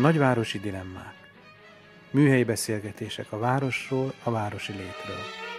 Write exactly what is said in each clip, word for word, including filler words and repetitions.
Nagyvárosi dilemmák. Műhelyi beszélgetések a városról, a városi létről.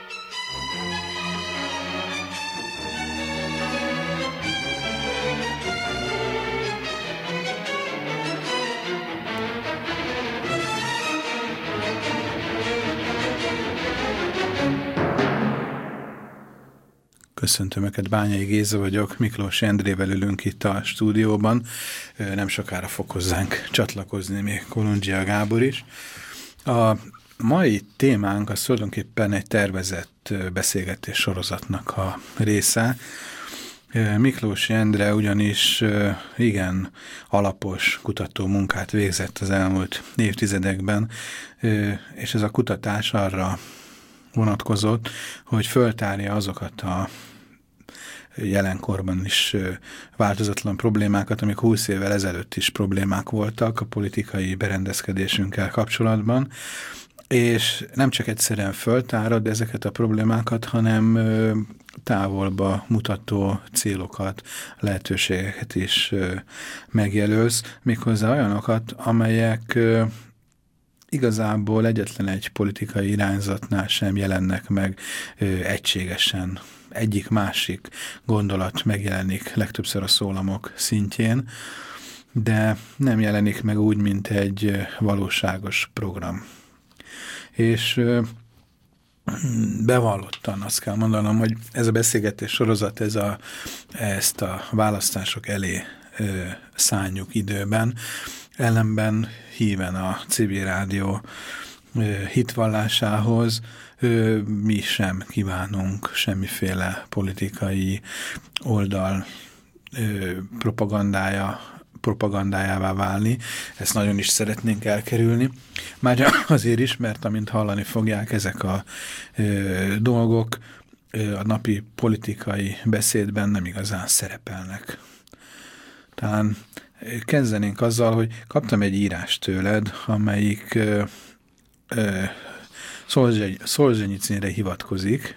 Köszöntöm Önöket, Bányai Géza vagyok, Miklós Endrével ülünk itt a stúdióban, nem sokára fog hozzánk csatlakozni még Kolundzsia Gábor is. A mai témánk az tulajdonképpen egy tervezett beszélgetés sorozatnak a része. Miklós Endre ugyanis igen alapos kutató munkát végzett az elmúlt évtizedekben, és ez a kutatás arra vonatkozott, hogy föltárja azokat a jelenkorban is változatlan problémákat, amik húsz évvel ezelőtt is problémák voltak a politikai berendezkedésünkkel kapcsolatban, és nem csak egyszerűen föltárad ezeket a problémákat, hanem távolba mutató célokat, lehetőségeket is megjelölsz, méghozzá olyanokat, amelyek igazából egyetlen egy politikai irányzatnál sem jelennek meg ö, egységesen. Egyik-másik gondolat megjelenik legtöbbször a szólamok szintjén, de nem jelenik meg úgy, mint egy ö, valóságos program. És ö, bevallottan azt kell mondanom, hogy ez a beszélgetés sorozat, ez a, ezt a választások elé ö, szánjuk időben, ellenben híven a civil rádió hitvallásához ö, mi sem kívánunk semmiféle politikai oldal ö, propagandája, propagandájává válni. Ezt nagyon is szeretnénk elkerülni. Már azért is, mert amint hallani fogják, ezek a ö, dolgok ö, a napi politikai beszédben nem igazán szerepelnek. Talán kezdenénk azzal, hogy kaptam egy írást tőled, amelyik Szolzsenyicinre hivatkozik,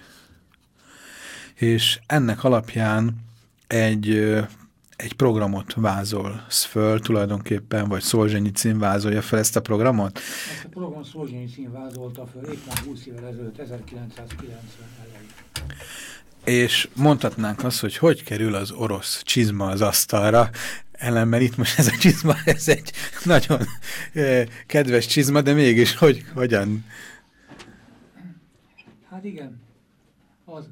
és ennek alapján egy, egy programot vázolsz föl tulajdonképpen, vagy Szolzsenyicin vázolja fel ezt a programot? Ezt a program Szolzsenyicin vázolta föl éppen húsz évvel ezelőtt, ezerkilencszázkilencven elején. És mondhatnánk azt, hogy hogy kerül az orosz csizma az asztalra, ellenben itt most ez a csizma, ez egy nagyon eh, kedves csizma, de mégis hogy, hogyan? Hát igen, az.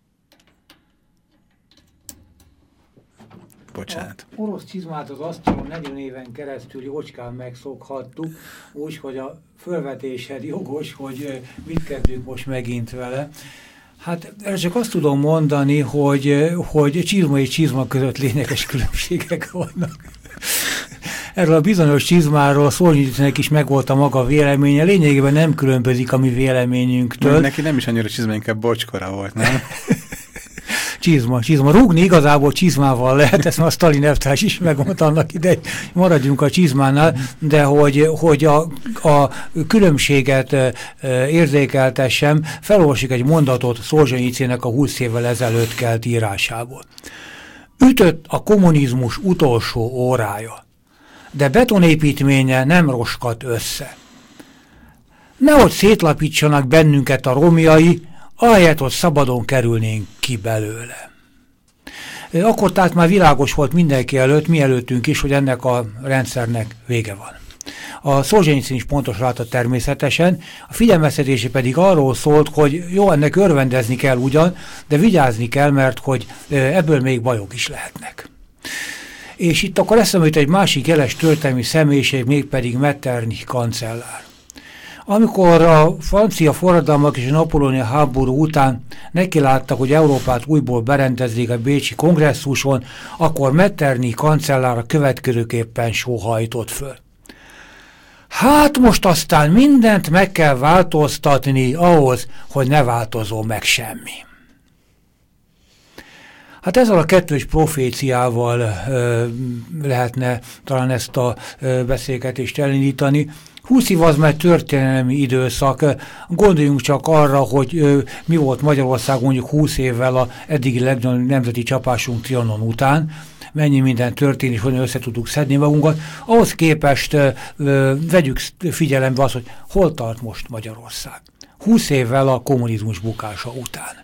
Bocsánat. A orosz csizmát az asztalon negyven éven keresztül jócskán megszokhattuk, úgyhogy a fölvetésed jogos, hogy mit kezdjük most megint vele. Hát erre csak azt tudom mondani, hogy, hogy csizma és csizma között lényeges különbségek vannak. Erről a bizonyos csizmáról Szolzsenyicinnek is megvolt a maga véleménye, lényegében nem különbözik a mi véleményünktől. Mert neki nem is annyira csizma, inkább bocskora volt, nem? Csizma, csizma. Rúgni igazából csizmával lehet, ezt már a Stalin elvtárs is megmondta annak idején, maradjunk a csizmánál, de hogy, hogy a, a különbséget e, érzékeltessem, felolvasik egy mondatot Szolzsenyicinnek a húsz évvel ezelőtt kelt írásából. Ütött a kommunizmus utolsó órája, de betonépítménye nem roskadt össze. Nehogy szétlapítsanak bennünket a romjai, ahelyett, hogy szabadon kerülnénk ki belőle. Akkor tehát már világos volt mindenki előtt, mi előttünk is, hogy ennek a rendszernek vége van. A Szolzsenyicin is pontos látta természetesen, a figyelmeztetése pedig arról szólt, hogy jó, ennek örvendezni kell ugyan, de vigyázni kell, mert hogy ebből még bajok is lehetnek. És itt akkor eszembe jut egy másik jeles történelmi személyiség, mégpedig Metternich kancellár. Amikor a francia forradalmak és a napóleoni háború után nekiláttak, hogy Európát újból berendezzék a bécsi kongresszuson, akkor Metternich kancellár a következőképpen sóhajtott föl. Hát most aztán mindent meg kell változtatni ahhoz, hogy ne változó meg semmi. Hát ezzel a kettős proféciával ö, lehetne talán ezt a ö, beszélgetést elindítani. húsz év az már történelmi időszak. Gondoljunk csak arra, hogy ö, mi volt Magyarország mondjuk húsz évvel a eddigi legnagyobb nemzeti csapásunk Trianon után. mennyi minden történik, és hogyan össze tudjuk szedni magunkat. Ahhoz képest ö, ö, vegyük figyelembe azt, hogy hol tart most Magyarország. húsz évvel a kommunizmus bukása után.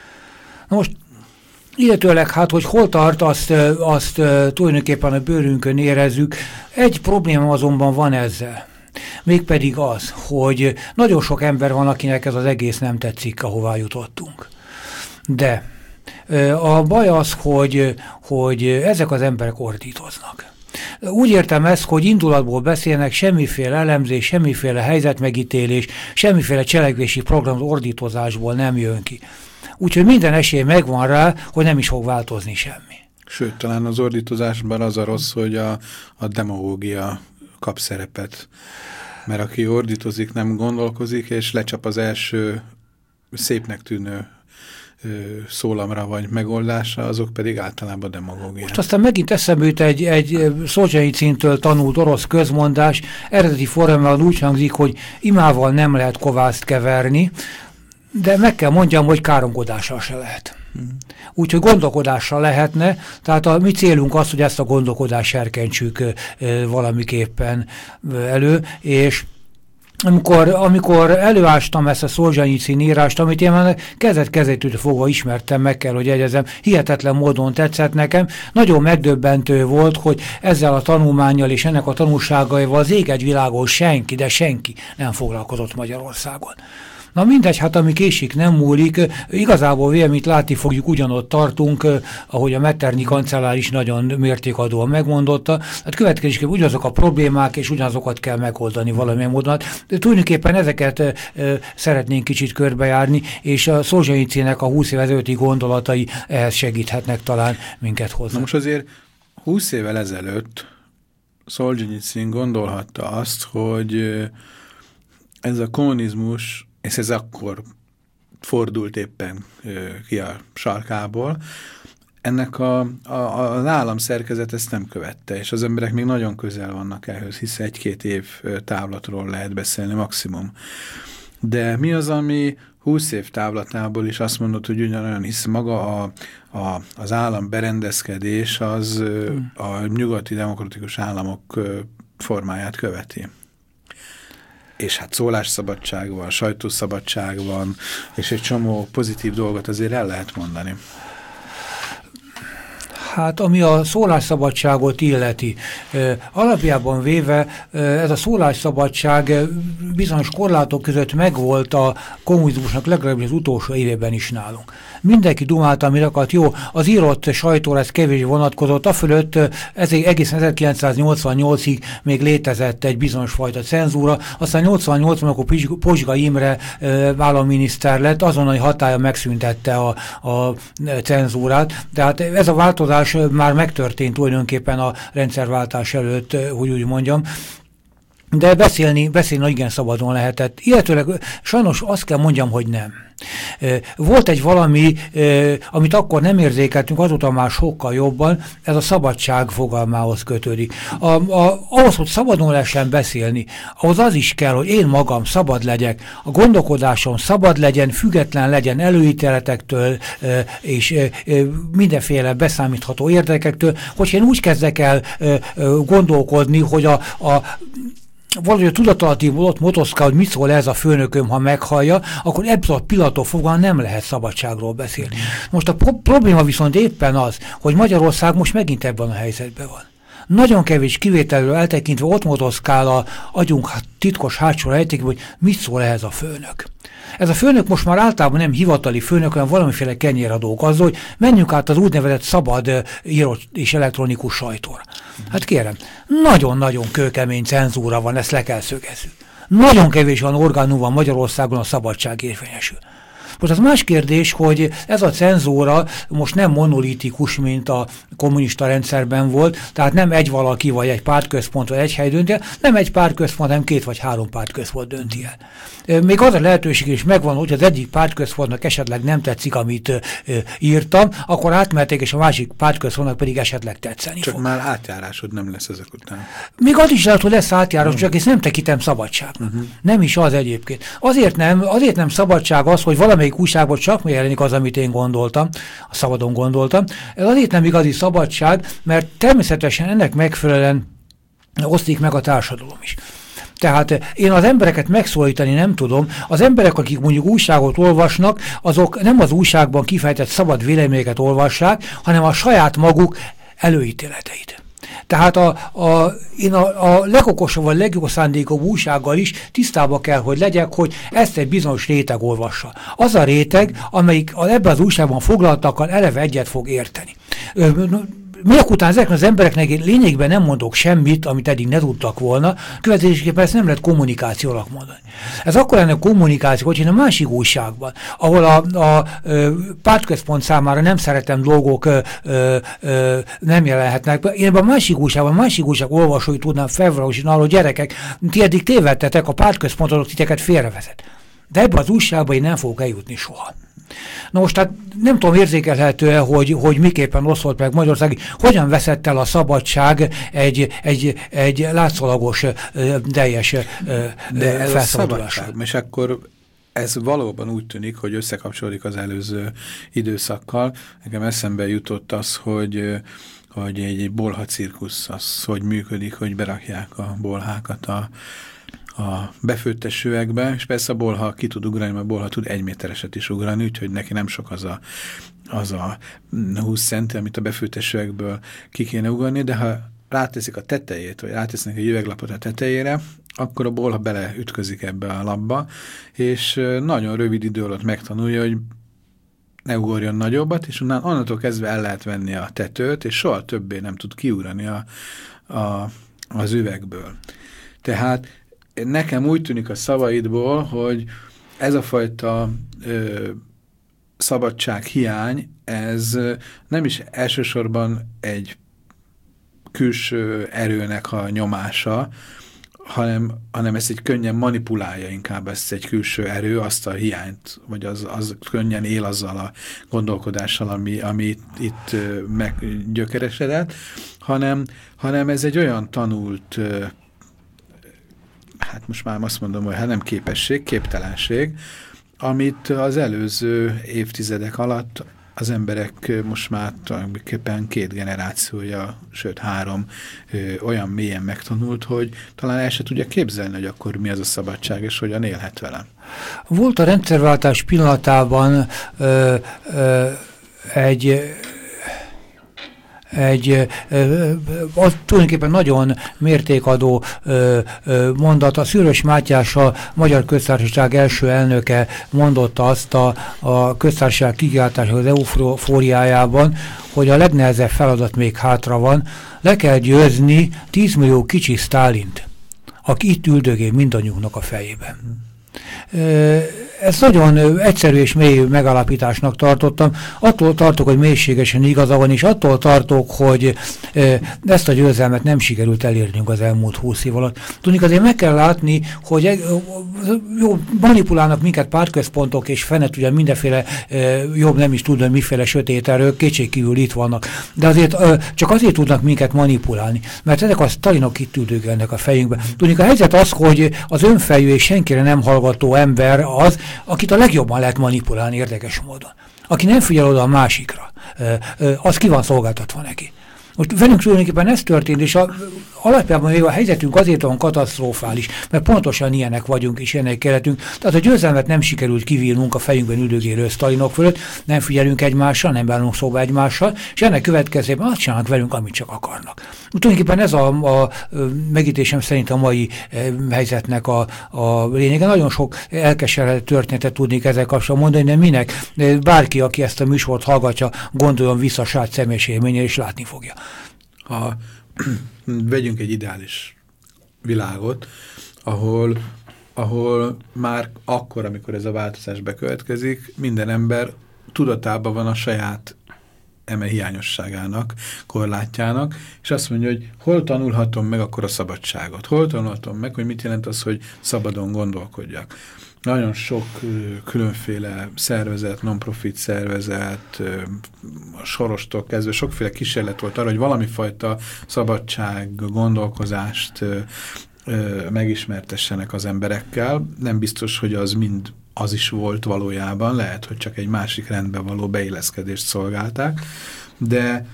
Na most illetőleg hát, hogy hol tart, azt, azt tulajdonképpen a bőrünkön érezzük. Egy probléma azonban van ezzel. Mégpedig az, hogy nagyon sok ember van, akinek ez az egész nem tetszik, ahová jutottunk. De a baj az, hogy, hogy ezek az emberek ordítoznak. Úgy értem ezt, hogy indulatból beszélnek, semmiféle elemzés, semmiféle helyzetmegítélés, semmiféle cselekvési program ordítozásból nem jön ki. Úgyhogy minden esély megvan rá, hogy nem is fog változni semmi. Sőt, talán az ordítozásban az a rossz, hogy a, a demagógia kap szerepet. Mert aki ordítozik, nem gondolkozik, és lecsap az első szépnek tűnő szólamra vagy megoldásra, azok pedig általában demagógia. Most aztán megint eszembe jut egy, egy Szolzsenyicintől tanult orosz közmondás, eredeti formában úgy hangzik, hogy imával nem lehet kovászt keverni, de meg kell mondjam, hogy káromkodással se lehet. Hmm. Úgyhogy gondolkodással lehetne, tehát a mi célunk az, hogy ezt a gondolkodást serkentsük e, valamiképpen elő, és Amikor, amikor előástam ezt a Szolzsenyicin írást, amit én már kezdet-kezdetől fogva ismertem, meg kell, hogy jegyezem, hihetetlen módon tetszett nekem. Nagyon megdöbbentő volt, hogy ezzel a tanulmánnyal és ennek a tanulságaival az ég egy világon senki, de senki nem foglalkozott Magyarországon. Na mindegy, hát ami késik, nem múlik. Igazából véleményt látni fogjuk, ugyanott tartunk, ahogy a Metternich kancellár is nagyon mértékadóan megmondotta. Hát következésképpen ugyanazok a problémák, és ugyanazokat kell megoldani valamilyen módon. De tulajdonképpen ezeket e, szeretnénk kicsit körbejárni, és a Szolzsenyicinek a húsz évvel ezelőtti gondolatai ehhez segíthetnek talán minket hozzá. Na most azért húsz évvel ezelőtt Szolzsenyicin gondolhatta azt, hogy ez a kommunizmus, és ez akkor fordult éppen ö, ki a sarkából, ennek a, a, az államszerkezet ezt nem követte, és az emberek még nagyon közel vannak ehhez, hisz egy-két év távlatról lehet beszélni maximum. De mi az, ami húsz év távlatából is azt mondod, hogy ugyanolyan, hisz maga a, a, az állam berendezkedés az hmm. a nyugati demokratikus államok formáját követi. És hát szólásszabadság van, sajtószabadság van, és egy csomó pozitív dolgot azért el lehet mondani. Hát ami a szólásszabadságot illeti, alapjában véve ez a szólásszabadság bizonyos korlátok között megvolt a kommunizmusnak legalábbis az utolsó évében is nálunk. Mindenki dumálta, amire akart, jó, az írott sajtóra ez kevésbé vonatkozott, afölött ez egészen ezerkilencszáznyolcvannyolcig még létezett egy bizonyos fajta cenzúra, aztán nyolcvannyolcban, akkor Pozsga Imre államminiszter lett, azonnali hatálya megszüntette a, a cenzúrát, tehát ez a változás már megtörtént tulajdonképpen a rendszerváltás előtt, hogy úgy mondjam, de beszélni, beszélni igen szabadon lehetett. Illetőleg sajnos azt kell mondjam, hogy nem. Volt egy valami, amit akkor nem érzékeltünk, azóta már sokkal jobban, ez a szabadság fogalmához kötődik. A, a, ahhoz, hogy szabadon lehessen beszélni, ahhoz az is kell, hogy én magam szabad legyek, a gondolkodásom szabad legyen, független legyen előítéletektől és mindenféle beszámítható érdekektől, hogyha én úgy kezdek el gondolkodni, hogy a, a valahogy a tudatalatíból ott motoszkál, hogy mit szól ez a főnököm, ha meghallja, akkor ebből a pillanattól fogva nem lehet szabadságról beszélni. Most a pro probléma viszont éppen az, hogy Magyarország most megint ebben a helyzetben van. Nagyon kevés kivételről eltekintve ott motoszkál a agyunk titkos hátsó rejtékben, hogy mit szól ehhez a főnök. Ez a főnök most már általában nem hivatali főnök, hanem valamiféle kenyéradók azzal, hogy menjünk át az úgynevezett szabad írott és elektronikus sajtóra. Hát kérem, nagyon-nagyon kőkemény cenzúra van, ezt le kell szögezni. Nagyon kevés van orgánum van Magyarországon, a szabadság érvényesül. Most az más kérdés, hogy ez a cenzúra most nem monolitikus, mint a kommunista rendszerben volt, tehát nem egy valaki, vagy egy pártközpont, vagy egy hely dönti el, nem egy pártközpont, hanem két vagy három pártközpont dönti el. Még az a lehetőség is megvan, hogy az egyik pártközpontnak esetleg nem tetszik, amit ö, ö, írtam, akkor átmehetek, és a másik pártközpontnak pedig esetleg tetszeni Csak fog. már átjárásod nem lesz ezek után. Még az is lehet, hogy lesz átjárás, csak ezt nem tekintem szabadságnak. Uh-huh. Nem is az egyébként. Azért nem, azért nem szabadság az, hogy valami bármelyik újságban csak megjelenik az, amit én gondoltam, a szabadon gondoltam. Ez azért nem igazi szabadság, mert természetesen ennek megfelelően osztik meg a társadalom is. Tehát én az embereket megszólítani nem tudom. Az emberek, akik mondjuk újságot olvasnak, azok nem az újságban kifejtett szabad véleményeket olvassák, hanem a saját maguk előítéleteit. Tehát a, a, én a, a legokosabb, vagy legjobb szándékú újsággal is tisztában kell, hogy legyek, hogy ezt egy bizonyos réteg olvassa. Az a réteg, amelyik ebben az újságban foglaltakkal eleve egyet fog érteni. Minek után ezeknek az embereknek lényegben nem mondok semmit, amit eddig ne tudtak volna, következésképpen ezt nem lehet kommunikációnak mondani. Ez akkor lenne kommunikáció, hogy én a másik újságban, ahol a, a, a pártközpont számára nem szeretem dolgok ö, ö, ö, nem jelenhetnek. Én ebben a másik újságban, a másik újság olvasói tudnám felvalósítani, ahol gyerekek, ti eddig tévedtetek, a pártközpontot titeket félrevezet. De ebben az újságban én nem fogok eljutni soha. Na most tehát nem tudom érzékelhető-e, hogy, hogy miképpen osztott meg Magyarország, hogyan veszett el a szabadság egy, egy, egy látszólagos, teljes felszabadulásra. És akkor ez valóban úgy tűnik, hogy összekapcsolódik az előző időszakkal. Nekem eszembe jutott az, hogy, hogy egy, egy bolha cirkusz az, hogy működik, hogy berakják a bolhákat a a befőttes üvegbe, és persze a bolha ki tud ugrani, mert a bolha tud egy métereset is ugrani, úgyhogy neki nem sok az a, az a húsz centi, amit a befőttes üvegből ki kéne ugrani, de ha ráteszik a tetejét, vagy rátesznek egy üveglapot a tetejére, akkor a bolha beleütközik ebbe a lapba, és nagyon rövid idő alatt megtanulja, hogy ne ugorjon nagyobbat, és onnan, onnantól kezdve el lehet venni a tetőt, és soha többé nem tud kiugrani a, a, az üvegből. Tehát nekem úgy tűnik a szavaidból, hogy ez a fajta ö, szabadság hiány, ez nem is elsősorban egy külső erőnek a nyomása, hanem, hanem ezt egy könnyen manipulálja inkább ezt egy külső erő, azt a hiányt, vagy az, az könnyen él azzal a gondolkodással, ami, ami itt, itt meggyökeresedett, hanem, hanem ez egy olyan tanult, hát most már azt mondom, hogy hát nem képesség, képtelenség, amit az előző évtizedek alatt az emberek most már tulajdonképpen két generációja, sőt három ö, olyan mélyen megtanult, hogy talán el se tudja képzelni, hogy akkor mi az a szabadság, és hogyan élhet vele. Volt a rendszerváltás pillanatában ö, ö, egy... egy ö, az tulajdonképpen nagyon mértékadó ö, ö, mondat. A Szűrös Mátyás, a Magyar Köztársaság első elnöke mondotta azt a, a köztársaság kikiáltása az eufóriájában, hogy a legnehezebb feladat még hátra van. Le kell győzni tízmillió kicsi Sztálint, aki itt üldögél mindannyiunknak a fejében. Ezt nagyon egyszerű és mély megalapításnak tartottam. Attól tartok, hogy mélységesen igaza van, és attól tartok, hogy ezt a győzelmet nem sikerült elérnünk az elmúlt húsz év alatt. Tudnik, azért meg kell látni, hogy jó, manipulálnak minket pártközpontok, és fenet ugye mindenféle jobb nem is tudom, miféle sötét erők, kétségkívül itt vannak. De azért csak azért tudnak minket manipulálni, mert ezek a Sztalinok itt üldögélnek a fejünkbe. Tudnik, a helyzet az, hogy az önfejű és senkire nem hallgató ember az, akit a legjobban lehet manipulálni érdekes módon. Aki nem figyel oda a másikra, az ki van szolgáltatva neki. Most velünk tulajdonképpen ez történt, és a, alapjában a helyzetünk azért van katasztrofális, mert pontosan ilyenek vagyunk, és ilyenek keletünk. Tehát a győzelmet nem sikerült kivírnunk a fejünkben üldögélő Sztalinok fölött, nem figyelünk egymással, nem bánunk szóba egymással, és ennek következtében azt csinálnak velünk, amit csak akarnak. Tulajdonképpen ez a, a megítésem szerint a mai helyzetnek a, a lényege. Nagyon sok elkeseredett történetet tudnék ezzel kapcsolatban mondani, de minek? Bárki, aki ezt a műsort hallgatja, gondoljon vissza saját személyes élményére, és látni fogja. Ha vegyünk egy ideális világot, ahol, ahol már akkor, amikor ez a változás bekövetkezik, minden ember tudatában van a saját eme hiányosságának, korlátjának, és azt mondja, hogy hol tanulhatom meg akkor a szabadságot, hol tanulhatom meg, hogy mit jelent az, hogy szabadon gondolkodjak. Nagyon sok különféle szervezet, non-profit szervezet, a Sorostól kezdve sokféle kísérlet volt arra, hogy valami fajta szabadság, gondolkozást megismertessenek az emberekkel. Nem biztos, hogy az mind az is volt valójában, lehet, hogy csak egy másik rendbe való beilleszkedést szolgálták, de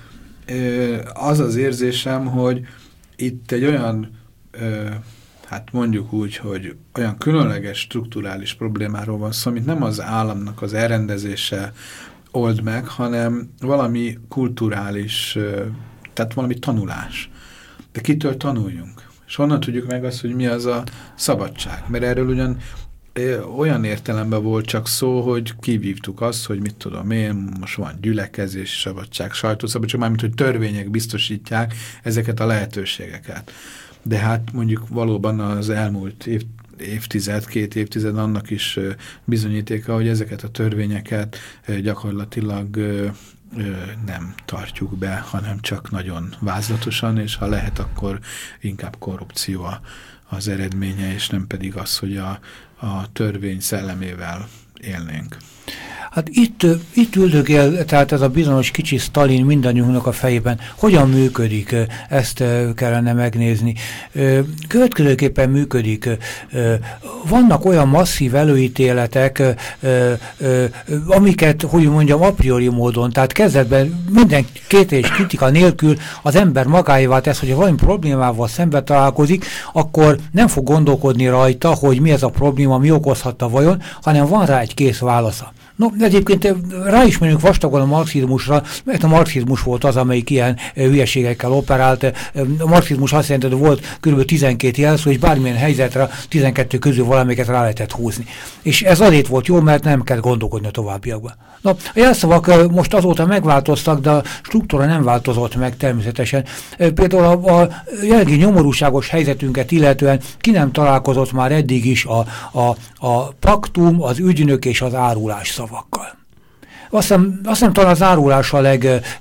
az az érzésem, hogy itt egy olyan, hát mondjuk úgy, hogy olyan különleges strukturális problémáról van szó, amit nem az államnak az elrendezése old meg, hanem valami kulturális, tehát valami tanulás. De kitől tanuljunk? És honnan tudjuk meg azt, hogy mi az a szabadság? Mert erről ugyan olyan értelemben volt csak szó, hogy kivívtuk azt, hogy mit tudom én, most van gyülekezés, szabadság, sajtószabadság, mármint, hogy törvények biztosítják ezeket a lehetőségeket. De hát mondjuk valóban az elmúlt év, évtized, két évtized annak is bizonyítéka, hogy ezeket a törvényeket gyakorlatilag nem tartjuk be, hanem csak nagyon vázlatosan, és ha lehet, akkor inkább korrupció az eredménye, és nem pedig az, hogy a, a törvény szellemével élnénk. Hát itt, itt üldögél, tehát ez a bizonyos kicsi Sztalin mindannyiunknak a fejében. Hogyan működik? Ezt kellene megnézni. Következőképpen működik. Vannak olyan masszív előítéletek, amiket, hogy mondjam, a priori módon, tehát kezdetben minden két és kritika nélkül az ember magáévá tesz, hogyha valami problémával szembe találkozik, akkor nem fog gondolkodni rajta, hogy mi ez a probléma, mi okozhatta vajon, hanem van rá egy kész válasza. No, egyébként ráismerünk vastagon a marxizmusra, mert a marxizmus volt az, amelyik ilyen hülyeségekkel operált. A marxizmus azt jelenti, hogy volt kb. tizenkét jelszó, és bármilyen helyzetre tizenkettő közül valamiket rá lehetett húzni. És ez azért volt jó, mert nem kell gondolkodni a továbbiakban. No, a jelszavak most azóta megváltoztak, de a struktúra nem változott meg természetesen. Például a, a jelenlegi nyomorúságos helyzetünket illetően ki nem találkozott már eddig is a, a, a paktum, az ügynök és az árulás szavakkal. Azt hiszem, azt hiszem talán az árulás a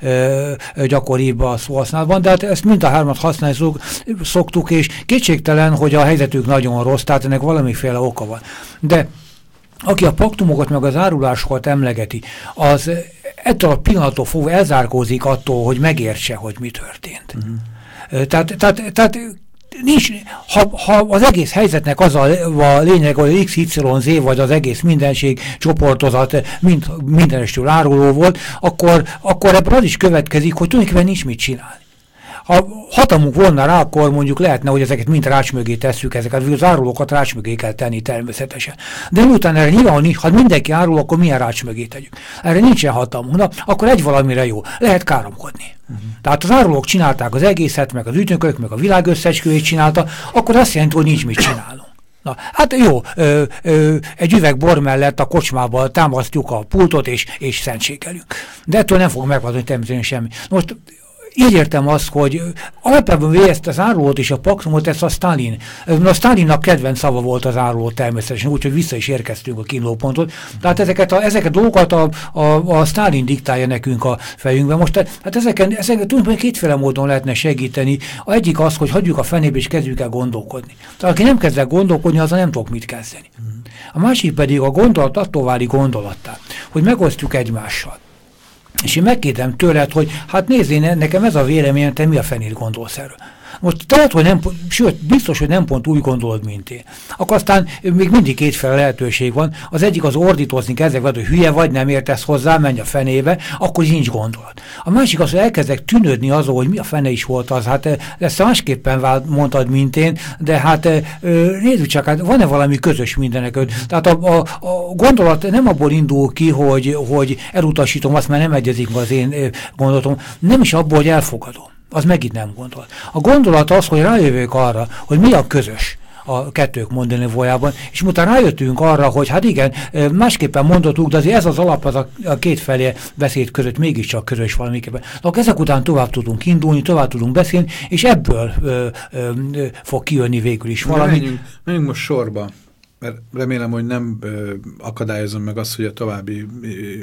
leggyakoribb a szóhasználatban, de hát ezt mind a hármat használni szoktuk, és kétségtelen, hogy a helyzetük nagyon rossz, tehát ennek valamiféle oka van. De aki a paktumokat meg az árulásokat emlegeti, az ettől a pillanattól fogva elzárkózik attól, hogy megértse, hogy mi történt. Uh-huh. Tehát, tehát, tehát nincs, ha, ha az egész helyzetnek az a, a lényeg, hogy iksz ipszilon zé vagy az egész mindenség csoportozat mind, mindenestől áruló volt, akkor, akkor ebből az is következik, hogy tulajdonképpen nincs mit csinálni. Ha hatalmunk volna rá, akkor mondjuk lehetne, hogy ezeket mind rács mögé tesszük, ezeket az árulókat rács mögé kell tenni természetesen. De miután erre nyilván nincs, ha mindenki árul, akkor milyen rács mögé tegyük? Erre nincsen hatalmunk, na, akkor egy valamire jó, lehet káromkodni. Uh-huh. Tehát az árulók csinálták az egészet, meg az ügynökök, meg a világ összeesküvét csinálta, akkor azt jelenti, hogy nincs mit csinálunk. Na, hát jó, ö, ö, egy üveg bor mellett a kocsmába támasztjuk a pultot és, és szentségelünk. De ettől nem fog megváltozni természetesen semmi. Most így értem azt, hogy alapjában ezt az árulót és a paktumot, ezt a Sztálin. A Sztálinnak kedvenc szava volt az áruló természetesen, úgyhogy vissza is érkeztünk a kínlópontot. Tehát ezeket a, ezeket a dolgokat a, a, a Sztálin diktálja nekünk a fejünkbe. Most hát ezeken, ezeken tulajdonképpen kétféle módon lehetne segíteni. A egyik az, hogy hagyjuk a fenébe és kezdjük el gondolkodni. Tehát aki nem kezd el gondolkodni, azzal nem tudok mit kezdeni. A másik pedig a gondolat attól válik gondolattá, hogy megosztjuk egymással. És én megkérdem tőled, hogy hát nézd, én, nekem ez a véleményem, te mi a fenét gondolsz erről? Most tehát, hogy nem, sőt, biztos, hogy nem pont úgy gondolod, mint én. Akkor aztán még mindig kétféle lehetőség van. Az egyik az ordítozni kezdek, hogy hülye vagy, nem értesz hozzá, menj a fenébe, akkor nincs gondolat. A másik az, hogy elkezdek tűnődni azon, hogy mi a fene is volt az. Hát ezt másképpen mondtad, mint én, de hát nézzük csak, hát van-e valami közös mindenek? Tehát a, a, a gondolat nem abból indul ki, hogy, hogy elutasítom azt, mert nem egyezik az én gondolatom, nem is abból, hogy elfogadom. Az megint nem gondolat. A gondolat az, hogy rájövök arra, hogy mi a közös a kettők mondani voljában, és utána rájöttünk arra, hogy hát igen, másképpen mondottuk, de azért ez az alap, az a, a két felé beszéd között mégiscsak közös valamiképpen. Akkor ezek után tovább tudunk indulni, tovább tudunk beszélni, és ebből ö, ö, ö, fog kijönni végül is valami. Menjünk, menjünk most sorba, mert remélem, hogy nem ö, akadályozom meg azt, hogy a további ö,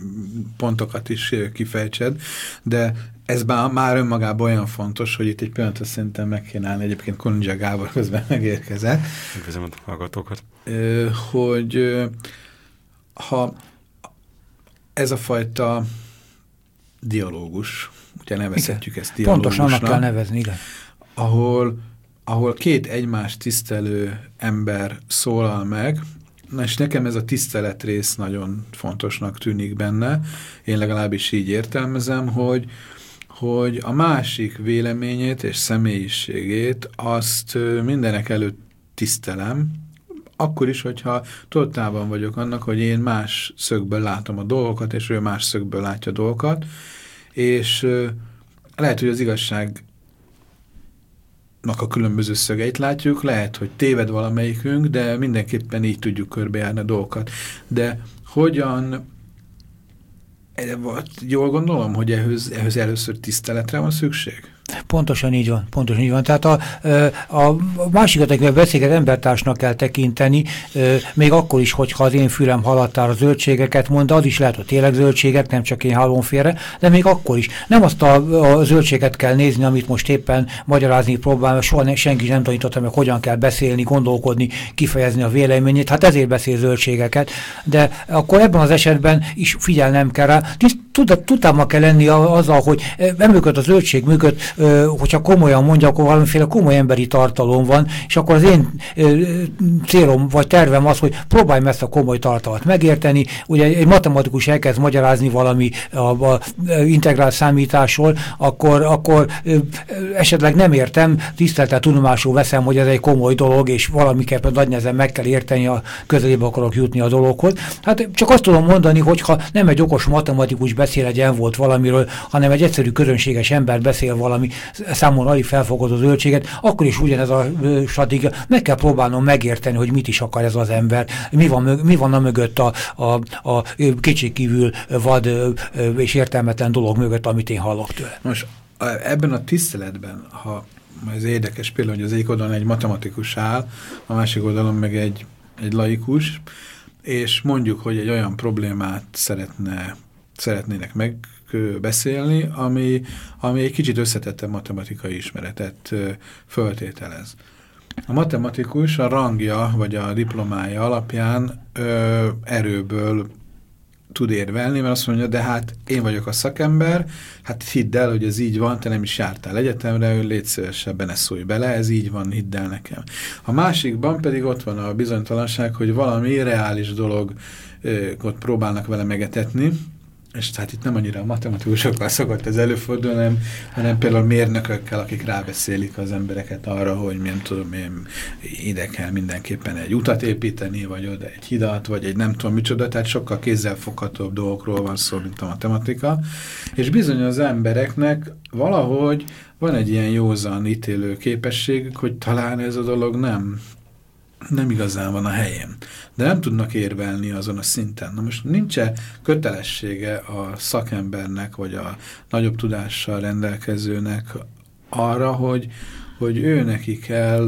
pontokat is ö, kifejtsed, de ez már, már önmagában olyan fontos, hogy itt egy pillanatra szerintem meg kéne állni, egyébként Kolundzsia Gábor közben megérkezett. Üdvözlöm a hallgatókat. Hogy ha ez a fajta dialógus, ugye nevezhetjük ezt dialógusnak. Pontosan annak kell nevezni, igen. Ahol, ahol két egymást tisztelő ember szólal meg, Na és nekem ez a tisztelet rész nagyon fontosnak tűnik benne, én legalábbis így értelmezem, hogy, hogy a másik véleményét és személyiségét azt mindenek előtt tisztelem, akkor is, hogyha tudatában vagyok annak, hogy én más szögből látom a dolgokat, és ő más szögből látja a dolgokat, és lehet, hogy az igazság a különböző szögeit látjuk, lehet, hogy téved valamelyikünk, de mindenképpen így tudjuk körbejárni a dolgokat. De hogyan, jól gondolom, hogy ehhez, ehhez először tiszteletre van szükség? Pontosan így van, pontosan így van. Tehát a, a másikat, akivel beszélget, embertársnak kell tekinteni, még akkor is, hogyha az én fülem haladtára zöldségeket mond, az is lehet, hogy tényleg zöldségek, nem csak én hallom félre, de még akkor is. Nem azt a, a zöldséget kell nézni, amit most éppen magyarázni próbál, soha ne, senki nem tanította meg, hogyan kell beszélni, gondolkodni, kifejezni a véleményét, hát ezért beszél zöldségeket, de akkor ebben az esetben is figyelnem kell rá. Tudában kell lenni azzal, hogy emögött a zöldség mögött, hogyha komolyan mondja, akkor valamiféle komoly emberi tartalom van, és akkor az én célom vagy tervem az, hogy próbáljam ezt a komoly tartalmat megérteni. Ugye egy matematikus elkezd magyarázni valami a, a integrál számításról, akkor, akkor esetleg nem értem, tisztelettel tudomásul veszem, hogy ez egy komoly dolog, és valamiképpen nagy nehezen meg kell érteni, a közelébe akarok jutni a dologhoz. Hát csak azt tudom mondani, hogyha nem egy okos matematikus beszél egy volt valamiről, hanem egy egyszerű közönséges ember beszél valami számomra alig felfogható zöldséget, akkor is ugyanez a stratégia. Meg kell próbálnom megérteni, hogy mit is akar ez az ember, mi van, mi van a mögött a, a, a kétségkívül vad és értelmetlen dolog mögött, amit én hallok tőle. Most ebben a tiszteletben, ha ez érdekes például, hogy az egyik oldalon egy matematikus áll, a másik oldalon meg egy, egy laikus, és mondjuk, hogy egy olyan problémát szeretne, szeretnének megbeszélni, ami, ami egy kicsit összetettebb matematikai ismeretet föltételez. A matematikus a rangja, vagy a diplomája alapján ö, erőből tud érvelni, mert azt mondja, de hát én vagyok a szakember, hát hidd el, hogy ez így van, te nem is jártál egyetemre, légy szívesebben, ne szólj bele, ez így van, hidd el nekem. A másikban pedig ott van a bizonytalanság, hogy valami reális dologot próbálnak vele megetetni, és hát itt nem annyira a matematikusokkal szokott ez előfordulni, hanem, hanem például mérnökökkel, akik rábeszélik az embereket arra, hogy nem tudom én, ide kell mindenképpen egy utat építeni, vagy oda egy hidat, vagy egy nem tudom micsoda, tehát sokkal kézzelfoghatóbb dolgokról van szó, mint a matematika. És bizony az embereknek valahogy van egy ilyen józan ítélő képességük, hogy talán ez a dolog nem nem igazán van a helyén. De nem tudnak érvelni azon a szinten. Na most nincs-e kötelessége a szakembernek, vagy a nagyobb tudással rendelkezőnek arra, hogy, hogy ő neki kell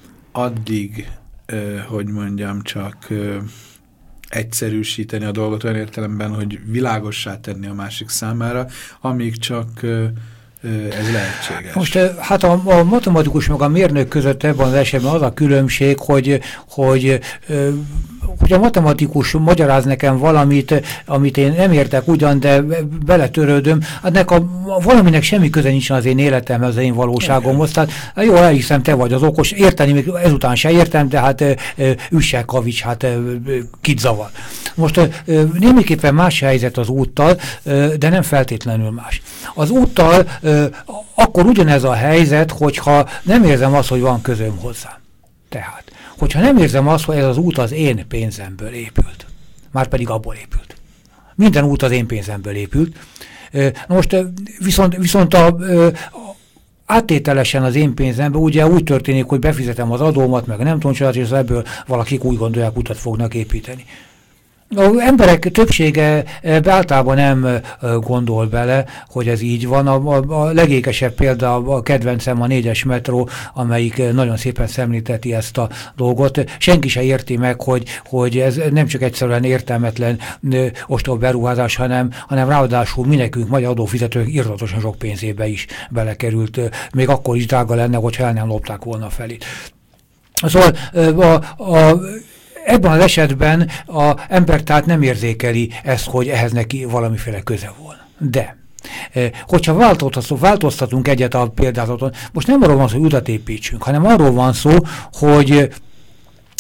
addig, eh, hogy mondjam, csak eh, egyszerűsíteni a dolgot olyan értelemben, hogy világossá tenni a másik számára, amíg csak eh, ez lehetséges. Most hát a, a matematikus meg a mérnök között ebben az esetben az a különbség, hogy, hogy, hogy a matematikus magyaráz nekem valamit, amit én nem értek ugyan, de beletörődöm, ennek a, valaminek semmi köze nincsen az én életemhez, az én valóságomhoz. Tehát jó, elhiszem, te vagy az okos, érteni még ezután se értem, de hát üssel kavics, hát kit zavar. Most némiképpen más helyzet az úttal, de nem feltétlenül más. Az úttal akkor ugyanez a helyzet, hogyha nem érzem azt, hogy van közöm hozzá. Tehát, hogyha nem érzem azt, hogy ez az út az én pénzemből épült, már pedig abból épült. Minden út az én pénzemből épült. Most viszont, viszont a, a áttételesen az én pénzemben ugye úgy történik, hogy befizetem az adómat, meg nem tudom csodát, és ebből valakik úgy gondolják, utat fognak építeni. Az emberek többsége általában nem gondol bele, hogy ez így van. A, a, a legékesebb példa a kedvencem a négyes metró, amelyik nagyon szépen szemlíteti ezt a dolgot. Senki se érti meg, hogy, hogy ez nem csak egyszerűen értelmetlen ostoba beruházás, hanem, hanem ráadásul mi nekünk, magyar adófizetők irdatatosan sok pénzébe is belekerült. Még akkor is drága lenne, hogyha el nem lopták volna felé. Szóval a, a ebben az esetben az ember tehát nem érzékeli ezt, hogy ehhez neki valamiféle köze volna. De, hogyha változtatunk, változtatunk egyet a példázaton, most nem arról van szó, hogy utat építsünk, hanem arról van szó, hogy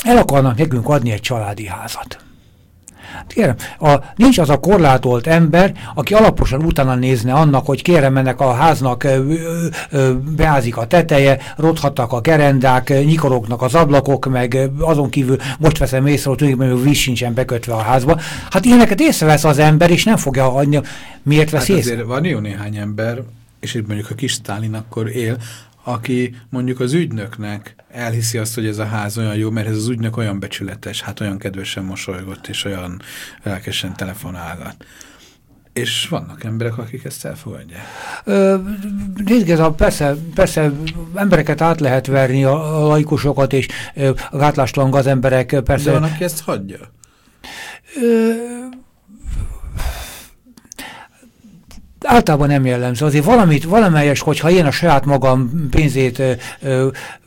el akarnak nekünk adni egy családi házat. Kérem, a, nincs az a korlátolt ember, aki alaposan utána nézne annak, hogy kérem, ennek a háznak ö, ö, beázik a teteje, rothattak a gerendák, nyikorognak az ablakok, meg azon kívül most veszem észre, hogy tulajdonképpen víz sincsen bekötve a házba. Hát ilyeneket észrevesz az ember, és nem fogja hagyni. Miért vesz hát észre? Azért van jó néhány ember, és itt mondjuk a kis Sztálin akkor él, aki mondjuk az ügynöknek elhiszi azt, hogy ez a ház olyan jó, mert ez az ügynök olyan becsületes, hát olyan kedvesen mosolygott, és olyan lelkesen telefonálgat. És vannak emberek, akik ezt elfogadják. Nézd, ez a, persze, persze embereket át lehet verni, a, a laikusokat, és a gátlástalan gazemberek persze... De van, aki ezt hagyja? Ö, általában nem jellemző. Azért valamit, valamelyes, hogyha én a saját magam pénzét ö, ö,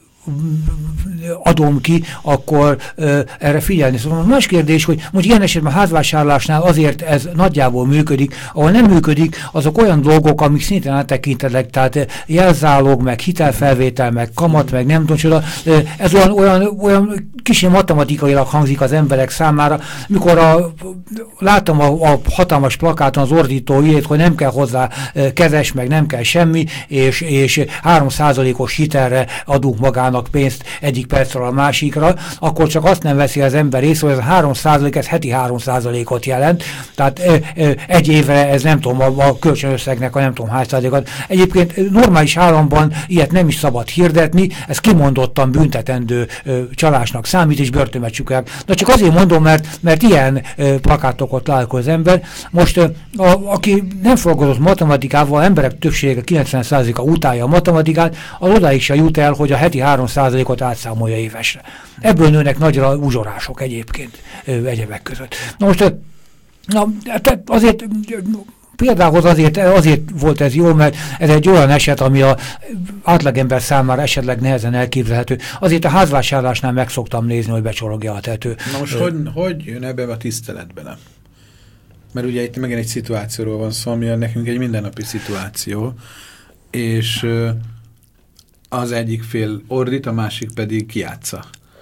adom ki, akkor ö, erre figyelni. Szóval más kérdés, hogy most ilyen esetben a házvásárlásnál azért ez nagyjából működik, ahol nem működik, azok olyan dolgok, amik szintén áttekintenek, tehát jelzálog, meg hitelfelvétel, meg kamat, meg nem tudom csoda, ez olyan, olyan, olyan kicsit matematikailag hangzik az emberek számára, mikor a, láttam a, a hatalmas plakáton az ordító írt, hogy nem kell hozzá kezes, meg nem kell semmi, és, és három százalékos hitelre adunk magának pénzt egyik percről a másikra, akkor csak azt nem veszi az ember észre, hogy ez a három százalék, ez heti három százalékot jelent. Tehát e, e, egy évre ez nem tudom, a, a kölcsönösszegnek a nem tudom hány százalékot. Egyébként normális államban ilyet nem is szabad hirdetni, ez kimondottan büntetendő e, csalásnak számít, és börtönbe csukják. De csak azért mondom, mert, mert ilyen e, plakátokat látja az ember. Most e, a, aki nem foglalkozott matematikával, emberek többsége kilencven százaléka utálja a matematikát, az odáig se jut el, hogy a heti három százalékot átszámolja évesre. Ebből nőnek nagyra uzsorások egyébként egyebek között. Na most na, azért például azért, azért volt ez jó, mert ez egy olyan eset, ami az átlagember számára esetleg nehezen elképzelhető. Azért a házvásárlásnál meg szoktam nézni, hogy becsorogja a tető. Na most hogy, hogy jön ebbe a tisztelet bele? Mert ugye itt megint egy szituációról van szó, ami nekünk egy mindennapi szituáció, és az egyik fél ordít, a másik pedig kijátsza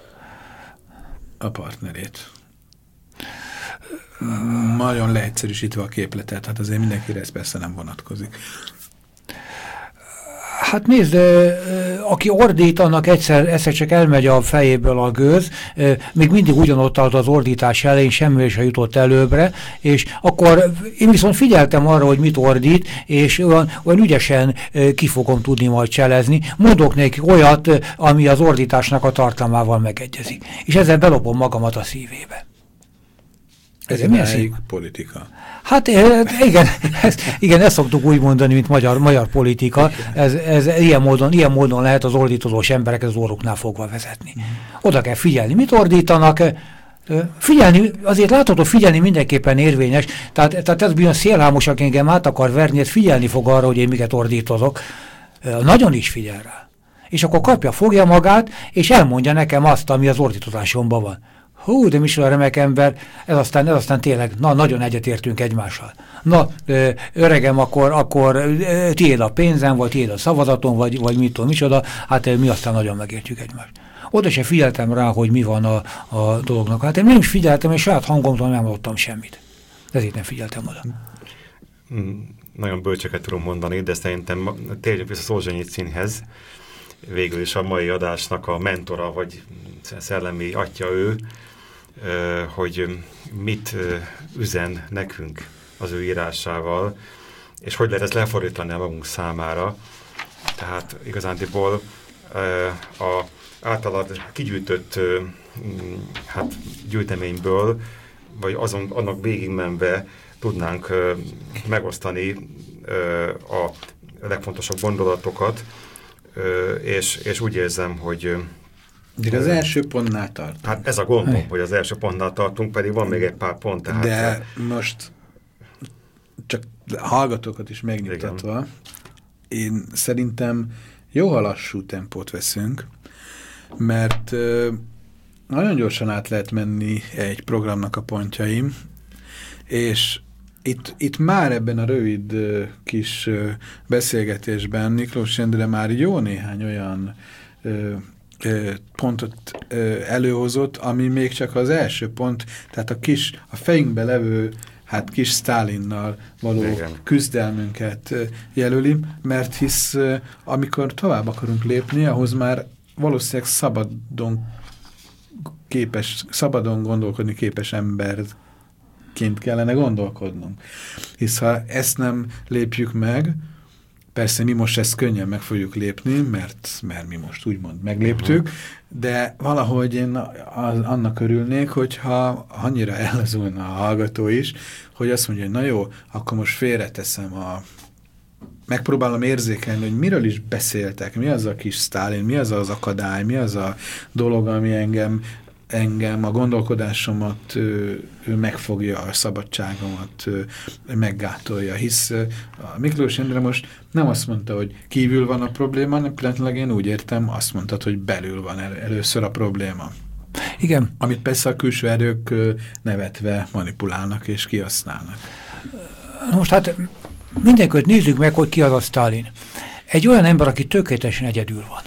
a partnerét. Nagyon leegyszerűsítve a képletet, hát azért mindenkire ez persze nem vonatkozik. Hát nézd, aki ordít, annak egyszer, egyszer csak elmegy a fejéből a gőz, még mindig ugyanott állt az ordítás elején, semmi se jutott előbbre, és akkor én viszont figyeltem arra, hogy mit ordít, és olyan, olyan ügyesen ki fogom tudni majd cselezni. Mondok neki olyat, ami az ordításnak a tartalmával megegyezik. És ezzel belopom magamat a szívébe. Ez egy politika. Hát igen, ez, igen, ezt szoktuk úgy mondani, mint magyar, magyar politika. Ez, ez ilyen, módon, ilyen módon lehet az ordítozós embereket az orruknál fogva vezetni. Oda kell figyelni, mit ordítanak. Figyelni, azért látható, figyelni mindenképpen érvényes. Tehát, tehát ez bizony szélhámos, aki engem át akar verni, ez figyelni fog arra, hogy én miket ordítozok. Nagyon is figyel rá. És akkor kapja, fogja magát, és elmondja nekem azt, ami az ordítozásomban van. Hú, de micsoda remek ember, ez aztán, ez aztán tényleg, na, nagyon egyetértünk egymással. Na, öregem, akkor, akkor tiéd a pénzem, vagy tiéd a szavazatom, vagy, vagy mit tudom, micsoda, hát mi aztán nagyon megértjük egymást. Oda se figyeltem rá, hogy mi van a, a dolognak. Hát én nem is figyeltem, és saját hangomtól nem hallottam semmit. Ezért nem figyeltem oda. Mm, nagyon bölcseket tudom mondani, de szerintem térjünk vissza Szolzsenyicynhez. Végül is a mai adásnak a mentora, vagy szellemi atya ő, hogy mit üzen nekünk az ő írásával, és hogy lehet ezt lefordítani a magunk számára. Tehát igazándiból a általad kigyűjtött hát, gyűjteményből, vagy azon, annak végigmenve tudnánk megosztani a legfontosabb gondolatokat, és, és úgy érzem, hogy de az első pontnál tartunk. Hát ez a gondom, hogy az első pontnál tartunk, pedig van még egy pár pont. Tehát de most csak hallgatókat is megnyugtatva, igen. Én szerintem jó, ha lassú tempót veszünk, mert uh, nagyon gyorsan át lehet menni egy programnak a pontjaim, és itt, itt már ebben a rövid uh, kis uh, beszélgetésben Miklós Endre már jó néhány olyan uh, pontot előhozott, ami még csak az első pont, tehát a kis, a fejünkbe levő hát kis Sztálinnal való Igen. küzdelmünket jelöli, mert hisz amikor tovább akarunk lépni, ahhoz már valószínűleg szabadon képes, szabadon gondolkodni képes emberként kellene gondolkodnunk. Hisz ha ezt nem lépjük meg, persze mi most ezt könnyen meg fogjuk lépni, mert, mert mi most úgymond megléptük, uh-huh. de valahogy én az, annak örülnék, hogyha annyira ellazulna a hallgató is, hogy azt mondja, hogy na jó, akkor most félreteszem a... Megpróbálom érzékelni, hogy miről is beszéltek, mi az a kis Sztálin, mi az az akadály, mi az a dolog, ami engem engem, a gondolkodásomat ő, ő megfogja, a szabadságomat ő, meggátolja, hisz a Miklós Endre most nem azt mondta, hogy kívül van a probléma, hanem pillanatlag én úgy értem, azt mondtad, hogy belül van el, először a probléma. Igen. Amit persze a külső erők nevetve manipulálnak és kihasználnak. Most hát mindenkit nézzük meg, hogy ki az a Sztálin. Egy olyan ember, aki tökéletesen egyedül van.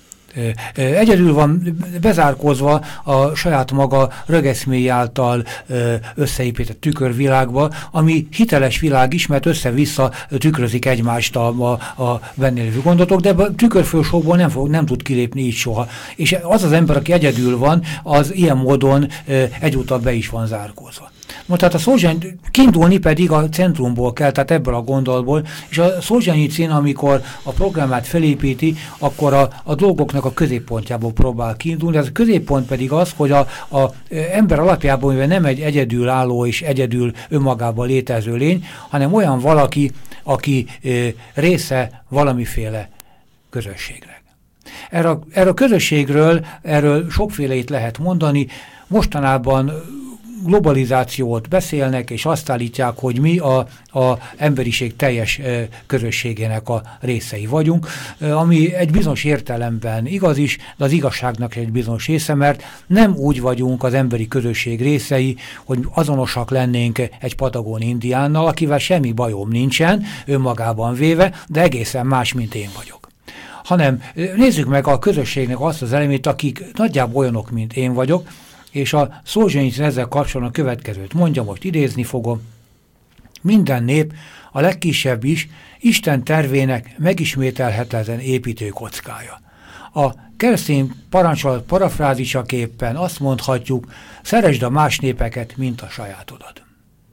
Egyedül van bezárkózva a saját maga rögeszmély által összeépített tükörvilágba, ami hiteles világ is, mert össze-vissza tükrözik egymást a, a, a benne lévő gondolatok, de a tükörfősokból nem, fog, nem tud kilépni így soha. És az az ember, aki egyedül van, az ilyen módon egyúttal be is van zárkózva. Most tehát a Szolzsenyi, kiindulni pedig a centrumból kell, tehát ebből a gondolatból, és a Szolzsenyicin, amikor a programát felépíti, akkor a, a dolgoknak a középpontjából próbál kiindulni. Ez a középpont pedig az, hogy a, a ember alapjában, mivel nem egy egyedülálló és egyedül önmagában létező lény, hanem olyan valaki, aki e, része valamiféle közösségnek. Erre a, erre a közösségről, erről sokféleit lehet mondani, mostanában globalizációt beszélnek, és azt állítják, hogy mi a, a emberiség teljes e, közösségének a részei vagyunk, e, ami egy bizonyos értelemben igaz is, de az igazságnak egy bizonyos része, mert nem úgy vagyunk az emberi közösség részei, hogy azonosak lennénk egy patagón indiánnal, akivel semmi bajom nincsen, önmagában véve, de egészen más, mint én vagyok. Hanem nézzük meg a közösségnek azt az elemét, akik nagyjából olyanok, mint én vagyok, és a Szolzsenyicin ezzel kapcsolatban a következőt mondja, most idézni fogom. Minden nép, a legkisebb is, Isten tervének megismételhetetlen építőkockája. A keresztény parancsolat parafrázisaképpen azt mondhatjuk, szeresd a más népeket, mint a sajátodat.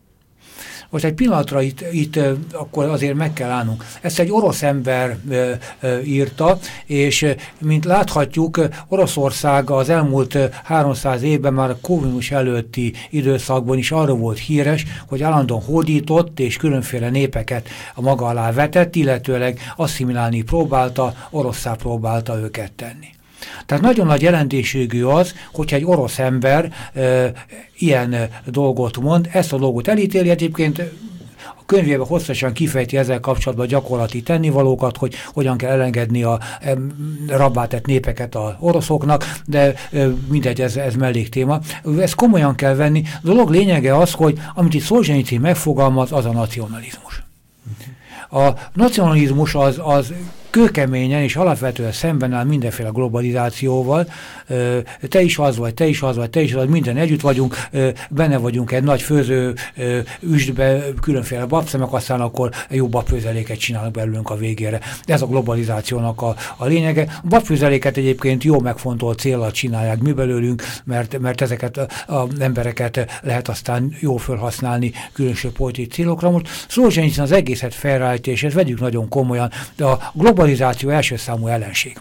Most egy pillanatra itt, itt akkor azért meg kell állnunk. Ezt egy orosz ember e, e, írta, és mint láthatjuk, Oroszország az elmúlt háromszáz évben már a kommunizmus előtti időszakban is arra volt híres, hogy állandóan hódított és különféle népeket a maga alá vetett, illetőleg asszimilálni próbálta, orosszá próbálta őket tenni. Tehát nagyon nagy jelentőségű az, hogyha egy orosz ember e, ilyen dolgot mond, ezt a dolgot elítéli, egyébként a könyvében hosszasan kifejti ezzel kapcsolatban gyakorlati tennivalókat, hogy hogyan kell elengedni a e, rabbá tett népeket az oroszoknak, de e, mindegy, ez, ez melléktéma. Ezt komolyan kell venni. A dolog lényege az, hogy amit itt Szolzsenyicin megfogalmaz, az a nacionalizmus. A nacionalizmus az, az kőkeményen és alapvetően szemben áll mindenféle globalizációval. Te is az vagy, te is az vagy, te is az vagy, minden együtt vagyunk, benne vagyunk egy nagy főző üstbe, különféle babszemek, aztán akkor jó babfőzeléket csinálnak belőlünk a végére. Ez a globalizációnak a, a lényege. A babfőzeléket egyébként jó megfontolt céllal csinálják mi belőlünk, mert, mert ezeket az embereket lehet aztán jó felhasználni különböző politikai célokra. Most Szolzsenyicin az egészet felrállítja, és ezt vegyük nagyon komolyan, de a globalizáció első számú ellenség.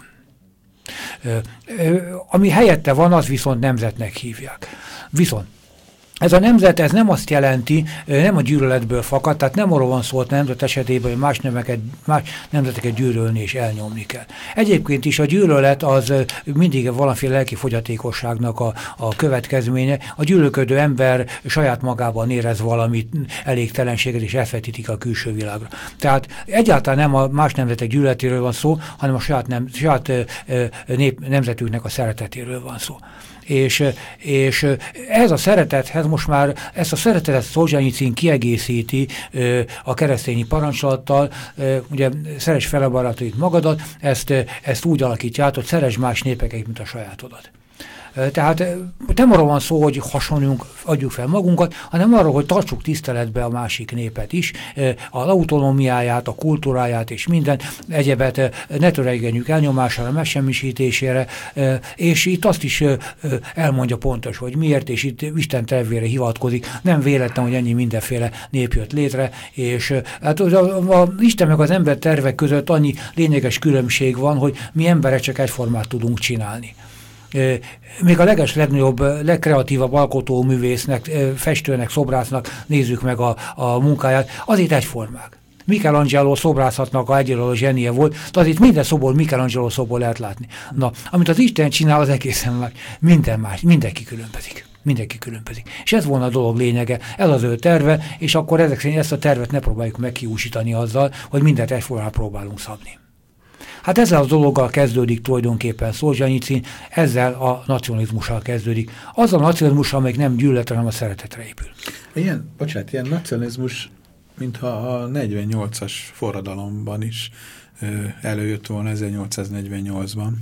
Ö, ö, ami helyette van, az viszont nemzetnek hívják. Viszont ez a nemzet, ez nem azt jelenti, nem a gyűlöletből fakad, tehát nem arról van szó a nemzet esetében, hogy más, nemeket, más nemzeteket gyűlölni és elnyomni kell. Egyébként is a gyűlölet az mindig valamiféle lelki fogyatékosságnak a, a következménye. A gyűlölködő ember saját magában érez valamit, elégtelenséget, és elvetítik a külső világra. Tehát egyáltalán nem a más nemzetek gyűlöletéről van szó, hanem a saját, nem, saját nép, nemzetüknek a szeretetéről van szó. És, és ez a szeretethez most már, ezt a szeretetet Szolzsenyicin kiegészíti a keresztényi parancsolattal, ugye szeress fel a barátait magadat, ezt, ezt úgy alakítja át, hogy szeress más népeket, mint a sajátodat. Tehát nem arról van szó, hogy hasonlunk, adjuk fel magunkat, hanem arról, hogy tartsuk tiszteletbe a másik népet is, az autonómiáját, a kultúráját és minden egyebet ne törekedjünk elnyomására, megsemmisítésére, és itt azt is elmondja pontos, hogy miért, és itt Isten tervére hivatkozik. Nem véletlen, hogy ennyi mindenféle nép jött létre, és hát az Isten meg az ember tervek között annyi lényeges különbség van, hogy mi emberek csak egyformát tudunk csinálni. Még a leges legnagyobb, legkreatívabb alkotóművésznek, festőnek, szobrásznak nézzük meg a, a munkáját, azért egyformák. Michelangelo szobrászatnak a egyedülálló zsenie volt, de azért minden szobor Michelangelo szobor lehet látni. Na, amit az Isten csinál, az egészen más. Minden más, mindenki különbözik. Mindenki különbözik. És ez volna a dolog lényege, ez az ő terve, és akkor ezek szerint ezt a tervet ne próbáljuk megkiúsítani azzal, hogy mindent egyformán próbálunk szabni. Hát ezzel a dologgal kezdődik tulajdonképpen Szolzsenyicin, ezzel a nacionalizmussal kezdődik. Az a nacionalizmus, amelyik nem gyűlöletre, hanem a szeretetre épül. Ilyen, bocsánat, ilyen nacionalizmus, mintha a negyvennyolcas forradalomban is ö, előjött volna ezernyolcszáznegyvennyolcban.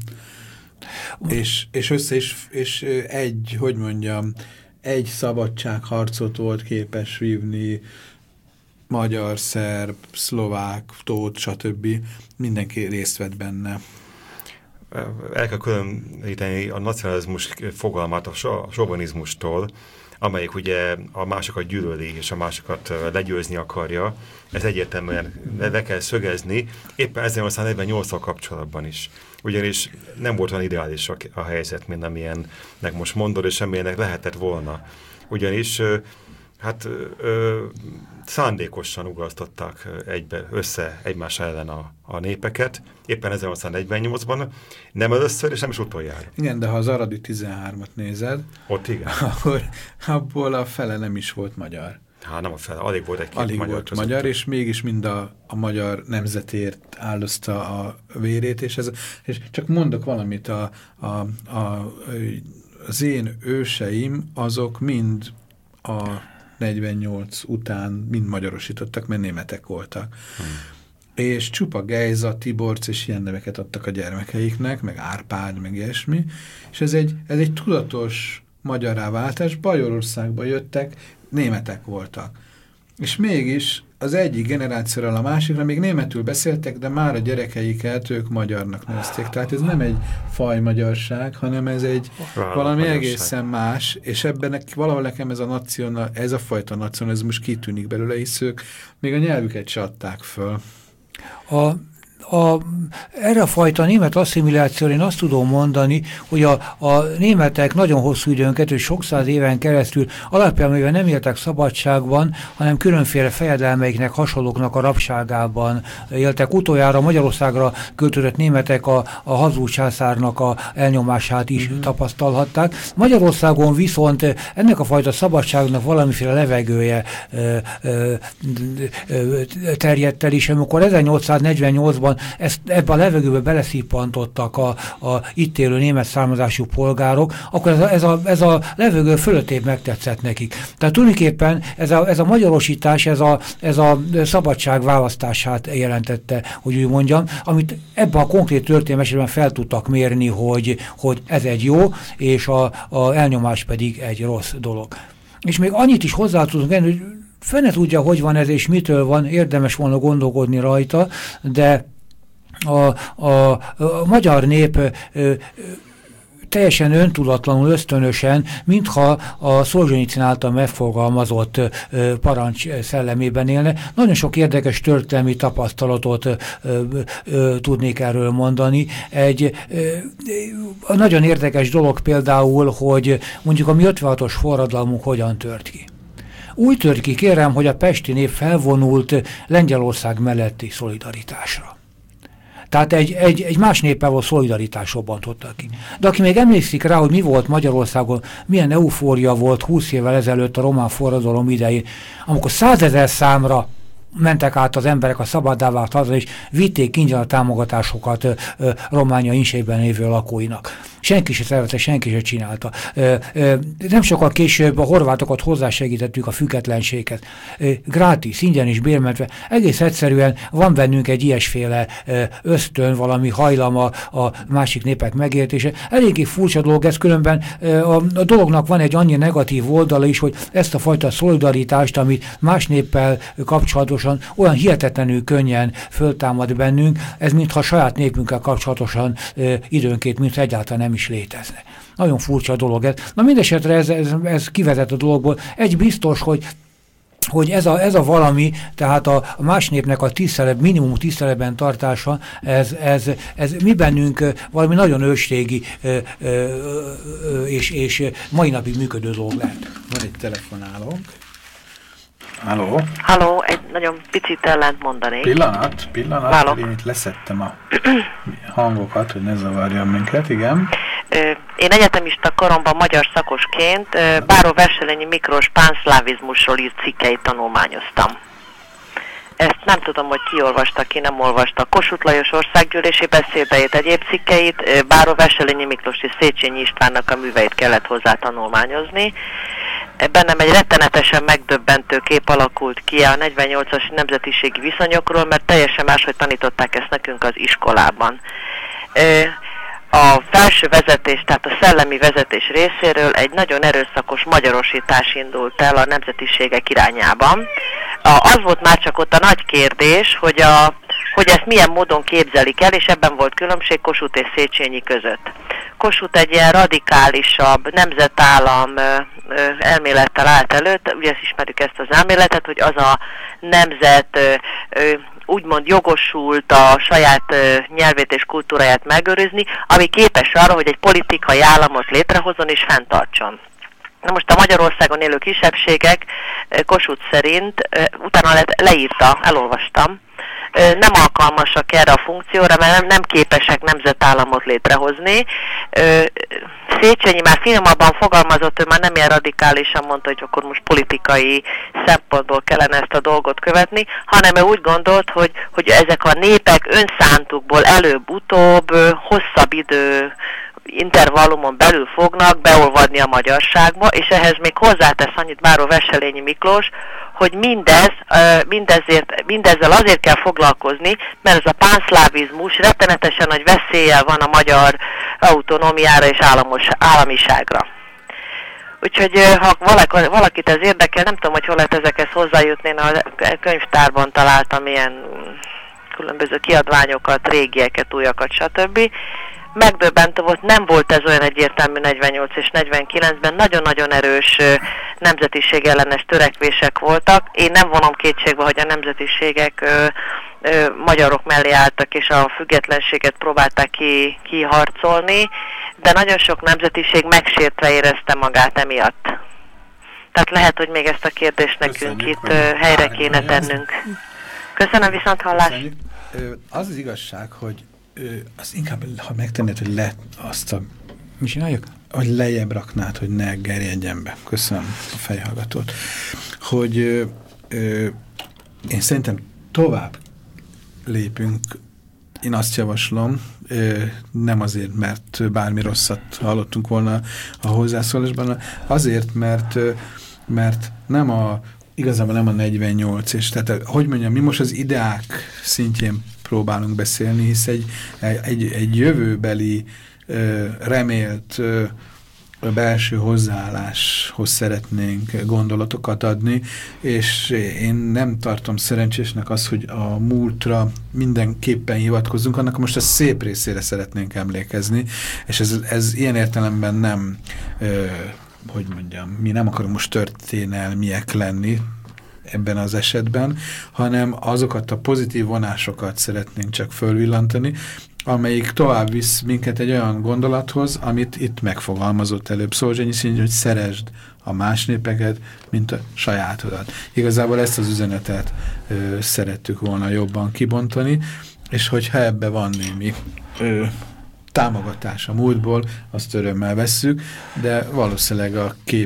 És, és össze is, és egy, hogy mondjam, egy szabadságharcot volt képes vívni, magyar, szerb, szlovák, tót, stb. Mindenki részt vett benne. El kell különíteni a nacionalizmus fogalmát a sovonizmustól, amelyik ugye a másokat gyűlöli és a másokat legyőzni akarja. Ez egyértelműen le kell szögezni, éppen ezernyolcszáznegyvennyolccal kapcsolatban is. Ugyanis nem volt olyan ideális a, a helyzet, mint amilyennek most mondod, és amilyennek lehetett volna. Ugyanis hát ö, szándékosan ugrasztották egybe, össze egymás ellen a, a népeket, éppen ezernyolcszáznegyvennyolcban, nem először és nem is utoljára. Igen, de ha az aradi tizenhármat nézed, ott igen. Akkor abból a fele nem is volt magyar. Hát nem a fele, alig volt egy-két alig magyar volt között. magyar, és mégis mind a, a magyar nemzetért áldozta a vérét, és, ez, és csak mondok valamit, a, a, a, az én őseim, azok mind a negyvennyolc után mind magyarosítottak, mert németek voltak. Hmm. És csupa Gejza, Tiborcs és ilyen neveket adtak a gyermekeiknek, meg Árpád, meg ilyesmi, és ez egy, ez egy tudatos magyarráváltás, Bajorországba jöttek, németek voltak. És mégis az egyik generációral a másikra még németül beszéltek, de már a gyerekeiket ők magyarnak nevezték. Tehát ez nem egy fajmagyarság, hanem ez egy Vállal valami magyarság. Egészen más, és ebben valahol nekem ez a, nacional, ez a fajta nacionalizmus kitűnik belőle, hisz ők még a nyelvüket se adták föl. A A, erre a fajta német asszimilációra én azt tudom mondani, hogy a, a németek nagyon hosszú időn keresztül, sok száz éven keresztül alapjában nem éltek szabadságban, hanem különféle fejedelmeiknek, hasonlóknak a rabságában éltek. Utoljára Magyarországra költözött németek a, a hazug császárnak a elnyomását is mm-hmm. tapasztalhatták. Magyarországon viszont ennek a fajta szabadságnak valamiféle levegője ö, ö, ö, terjedt el is, amikor ezernyolcszáznegyvennyolcban ezt, ebbe a levegőbe beleszippantottak a, a itt élő német származású polgárok, akkor ez a, ez a, ez a levegő fölöttébb megtetszett nekik. Tehát tulajdonképpen ez a, ez a magyarosítás, ez a, ez a szabadság választását jelentette, hogy úgy mondjam, amit ebben a konkrét történetben fel tudtak mérni, hogy, hogy ez egy jó, és a, a elnyomás pedig egy rossz dolog. És még annyit is hozzá tudunk enni, hogy fene tudja, hogy van ez, és mitől van, érdemes volna gondolkodni rajta, de A, a, a magyar nép ö, ö, teljesen öntudatlanul, ösztönösen, mintha a Szolzsenyicin által megfogalmazott ö, parancs szellemében élne. Nagyon sok érdekes történelmi tapasztalatot ö, ö, ö, tudnék erről mondani. Egy ö, nagyon érdekes dolog például, hogy mondjuk a mi ötvenhatos forradalmunk hogyan tört ki. Úgy tört ki, kérem, hogy a pesti nép felvonult Lengyelország melletti szolidaritásra. Tehát egy, egy, egy más néppel volt szolidaritás robbantottak ki. De aki még emlékszik rá, hogy mi volt Magyarországon, milyen eufória volt húsz évvel ezelőtt a román forradalom idején, amikor százezer számra mentek át az emberek a szabaddá vált haza, és vitték ingyen a támogatásokat ö, ö, Románia inségben lévő lakóinak. Senki se szervezte, senki se csinálta. Ö, ö, nem sokkal később a horvátokat hozzásegítettük a függetlenséghez. Ö, gratis, ingyen és bérmentve. Egész egyszerűen van bennünk egy ilyesféle ö, ösztön, valami hajlam a, a másik népek megértése. Eléggé furcsa dolog ez, különben ö, a, a dolognak van egy annyi negatív oldala is, hogy ezt a fajta szolidaritást, amit más néppel kapcsolatosan olyan hihetetlenül könnyen föltámad bennünk, ez mintha saját népünkkel kapcsolatosan ö, időnként, mintha egyáltalán nem is létezne. Nagyon furcsa dolog ez. Na mindesetre ez, ez, ez kivezet a dologból. Egy biztos, hogy hogy ez a, ez a valami, tehát a más népnek a tisztelet, minimum tiszteletben tartása, ez, ez, ez mi bennünk valami nagyon ősrégi és, és mai napig működő dolog lehet. Van egy telefonálónk. Halló? Halló, egy nagyon picit ellent mondanék. Pillanat, pillanat, Válok. én itt leszettem a hangokat, hogy ne zavarjam minket, igen. Én egyetemista koromban magyar szakosként Báró Veselényi Miklós pánszlávizmusról írt cikkeit tanulmányoztam. Ezt nem tudom, hogy ki olvasta, ki nem olvasta. Kossuth Lajos országgyűlési beszédeit, egyéb cikkeit, Báró Veselényi Miklós és Széchenyi Istvánnak a műveit kellett hozzá tanulmányozni. Bennem egy rettenetesen megdöbbentő kép alakult ki a negyvennyolcas nemzetiségi viszonyokról, mert teljesen máshogy tanították ezt nekünk az iskolában. A felső vezetés, tehát a szellemi vezetés részéről egy nagyon erőszakos magyarosítás indult el a nemzetiségek irányában. Az volt már csak ott a nagy kérdés, hogy, a, hogy ezt milyen módon képzelik el, és ebben volt különbség Kossuth és Széchenyi között. Kossuth egy ilyen radikálisabb nemzetállam elmélettel állt előtt, ugye ezt ismerjük ezt az elméletet, hogy az a nemzet úgymond jogosult a saját nyelvét és kultúráját megőrizni, ami képes arra, hogy egy politikai államot létrehozzon és fenntartson. Na most a Magyarországon élő kisebbségek Kossuth szerint, utána le, leírta, elolvastam, nem alkalmasak erre a funkcióra, mert nem, nem képesek nemzetállamot létrehozni. Széchenyi már finomabban fogalmazott, ő már nem ilyen radikálisan mondta, hogy akkor most politikai szempontból kellene ezt a dolgot követni, hanem ő úgy gondolt, hogy, hogy ezek a népek önszántukból előbb-utóbb hosszabb idő intervallumon belül fognak beolvadni a magyarságba, és ehhez még hozzátesz annyit Báró Veselényi Miklós, hogy mindez, mindezért, mindezzel azért kell foglalkozni, mert ez a pánszlávizmus rettenetesen nagy veszéllyel van a magyar autonómiára és államos, államiságra. Úgyhogy ha valaki, valakit ez érdekel, nem tudom, hogy hol lehet ezekhez hozzájutni, én a könyvtárban találtam ilyen különböző kiadványokat, régieket, újakat, stb. Megdöbbentő volt, nem volt ez olyan egyértelmű negyvennyolc és negyvenkilencben, nagyon-nagyon erős nemzetiség ellenes törekvések voltak. Én nem vonom kétségbe, hogy a nemzetiségek ö, ö, magyarok mellé álltak, és a függetlenséget próbálták ki, kiharcolni, de nagyon sok nemzetiség megsértve érezte magát emiatt. Tehát lehet, hogy még ezt a kérdést nekünk Köszönjük, itt ö, helyre kéne tennünk. Köszönöm, viszont hallás. Az az igazság, hogy az inkább, ha megtennéd, hogy le azt a... Mi csináljuk? Hogy lejjebb raknád, hogy ne gerjedjen be. Köszönöm a fejhallgatót. Hogy ö, ö, én szerintem tovább lépünk. Én azt javaslom, ö, nem azért, mert bármi rosszat hallottunk volna a hozzászólásban, azért, mert, ö, mert nem a, igazából nem a negyvennyolc, és tehát, hogy mondjam, mi most az ideák szintjén próbálunk beszélni, hisz egy, egy, egy jövőbeli remélt belső hozzáálláshoz szeretnénk gondolatokat adni, és én nem tartom szerencsésnek az, hogy a múltra mindenképpen hivatkozunk, annak most a szép részére szeretnénk emlékezni, és ez, ez ilyen értelemben nem, hogy mondjam, mi nem akarunk most történelmiek lenni, ebben az esetben, hanem azokat a pozitív vonásokat szeretnénk csak fölvillantani, amelyik tovább visz minket egy olyan gondolathoz, amit itt megfogalmazott előbb Szolzsenyi szintén, hogy szeresd a más népeket, mint a sajátodat. Igazából ezt az üzenetet ö, szerettük volna jobban kibontani, és hogyha ebbe van némi ö, támogatás a múltból, azt örömmel vesszük, de valószínűleg a kép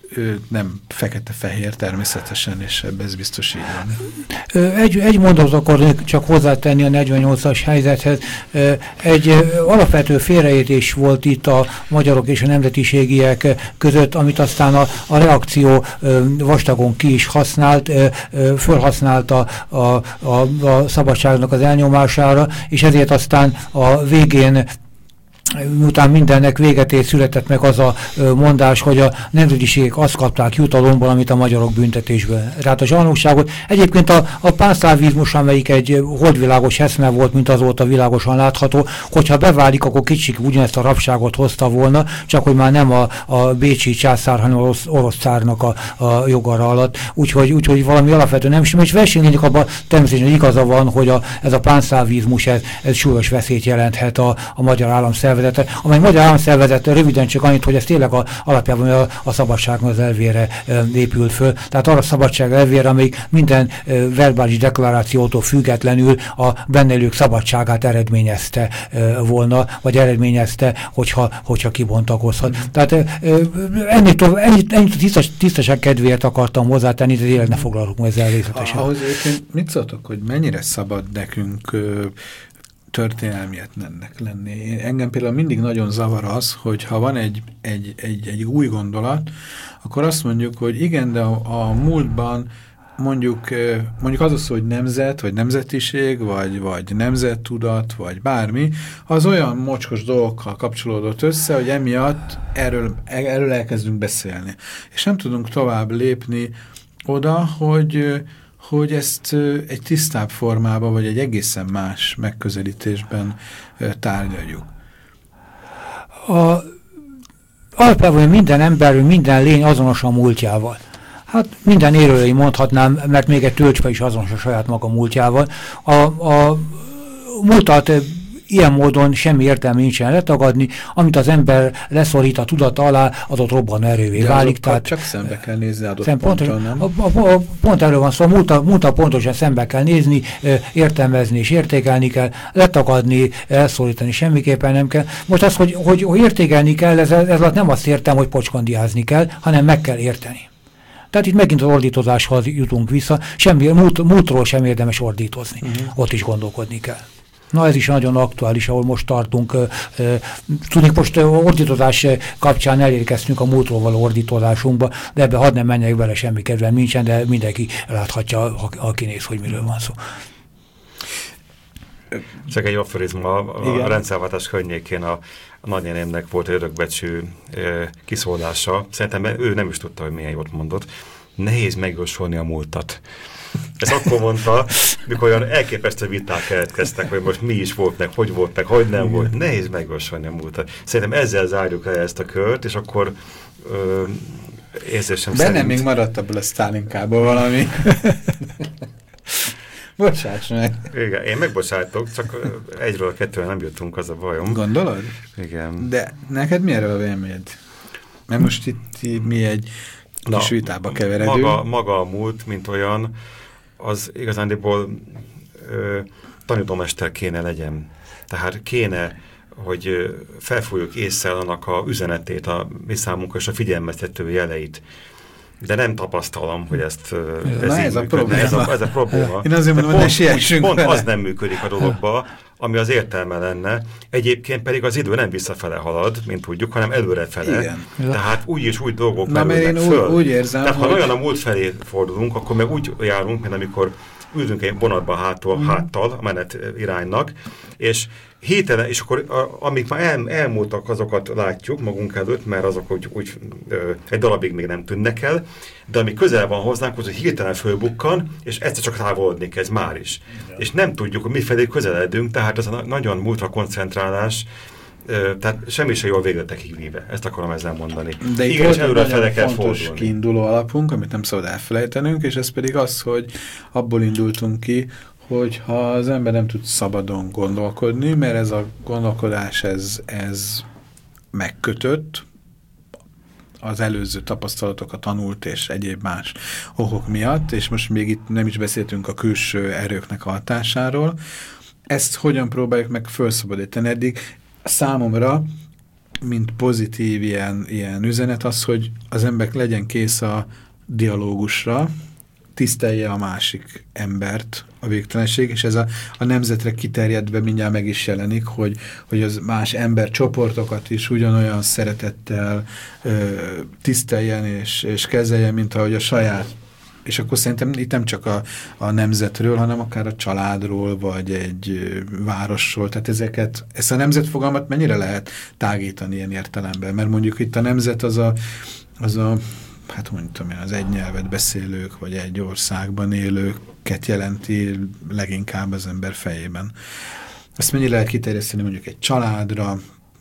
nem fekete-fehér természetesen, és ebben ez biztos így van. Egy, egy mondatot akarnék csak hozzátenni a negyvennyolcas helyzethez. Egy alapvető félreértés volt itt a magyarok és a nemzetiségiek között, amit aztán a, a reakció vastagon ki is használt, felhasználta a, a, a szabadságnak az elnyomására, és ezért aztán a végén miután mindennek véget ért, született meg az a mondás, hogy a nemzetiségek azt kapták jutalomból, amit a magyarok büntetésből. Tehát a zsarnokságot. Egyébként a, a pánszlávizmus, amelyik egy holdvilágos eszme volt, mint azóta világosan látható, hogyha beválik, akkor kicsik ugyanezt a rabságot hozta volna, csak hogy már nem a, a bécsi császár, hanem orosz, orosz cárnak a, a jogara alatt. Úgyhogy, úgyhogy valami alapvető nem sem. És versenyének abban természetesen igaza van, hogy a, ez a pánszlávizmus, ez, ez súlyos veszélyt jelenthet a, a magyar államszervezet, amely magyar államszervezet röviden csak annyit, hogy ez tényleg a, alapjában a, a szabadságnak az elvére e, épült föl. Tehát arra a szabadság elvére, amelyik minden e, verbális deklarációtól függetlenül a benne élők szabadságát eredményezte e, volna, vagy eredményezte, hogyha, hogyha kibontakozhat. Mm. Tehát e, ennyit, ennyit, ennyit tisztas, tisztaság kedvéért akartam hozzátenni, de tényleg ne foglalkozunk ezzel részletesen. Ahhoz egyébként mit szóltok, hogy mennyire szabad nekünk történelmietlennek lenni? Engem például mindig nagyon zavar az, hogy ha van egy, egy, egy, egy új gondolat, akkor azt mondjuk, hogy igen, de a, a múltban mondjuk, mondjuk az az, hogy nemzet, vagy nemzetiség, vagy, vagy nemzettudat, vagy bármi, az olyan mocskos dolgokkal kapcsolódott össze, hogy emiatt erről, erről elkezdünk beszélni. És nem tudunk tovább lépni oda, hogy hogy ezt egy tisztább formában, vagy egy egészen más megközelítésben tárgyaljuk. A, alapvetően minden ember, minden lény azonos a múltjával. Hát minden élőlény mondhatnám, mert még egy tölcsbe is azonos a saját maga múltjával. A, a múltat ilyen módon semmi értelme nincsen letagadni, amit az ember leszorít a tudata alá, adott robban erővé de válik. Tehát csak szembe kell nézni adott ponton, ponton, nem? A, a, a, pont erről van szó, szóval múlta, múlta pontosan szembe kell nézni, értelmezni és értékelni kell, letagadni, elszorítani semmiképpen nem kell. Most az, hogy, hogy, hogy értékelni kell, ez, ez alatt nem azt értem, hogy pocskondiázni kell, hanem meg kell érteni. Tehát itt megint az ordítozáshoz jutunk vissza, semmi, múlt, múltról sem érdemes ordítozni, uh-huh. Ott is gondolkodni kell. Na ez is nagyon aktuális, ahol most tartunk. Tudnék, most ordítozás kapcsán elérkeztünk a múltról való ordítozásunkba, de ebbe hadd nem menjek bele, semmi kedvem nincsen, de mindenki láthatja, aki néz, hogy miről van szó. Csak egy aforizma, a, a rendszerváltás környékén a, a nagynénémnek volt örökbecsű e, kiszólása. Szerintem ő nem is tudta, hogy milyen jót mondott. Nehéz megjósolni a múltat. Ezt akkor mondta, mikor olyan elképesztő viták keletkeztek, hogy most mi is volt meg, hogy volt meg, hogy nem volt. Nehéz megjósolni a múltat. Szerintem ezzel zárjuk le ezt a kört, és akkor ö, érzésem Bennem szerint... még maradt abból a Sztálinkából valami. Bocsáss meg. Igen, én megbocsátok, csak egyről a kettőre nem jutunk, az a bajom. Gondolod? Igen. De neked mi erről a véleményed? Mert most itt mi egy Na, kis vitába keveredünk. Maga, maga a múlt, mint olyan, az igazándiból ö, tanítómester kéne legyen. Tehát kéne, hogy felfújjuk észre annak a üzenetét, a mi számunkra és a figyelmeztető jeleit. De nem tapasztalom, hogy ezt ez, Na, ez, a probléma. ez, a, ez a probléma. Én azért mondom, hogy ne Pont vele. az nem működik a dologba, ami az értelme lenne. Egyébként pedig az idő nem visszafele halad, mint tudjuk, hanem előrefele. Igen. Tehát úgy és úgy dolgok Na, merülnek én föl. úgy, úgy érzem, Tehát ha hogy... olyan a múlt felé fordulunk, akkor meg úgy járunk, mint amikor ülünk egy vonatban hátul, mm. háttal a menet iránynak, és hételen, és akkor a, amik már el, elmúltak, azokat látjuk magunk előtt, mert azok úgy, úgy ö, egy darabig még nem tűnnek el, de ami közel van hozzánk, az, hogy hirtelen fölbukkan, és egyszer csak távolodni kezd már is. Igen. És nem tudjuk, hogy mifelé közeledünk, tehát ez a nagyon múltra koncentrálás, ö, tehát semmi se jól végletekig víve. Ezt akarom ezzel mondani. De itt igen, és előre fele kell fontos fordulni. kiinduló alapunk, amit nem szabad elfelejtenünk, és ez pedig az, hogy abból indultunk ki, hogy ha az ember nem tud szabadon gondolkodni, mert ez a gondolkodás ez, ez megkötött, az előző tapasztalatokat tanult és egyéb más okok miatt, és most még itt nem is beszéltünk a külső erőknek a hatásáról. Ezt hogyan próbáljuk meg felszabadítani? Eddig számomra mint pozitív ilyen, ilyen üzenet az, hogy az emberek legyen kész a dialógusra, tisztelje a másik embert a végtelenség, és ez a, a nemzetre kiterjedve mindjárt meg is jelenik, hogy, hogy az más embercsoportokat is ugyanolyan szeretettel ö, tiszteljen és, és kezeljen, mint ahogy a saját. És akkor szerintem itt nem csak a, a nemzetről, hanem akár a családról, vagy egy városról. Tehát ezeket, ezt a nemzetfogalmat mennyire lehet tágítani ilyen értelemben? Mert mondjuk itt a nemzet az a, az a hát mondtam én, az egy nyelvet beszélők, vagy egy országban élőket jelenti leginkább az ember fejében. Ezt mennyire lehet kiterjeszteni mondjuk egy családra,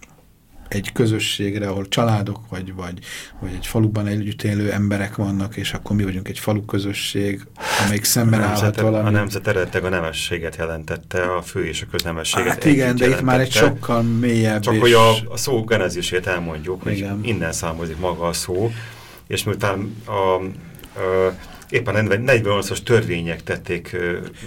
egy közösségre, ahol családok vagy, vagy, vagy egy faluban együtt élő emberek vannak, és akkor mi vagyunk egy falu közösség, amelyik szemben állhat valami. A nemzet eredetileg a nemességet jelentette, a fő és a köznemességet. Hát igen, de jelentette. Itt már egy sokkal mélyebb. Csak és... hogy a, a szó genezisét elmondjuk, hogy igen. Innen származik maga a szó, és miután a, a, éppen a negyvennyolcas törvények tették,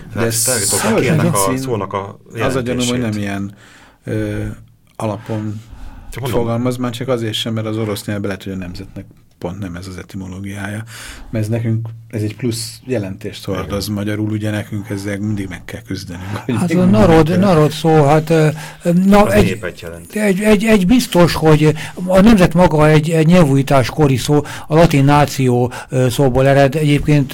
tehát ennek a szónak a jelentését. Az a gyanúm, hogy nem ilyen ö, alapon fogalmaz, már csak azért sem, mert az orosz nyelvben lehet, hogy a nemzetnek pont nem ez az etimológiája. Mert ez nekünk, ez egy plusz jelentést hordoz magyarul, ugye nekünk ezzel mindig meg kell küzdenünk. Hát a narod, narod szó, hát na, egy, egy, egy, egy biztos, hogy a nemzet maga egy, egy nyelvújítás kori szó, a latin náció szóból ered, egyébként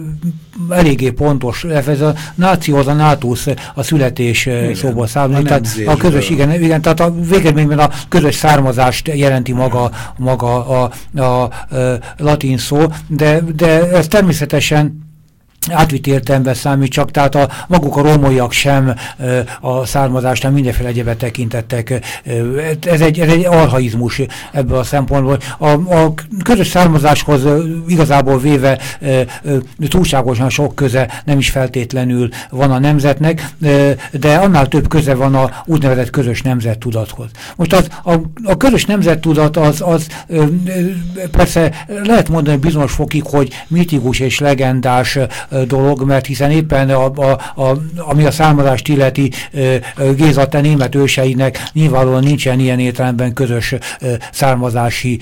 eléggé pontos, ez a náció, az a nátusz, a születés igen, szóból származik, tehát a közös, igen, igen, tehát a végeredményben a közös származást jelenti maga, maga a, a, a, a latin szó, de, de ez természetesen átvitt értelemben számít csak, tehát a, maguk a rómaiak sem e, a származásnál mindenféle egyebet tekintettek. E, ez, egy, ez egy archaizmus ebből a szempontból. A, a közös származáshoz e, igazából véve e, e, túlságosan sok köze nem is feltétlenül van a nemzetnek, e, de annál több köze van a úgynevezett közös nemzettudathoz. Most az, a, a közös nemzettudat az, az e, persze lehet mondani bizonyos fokig, hogy mitikus és legendás dolog, mert hiszen éppen a, a, a, ami a származást illeti Géza te német őseinek nyilvánvalóan nincsen ilyen értelemben közös származási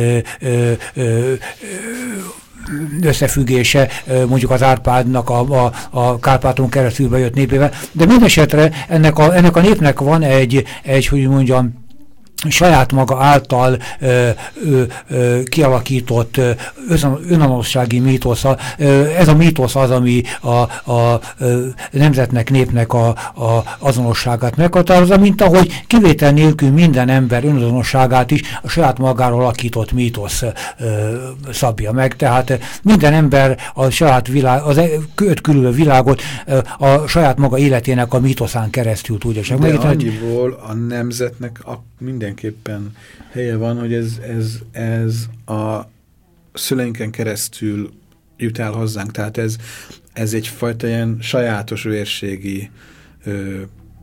összefüggése mondjuk az Árpádnak a, a, a Kárpáton keresztül bejött népével, de mindesetre ennek a, ennek a népnek van egy, egy hogy mondjam, saját maga által ö, ö, ö, kialakított ö, önazonossági mítosza. Ez a mítosz az, ami a, a ö, nemzetnek, népnek a, a azonosságát meghatározza, mint ahogy kivétel nélkül minden ember önazonosságát is a saját magáról alakított mítosz ö, szabja meg. Tehát minden ember a saját világ, az öt körülő világot ö, a saját maga életének a mítoszán keresztül tudja csak de annyiból a nemzetnek a mindenképpen helye van, hogy ez, ez, ez a szüleinken keresztül jut el hozzánk. Tehát ez, ez egyfajta ilyen sajátos vérségi ö,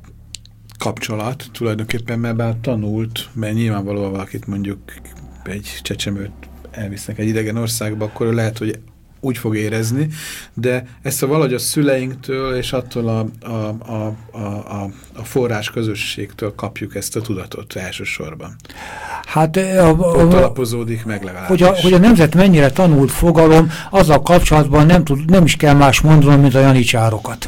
kapcsolat tulajdonképpen, mert bár tanult, mert nyilvánvalóan valakit mondjuk egy csecsemőt elvisznek egy idegen országba, akkor lehet, hogy úgy fog érezni, de ezt a valahogy a szüleinktől és attól a, a, a, a, a forrás közösségtől kapjuk ezt a tudatot elsősorban. Hát a, a, ott alapozódik meg legalábbis. Hogy a, hogy a nemzet mennyire tanult fogalom, azzal kapcsolatban nem, tud, nem is kell más mondanom, mint a janicsárokat.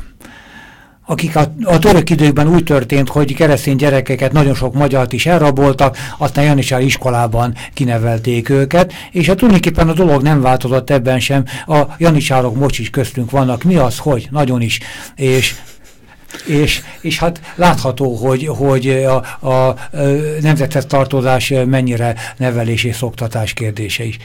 Akik a, a török időkben úgy történt, hogy keresztény gyerekeket, nagyon sok magyart is elraboltak, aztán janicsári iskolában kinevelték őket, és hát tulajdonképpen a dolog nem változott ebben sem. A janicsárok most is köztünk vannak. Mi az, hogy? Nagyon is. És És, és hát látható, hogy, hogy a, a, a nemzethez tartozás mennyire nevelés és szoktatás kérdése is.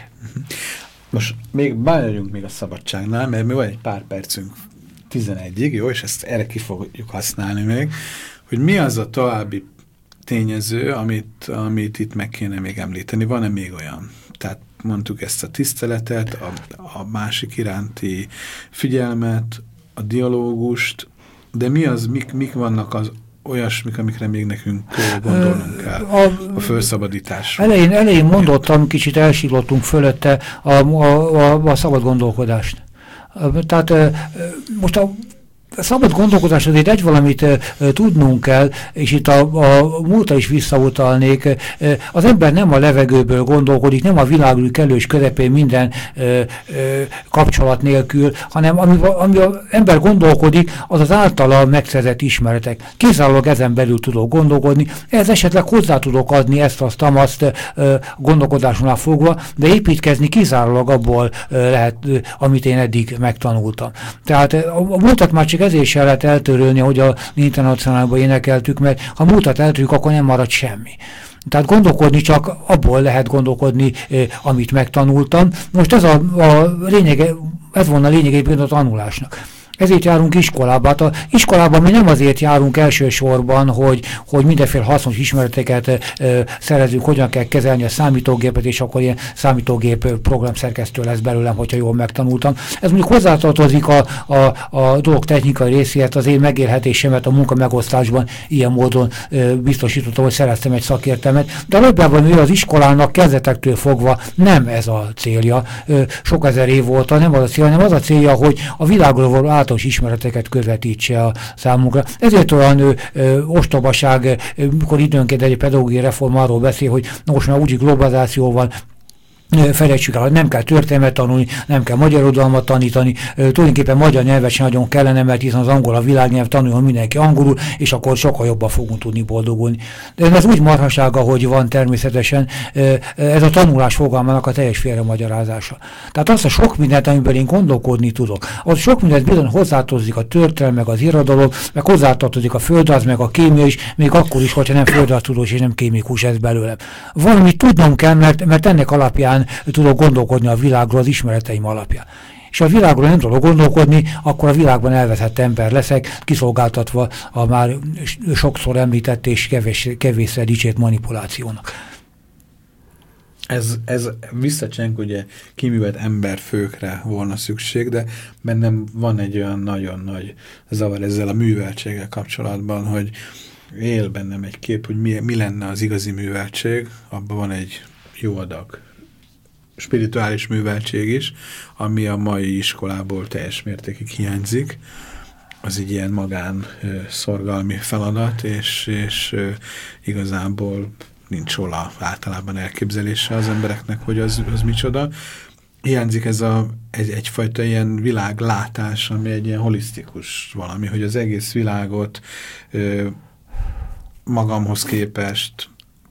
Most még bájjunk még a szabadságnál, mert mi van egy pár percünk tizenegyig, jó, és ezt erre ki fogjuk használni még, hogy mi az a további tényező, amit, amit itt meg kéne még említeni. Van-e még olyan? Tehát mondtuk ezt a tiszteletet, a, a másik iránti figyelmet, a dialógust, de mi az, mik, mik vannak az olyasmik, amikre még nekünk gondolnunk kell a, a felszabadításra? Elején, elején mondottam, kicsit elsílottunk fölötte a, a, a, a szabad gondolkodást. Tehát most a szabad gondolkodás azért egy valamit e, e, tudnunk kell, és itt a, a múltra is visszautalnék. E, az ember nem a levegőből gondolkodik, nem a világűr kellős közepén minden e, e, kapcsolat nélkül, hanem ami, ami az ember gondolkodik, az az általa megszerzett ismeretek. Kizárólag ezen belül tudok gondolkodni, ez esetleg hozzá tudok adni ezt, azt, azt e, gondolkodásonál fogva, de építkezni kizárólag abból e, lehet, e, amit én eddig megtanultam. Tehát a múltat már csak ezért sem lehet eltörölni, hogy a internacionálban énekeltük, mert ha múltat eltörjük, akkor nem marad semmi. Tehát gondolkodni csak abból lehet gondolkodni, eh, amit megtanultam. Most ez a, a lényege, ez volna a lényegében a tanulásnak. Ezért járunk iskolába. Hát az iskolában mi nem azért járunk elsősorban, hogy, hogy mindenféle hasznos ismereteket e, szerezünk, hogyan kell kezelni a számítógépet, és akkor ilyen számítógép programszerkesztő lesz belőlem, hogyha jól megtanultam. Ez mondjuk hozzátartozik a, a, a dolog technikai részéhez, az én megélhetésemet a munka megosztásban ilyen módon e, biztosítottam, hogy szereztem egy szakértelmet. De alapjában ő az iskolának kezdetektől fogva nem ez a célja. E, sok ezer év óta nem az a célja, hanem az a célja, hogy a világról való általános ismereteket közvetítse a számunkra. Ezért olyan ö, ö, ostobaság, ö, mikor időnként egy pedagógiai reform arról beszél, hogy most már úgy globalizációval felejtsük el, hogy nem kell történelmet tanulni, nem kell magyarodalmat tanítani, tulajdonképpen magyar nyelvet sem nagyon kellene, mert hiszen az angol a világnyelv, tanuljon mindenki angolul, és akkor sokkal jobban fogunk tudni boldogulni. De ez úgy marhasága, hogy van természetesen, ez a tanulás fogalmának a teljes félremagyarázása. Tehát azt a sok mindent, amiből én gondolkodni tudok, az sok mindent bizony hozzátartozik a történelem, meg az irodalom, meg hozzátartozik a földrajz, meg a kémia is, még akkor is, hogyha nem földrajztudós és nem kémikus ez belőlem. Valamit tudnom kell, mert, mert ennek alapján tudok gondolkodni a világról az ismereteim alapján. És ha a világról nem tudok gondolkodni, akkor a világban elveszett ember leszek, kiszolgáltatva a már sokszor említett és kevés, kevésszer dicsért manipulációnak. Ez, ez visszacseng, ugye kiművelt emberfőkre volna szükség, de bennem van egy olyan nagyon nagy zavar ezzel a műveltséggel kapcsolatban, hogy él bennem egy kép, hogy mi, mi lenne az igazi műveltség, abban van egy jó adag spirituális műveltség is, ami a mai iskolából teljes mértékig hiányzik. Az egy ilyen magán szorgalmi feladat, és, és igazából nincs hol általában elképzelése az embereknek, hogy az, az micsoda. Hiányzik ez a, egy, egyfajta ilyen világlátás, ami egy ilyen holisztikus valami, hogy az egész világot ö, magamhoz képest,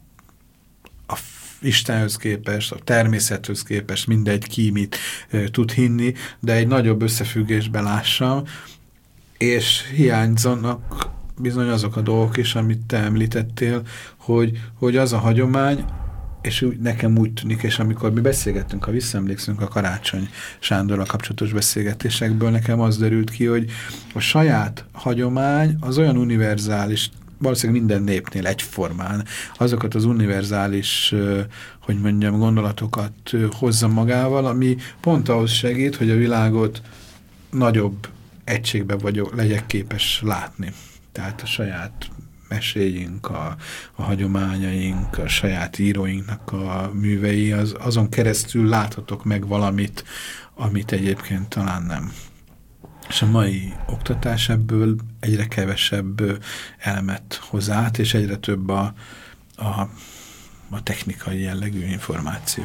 a Istenhöz képest, a természethez képest mindegy ki mit e, tud hinni, de egy nagyobb összefüggésbe lássam, és hiányzanak bizony azok a dolgok is, amit te említettél, hogy, hogy az a hagyomány, és úgy, nekem úgy tűnik, és amikor mi beszélgettünk, ha visszaemlékszünk a Karácsony Sándorral kapcsolatos beszélgetésekből, nekem az derült ki, hogy a saját hagyomány az olyan univerzális, valószínűleg minden népnél egyformán azokat az univerzális, hogy mondjam, gondolatokat hozza magával, ami pont ahhoz segít, hogy a világot nagyobb egységben vagyok, legyek képes látni. Tehát a saját meséink, a, a hagyományaink, a saját íróinknak a művei, az, azon keresztül láthatok meg valamit, amit egyébként talán nem. És a mai oktatás ebből egyre kevesebb elemet hoz át, és egyre több a, a, a technikai jellegű információ.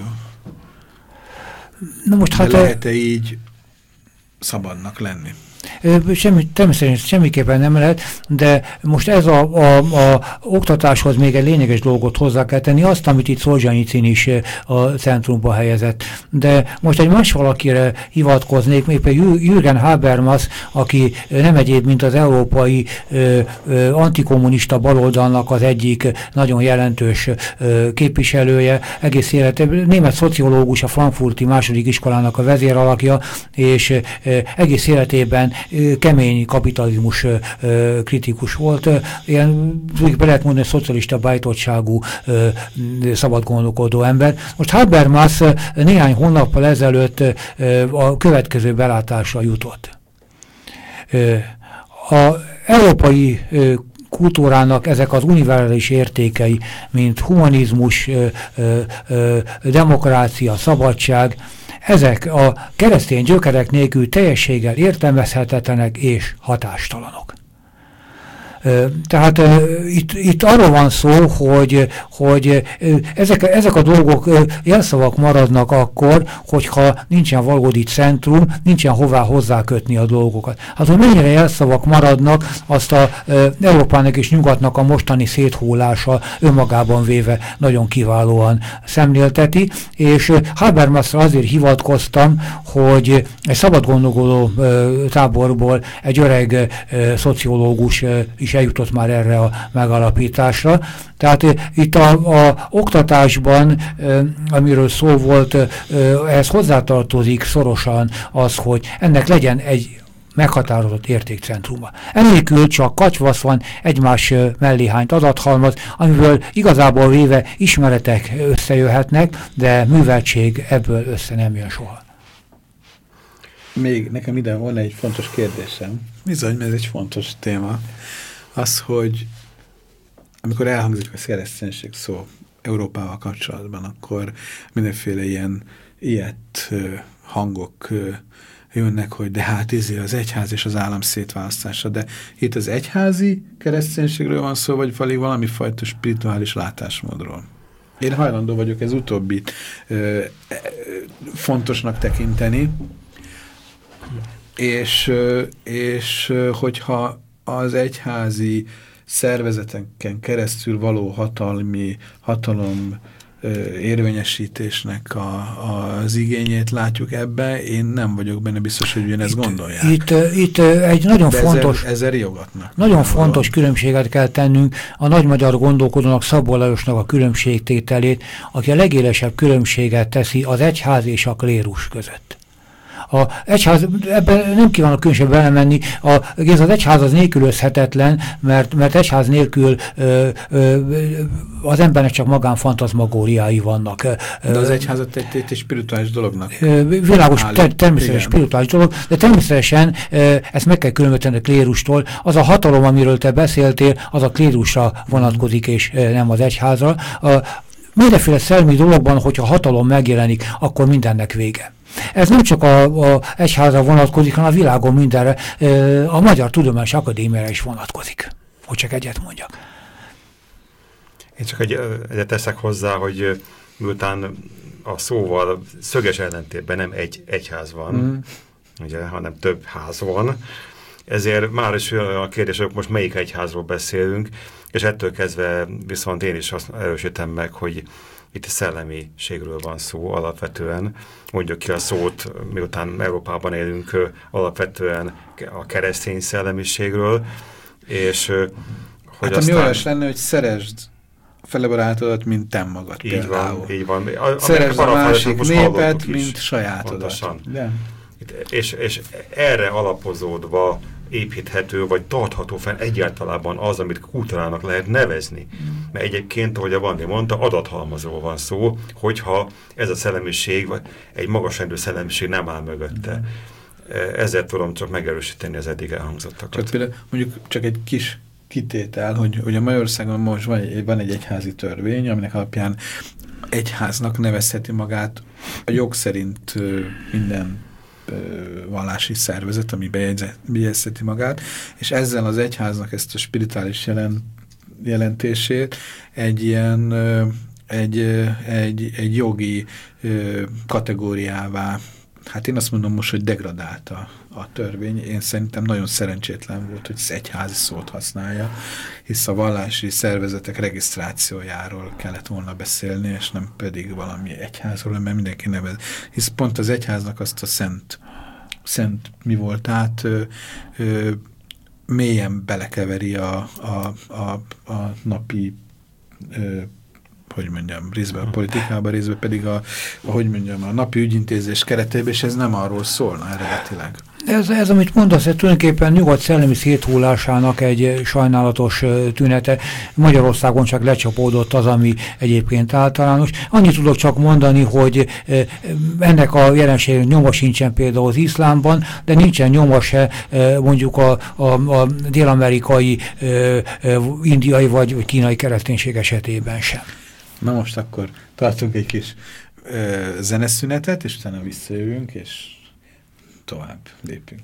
Na most hát lehet-e így szabadnak lenni? Semmi, természetesen semmiképpen nem lehet, de most ez a, a, a oktatáshoz még egy lényeges dolgot hozzá kell tenni, azt, amit itt Szolzsenyicin is a centrumba helyezett. De most egy más valakire hivatkoznék, még például Jürgen Habermas, aki nem egyéb, mint az európai ö, ö, antikommunista baloldalnak az egyik nagyon jelentős ö, képviselője, egész életében, német szociológus, a frankfurti második iskolának a vezéralakja, és ö, egész életében kemény kapitalizmus kritikus volt. Ilyen, be lehet mondani, szocialista bájtottságú szabad gondolkodó ember. Most Habermas néhány hónappal ezelőtt a következő belátásra jutott. Az európai kultúrának ezek az univerzális értékei, mint humanizmus, demokrácia, szabadság, ezek a keresztény gyökerek nélkül teljességgel értelmezhetetlenek és hatástalanok. Tehát uh, itt, itt arról van szó, hogy, hogy uh, ezek, ezek a dolgok uh, jelszavak maradnak akkor, hogyha nincsen valódi centrum, nincsen hová hozzákötni a dolgokat. Hát, hogy mennyire jelszavak maradnak, azt a uh, Európának és Nyugatnak a mostani széthullása önmagában véve nagyon kiválóan szemlélteti, és uh, Habermasra azért hivatkoztam, hogy egy szabadgondolkodó uh, táborból egy öreg uh, szociológus uh, is eljutott már erre a megalapításra. Tehát e, itt a, a oktatásban, e, amiről szó volt, e, ehhez hozzátartozik szorosan az, hogy ennek legyen egy meghatározott értékcentruma. Ennélkül csak katyvasz van, egymás melléhányt adathalmaz, amiből igazából véve ismeretek összejöhetnek, de műveltség ebből össze nem jön soha. Még nekem ide van egy fontos kérdésem. Bizony, ez egy fontos téma. Az, hogy amikor elhangzik a kereszténység szó Európával kapcsolatban, akkor mindenféle ilyen ilyet hangok jönnek, hogy de hát izé az egyház és az állam szétválasztása, de itt az egyházi kereszténységről van szó, vagy vagy valami fajta spirituális látásmódról. Én hajlandó vagyok ez utóbbit ö, ö, fontosnak tekinteni, és, ö, és ö, hogyha az egyházi szervezeteken keresztül való hatalmi, hatalom ö, érvényesítésnek a, az igényét látjuk ebbe, én nem vagyok benne biztos, hogy ugyanezt gondolják. Itt, itt egy nagyon de fontos, ezer, ezer jogatnak. Nagyon fontos való. Különbséget kell tennünk a nagymagyar gondolkodónak, Szabó Lajosnak a különbségtételét, aki a legélesebb különbséget teszi az egyház és a klérus között. A egyház, ebben nem kívánok különösen belemenni, a, ez az egyház az nélkülözhetetlen, mert, mert egyház nélkül ö, ö, az embernek csak magánfantazmagóriái vannak. De az egyházat egy, egy, egy spirituális dolognak. Világos, ter, természetesen spirituális dolog, de természetesen ö, ezt meg kell különböztetni a klérustól. Az a hatalom, amiről te beszéltél, az a klérusra vonatkozik, és ö, nem az egyházra. A, mindenféle szellemi dologban, hogyha hatalom megjelenik, akkor mindennek vége. Ez nem csak a, a egyházra vonatkozik, hanem a világon mindenre, a Magyar Tudományos Akadémiára is vonatkozik, hogy csak egyet mondjak. Én csak egy, egyet teszek hozzá, hogy miután a szóval szöges ellentétben nem egy egyház van, mm. ugye, hanem több ház van, ezért már is a kérdés, hogy most melyik egyházról beszélünk, és ettől kezdve viszont én is azt erősítem meg, hogy itt szellemiségről van szó alapvetően. Mondjuk ki a szót, miután Európában élünk, alapvetően a keresztény szellemiségről, és hogy hát aztán... ami olyas lenne, hogy szeresd a fele barátodat, mint te magad így például. Van, így van. A, szeresd a másik népet, mint sajátodat. De. És, és erre alapozódva építhető, vagy tartható fenn egyáltalában az, amit kultúrának lehet nevezni. Mm. Mert egyébként, ahogy a Vandi mondta, adathalmazról van szó, hogyha ez a szellemiség, vagy egy magasrendű szellemiség nem áll mögötte. Mm. Ezzel tudom csak megerősíteni az eddig elhangzottakat. Csak például mondjuk csak egy kis kitétel, hogy, hogy a Magyarországon most van egy, van egy egyházi törvény, aminek alapján egyháznak nevezheti magát a jog szerint minden vallási szervezet, ami bejegyezheti magát, és ezzel az egyháznak ezt a spirituális jelen, jelentését egy ilyen egy, egy, egy jogi kategóriává, hát én azt mondom most, hogy degradálta a törvény. Én szerintem nagyon szerencsétlen volt, hogy az egyházi szót használja, hisz a vallási szervezetek regisztrációjáról kellett volna beszélni, és nem pedig valami egyházról, mert mindenki nevez. Hisz pont az egyháznak azt a szent, szent mi volt át, ö, ö, mélyen belekeveri a, a, a, a napi ö, hogy mondjam, részben a politikába, részben pedig a, a, hogy mondjam, a napi ügyintézés keretében, és ez nem arról szólna eredetileg. Ez, ez amit mondasz, ez tulajdonképpen nyugat szellemi széthullásának egy sajnálatos tünete. Magyarországon csak lecsapódott az, ami egyébként általános. Annyit tudok csak mondani, hogy ennek a jelenségnek nyoma sincsen például az iszlámban, de nincsen nyoma se mondjuk a, a, a dél-amerikai, indiai vagy kínai kereszténység esetében sem. Na most akkor tartunk egy kis ö, zeneszünetet, és utána visszajövünk, és tovább lépünk.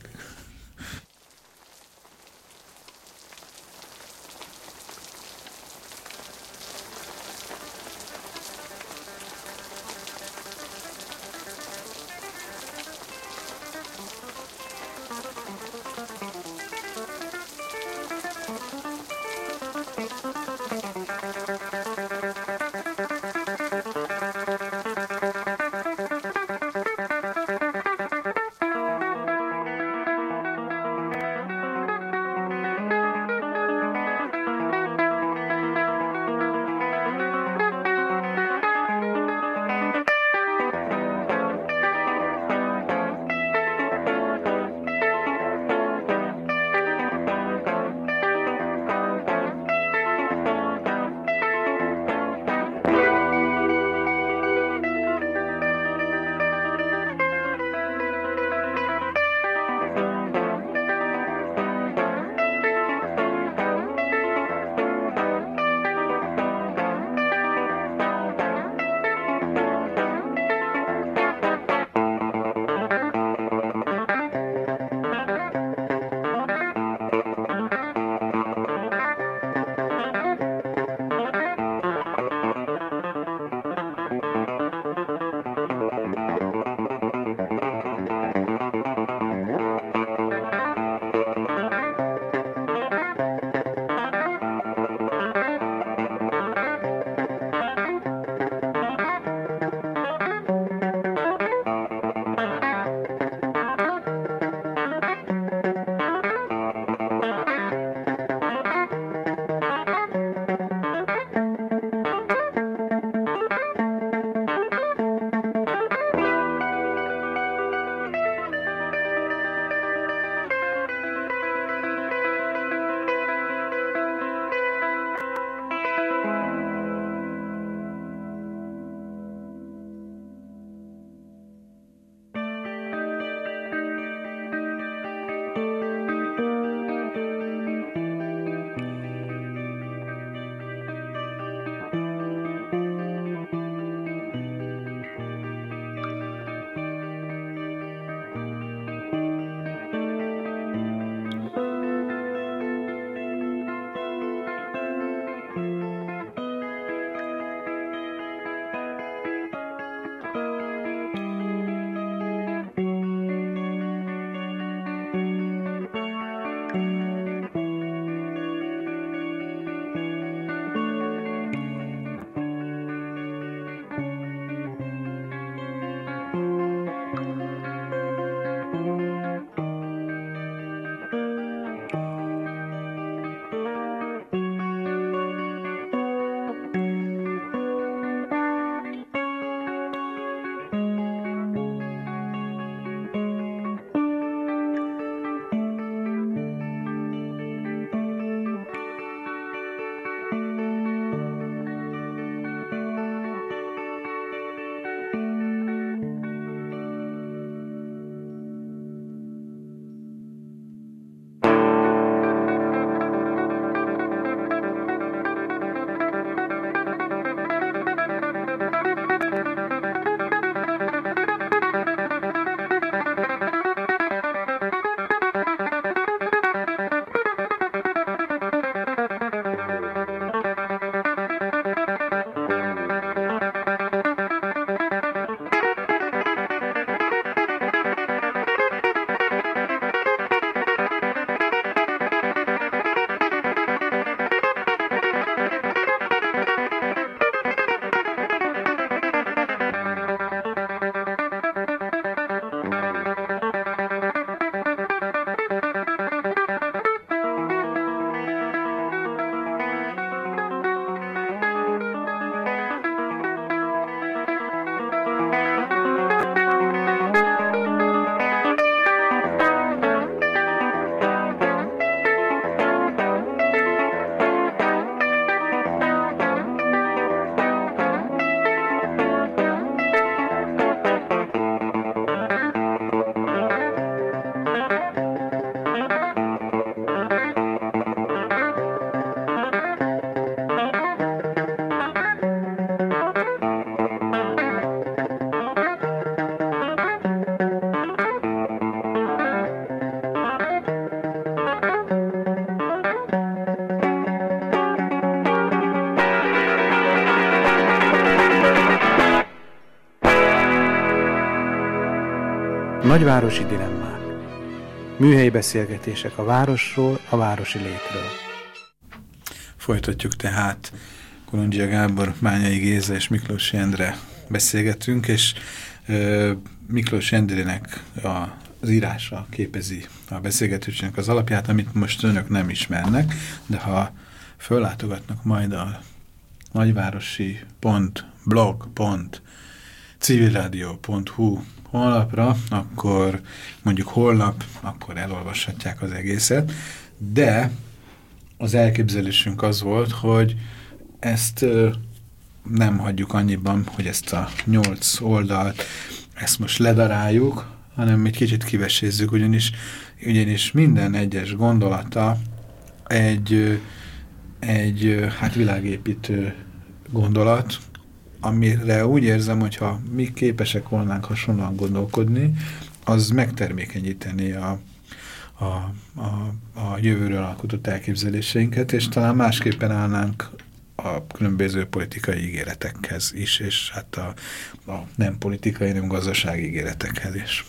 Nagyvárosi dilemmák. Műhelyi beszélgetések a városról, a városi létről. Folytatjuk tehát. Kolondzsia Gábor, Bányai Géza és Miklós Endre beszélgetünk, és uh, Miklós Endrének az írása képezi a beszélgetésnek az alapját, amit most önök nem ismernek, de ha föllátogatnak majd a nagyvárosi pont blog pont civilradio pont hu honlapra, akkor mondjuk holnap, akkor elolvashatják az egészet, de az elképzelésünk az volt, hogy ezt ö, nem hagyjuk annyiban, hogy ezt a nyolc oldalt, ezt most ledaráljuk, hanem egy kicsit kivesézzük, ugyanis, ugyanis minden egyes gondolata egy, egy hát világépítő gondolat, amire úgy érzem, hogyha mi képesek volnánk hasonlóan gondolkodni, az megtermékenyíteni a, a, a, a jövőről alkotott elképzeléseinket, és talán másképpen állnánk a különböző politikai ígéretekhez is, és hát a, a nem politikai, nem gazdasági ígéretekhez is.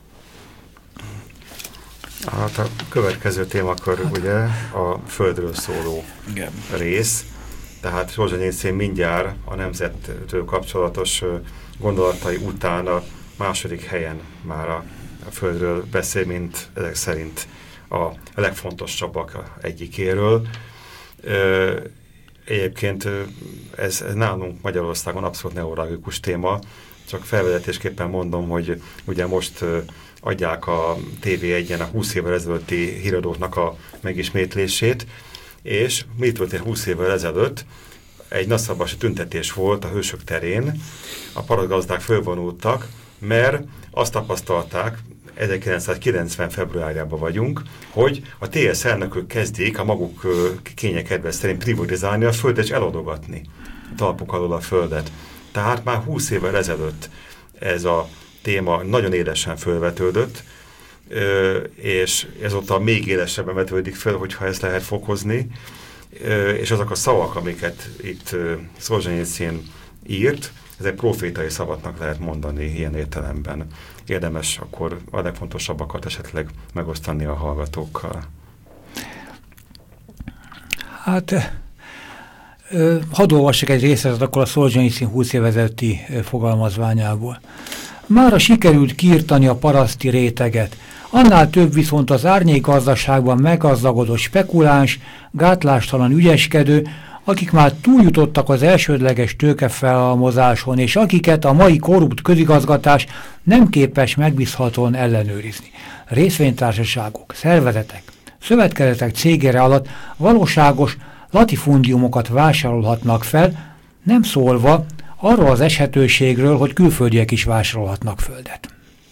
Hát a következő témakör hát. ugye a földről szóló Igen. rész. Tehát Solzsenyicin mindjárt a nemzettől kapcsolatos gondolatai után a második helyen már a, a földről beszél, mint ezek szerint a legfontosabbak egyikéről. Egyébként ez, ez nálunk Magyarországon abszolút neuralgikus téma, csak felvezetésképpen mondom, hogy ugye most adják a té vé egyen a húsz évvel ezelőtti híradóknak a megismétlését, és mi történt húsz évvel ezelőtt? Egy nagyszabási tüntetés volt a Hősök terén, a parasztgazdák fölvonultak, mert azt tapasztalták, ezerkilencszázkilencven februárjában vagyunk, hogy a té es elnökök kezdik a maguk kényekedves szerint privatizálni a földet és eladogatni a talpuk alól a földet. Tehát már húsz évvel ezelőtt ez a téma nagyon élesen fölvetődött, és ezóta még élesebben vetődik fel, hogyha ezt lehet fokozni, és azok a szavak, amiket itt Solzsenyicin írt, ezek profétai szavaknak lehet mondani ilyen értelemben. Érdemes akkor a legfontosabbakat esetleg megosztani a hallgatókkal. Hát, hadd olvassak egy részletet akkor a Solzsenyicin húsz év ezelőtti fogalmazványából. Mára sikerült kiirtani a paraszti réteget, annál több viszont az árnyékgazdaságban meggazdagodott spekuláns, gátlástalan ügyeskedő, akik már túljutottak az elsődleges tőkefelhalmozáson, és akiket a mai korrupt közigazgatás nem képes megbízhatóan ellenőrizni. Részvénytársaságok, szervezetek, szövetkezetek cégére alatt valóságos latifundiumokat vásárolhatnak fel, nem szólva arról az eshetőségről, hogy külföldiek is vásárolhatnak földet.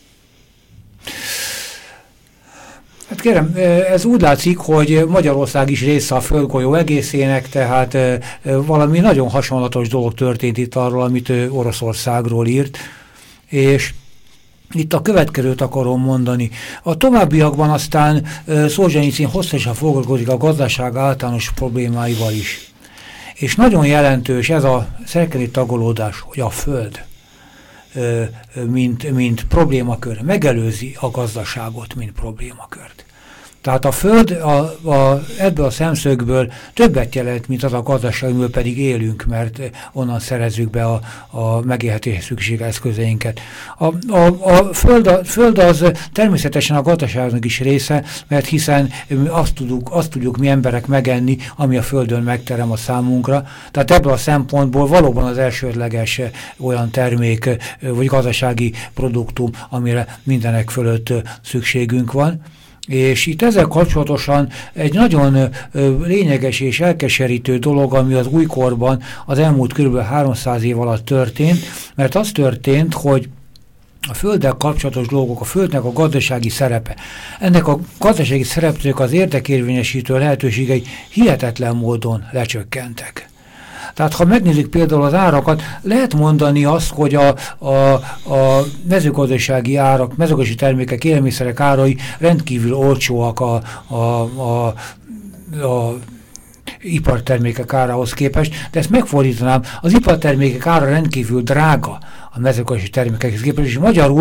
Hát kérem, ez úgy látszik, hogy Magyarország is része a földgolyó egészének, tehát valami nagyon hasonlatos dolog történt itt arról, amit Oroszországról írt, és itt a következőt akarom mondani. A továbbiakban aztán Solzsenyicin hosszasan foglalkozik a gazdaság általános problémáival is. És nagyon jelentős ez a szerkezeti tagolódás, hogy a föld, mint, mint problémakör, megelőzi a gazdaságot, mint problémakört. Tehát a föld a, a, ebből a szemszögből többet jelent, mint az a gazdaság, amiből pedig élünk, mert onnan szerezzük be a, a megélhetés szükséges eszközeinket. A, a, a föld, a föld az természetesen a gazdaságnak is része, mert hiszen azt tudjuk, azt tudjuk mi emberek megenni, ami a földön megterem a számunkra. Tehát ebből a szempontból valóban az elsődleges olyan termék, vagy gazdasági produktum, amire mindenek fölött szükségünk van. És itt ezzel kapcsolatosan egy nagyon ö, lényeges és elkeserítő dolog, ami az újkorban az elmúlt kb. háromszáz év alatt történt, mert az történt, hogy a földdel kapcsolatos dolgok, a földnek a gazdasági szerepe. Ennek a gazdasági szereplők az érdekérvényesítő lehetőségei hihetetlen módon lecsökkentek. Tehát ha megnézzük például az árakat, lehet mondani azt, hogy a, a, a mezőgazdasági árak, mezőgazdasági termékek, élelmiszerek árai rendkívül olcsóak a, a, a, a ipartermékek árához képest, de ezt megfordítanám, az ipartermékek ára rendkívül drága a mezőgazdasági termékekhez képest, és magyarul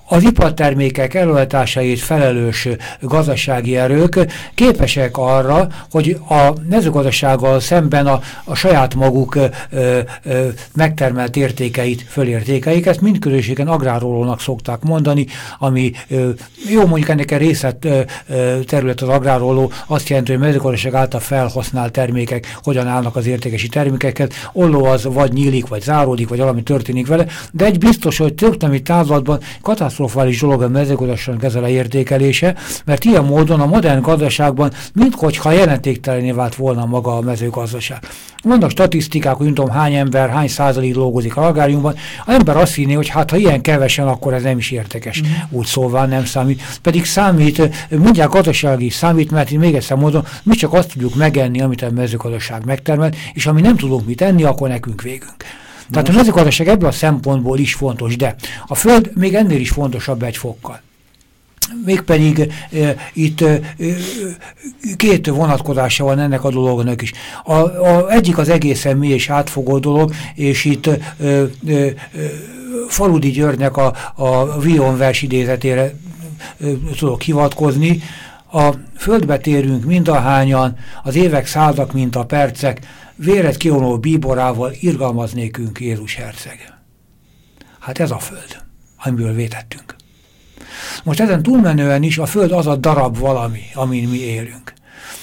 az ipartermékek előállításait felelős gazdasági erők képesek arra, hogy a mezőgazdasággal szemben a, a saját maguk ö, ö, megtermelt értékeit fölértékeik. Ezt mindközösségen agrárrólónak szokták mondani, ami ö, jó, mondjuk ennek a részlet ö, ö, terület az agrárróló, azt jelenti, hogy a mezőgazdaság által felhasznált termékek hogyan állnak az értékesi termékeket. Olló az vagy nyílik, vagy záródik, vagy valami történik vele, de egy biztos, hogy történelmi távlatban katasztrofális dolog a mezőgazdaságnak ez a leértékelése, mert ilyen módon a modern gazdaságban minthogyha jelentéktelené vált volna maga a mezőgazdaság. Vannak statisztikák, hogy nem tudom hány ember, hány százalék dolgozik a agráriumban. Az ember azt hinné, hogy hát ha ilyen kevesen, akkor ez nem is értékes. Mm. Úgy szóval nem számít. Pedig számít, mindjárt gazdasági számít, mert én még egyszer mondom, mi csak azt tudjuk megenni, amit a mezőgazdaság megtermel, és ami nem tudunk mit enni, akkor nekünk végünk. Tehát a mezőgazdaság ebből a szempontból is fontos, de a föld még ennél is fontosabb egy fokkal. Mégpedig e, itt e, két vonatkozása van ennek a dolognak is. A, a, egyik az egészen mély és átfogó dolog, és itt e, e, e, Faludi Györgynek a, a Vion vers idézetére e, tudok hivatkozni. A földbe térünk mindahányan, az évek százak, mint a percek, véret kionó bíborával irgalmaz nékünk Jézus herceg. Hát ez a föld, amiből vétettünk. Most ezen túlmenően is a föld az a darab valami, amin mi élünk.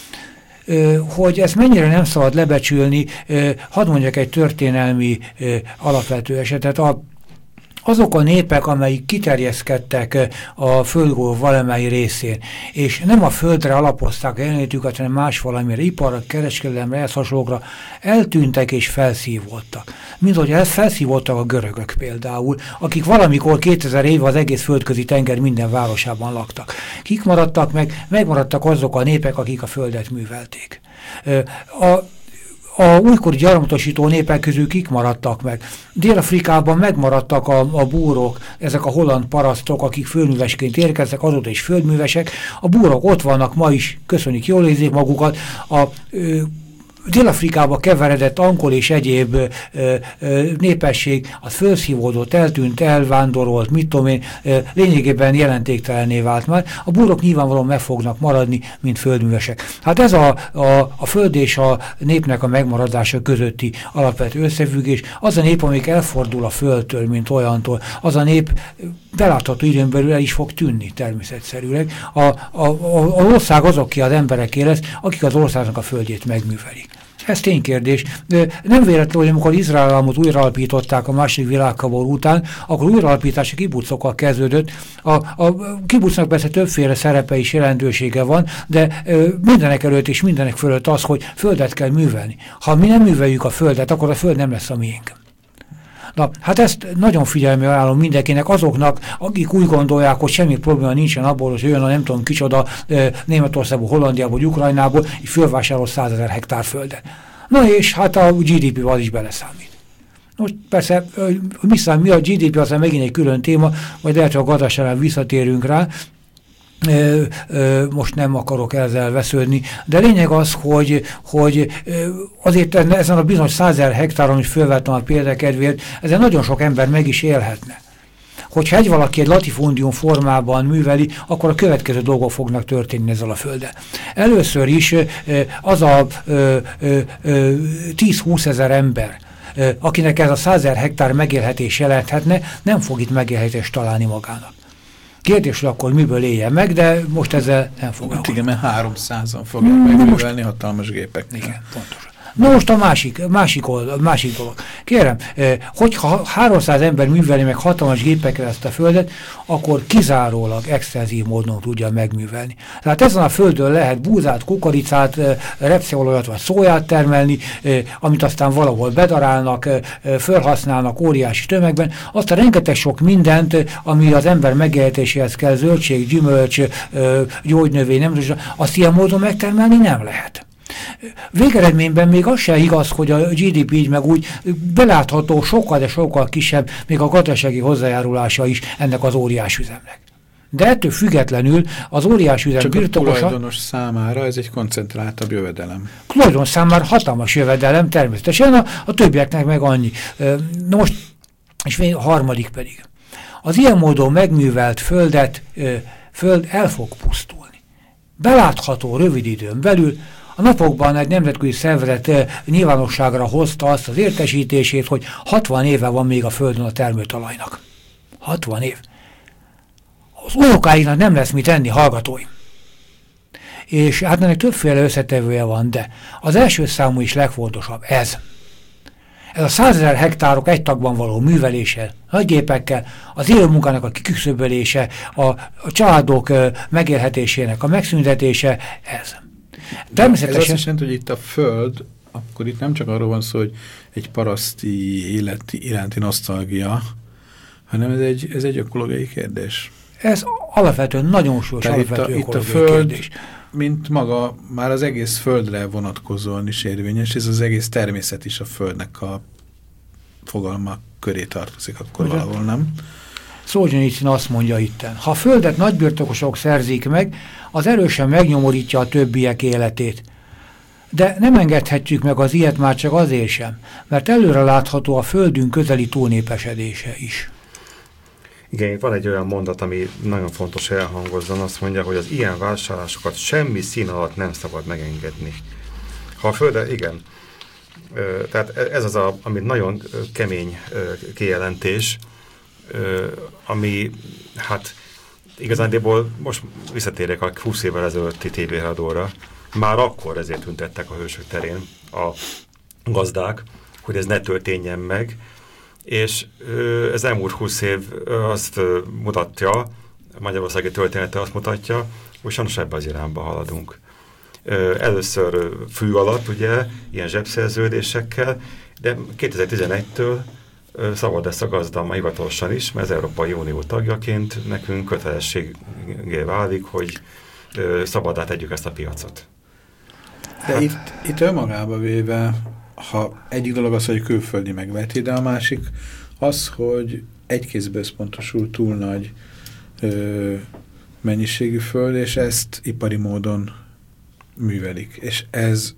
Hogy ezt mennyire nem szabad lebecsülni, hadd mondjak egy történelmi alapvető esetet. A Azok a népek, amelyik kiterjeszkedtek a földgól valamely részén, és nem a földre alapozták a jelenlétüket, hanem más valamire, iparra, kereskedelemre, ehhez hasonlókra, eltűntek és felszívódtak. Mint hogy ezt felszívódtak a görögök például, akik valamikor kétezer éve az egész földközi tenger minden városában laktak. Kik maradtak meg? Megmaradtak azok a népek, akik a földet művelték. A A újkori gyarmatosító népek közül kik maradtak meg? Dél-Afrikában megmaradtak a, a búrok, ezek a holland parasztok, akik földművesként érkeztek, azóta is földművesek. A búrok ott vannak ma is, köszönik, jól érzik magukat. A ö, Dél-Afrikába keveredett angol és egyéb ö, ö, népesség, az felszívódott, eltűnt, elvándorolt, mit tudom én, ö, lényegében jelentéktelenné vált már. A búrok nyilvánvalóan meg fognak maradni, mint földművesek. Hát ez a, a, a föld és a népnek a megmaradása közötti alapvető összefüggés. Az a nép, amelyik elfordul a földtől, mint olyantól, az a nép belátható időn belül el is fog tűnni természetszerűleg. A, a, a, az ország azoké az embereké lesz, akik az országnak a földjét megművelik. Ez ténykérdés. Nem véletlenül, amikor Izrael államot újraalapították a második világháború után, akkor újraalapítás a kibucokkal kezdődött. A, a kibucnak persze többféle szerepe és jelentősége van, de mindenek előtt és mindenek fölött az, hogy földet kell művelni. Ha mi nem műveljük a földet, akkor a föld nem lesz a miénk. Na, hát ezt nagyon figyelmel ajánlom mindenkinek, azoknak, akik úgy gondolják, hogy semmi probléma nincsen abból, hogy jön a nem tudom kicsoda Németországból, Hollandiából, Ukrajnából, és fölvásárol százezer hektár földet. Na és hát a gé dé pé-val is beleszámít. Most persze, mi, szám, mi a gé dé pé, aztán megint egy külön téma, majd lehet, hogy a gazdaságban visszatérünk rá. Ö, ö, most nem akarok ezzel vesződni, de lényeg az, hogy, hogy azért ezen a bizonyos százezer hektáron is fölvettem a példakedvéért, ezen nagyon sok ember meg is élhetne. Hogyha egy valaki egy latifundium formában műveli, akkor a következő dolgok fognak történni ezzel a földdel. Először is az a tíz-húsz ezer ember, akinek ez a százezer hektár megélhetés jelenthetne, nem fog itt megélhetést találni magának. Kérdés, hogy akkor miből éljen meg, de most ezzel nem foglalkozunk. Igen, mert háromszázan fogják hmm, megművelni hatalmas gépekkel. Igen, pontosan. Na most a másik, másik, oldal, másik dolog. Kérem, hogyha háromszáz ember műveli meg hatalmas gépekkel ezt a földet, akkor kizárólag extenzív módon tudja megművelni. Tehát ezen a földön lehet búzát, kukoricát, repceolajat vagy szóját termelni, amit aztán valahol bedarálnak, felhasználnak óriási tömegben. Azt a rengeteg sok mindent, ami az ember megélhetéséhez kell, zöldség, gyümölcs, gyógynövény, nem tudom, azt ilyen módon megtermelni nem lehet. Végeredményben még az se igaz, hogy a gé dé pé így meg úgy belátható, sokkal, de sokkal kisebb, még a gazdasági hozzájárulása is ennek az óriás üzemnek. De ettől függetlenül az óriás üzem csak birtokosa... Csak a tulajdonos számára ez egy koncentráltabb jövedelem. A tulajdonos számára hatalmas jövedelem, természetesen, a, a többieknek meg annyi. Na most, és még a harmadik pedig. az ilyen módon megművelt földet, föld el fog pusztulni. Belátható rövid időn belül a napokban egy nemzetközi szervezet nyilvánosságra hozta azt az értesítését, hogy hatvan éve van még a földön a termőtalajnak. hatvan év. Az unokáinknak nem lesz mit enni, hallgatóim. És hát ennek többféle összetevője van, de az első számú is legfontosabb ez. Ez a százezer hektárok egy tagban való művelése, nagy gépekkel, az élő munkának a kiküszöbölése, a, a családok megélhetésének a megszüntetése, ez. Természetesen... Ez azt is jelenti, hogy itt a föld, akkor itt nem csak arról van szó, hogy egy paraszti élet iránti nosztalgia, hanem ez egy, ez egy ökológiai kérdés. Ez alapvetően nagyon súlyos alapvető itt a, itt a föld, kérdés. Mint maga, már az egész földre vonatkozóan is érvényes, ez az egész természet is a földnek a fogalma köré tartozik, akkor ugye? Valahol nem. Szolzsenyicin azt mondja itten, ha a földet nagybirtokosok szerzik meg, az erősen megnyomorítja a többiek életét. De nem engedhetjük meg az ilyet már csak azért sem, mert előre látható a földünk közeli túlnépesedése is. Igen, van egy olyan mondat, ami nagyon fontos elhangozzon, azt mondja, hogy az ilyen vásárlásokat semmi szín alatt nem szabad megengedni. Ha a földre, igen. Tehát ez az, a, ami nagyon kemény kijelentés, ami hát igazándiból most visszatérek a húsz évvel ezelőtti té vé híradóra, már akkor ezért tüntettek a Hősök terén a gazdák, hogy ez ne történjen meg, és ez elmúlt húsz év azt mutatja, a magyarországi története azt mutatja, hogy sajnos ebbe az irányba haladunk. Először fű alatt, ugye, ilyen zsebszerződésekkel, de kétezer-tizenegytől szabad lesz a gazda hivatalosan is, mert az Európai Unió tagjaként nekünk kötelességé válik, hogy szabaddá tegyük ezt a piacot. De hát, itt, itt önmagába véve, ha egyik dolog az, hogy külföldi megveti, de a másik az, hogy egy kézbe összpontosul túl nagy ö, mennyiségű föld, és ezt ipari módon művelik. És ez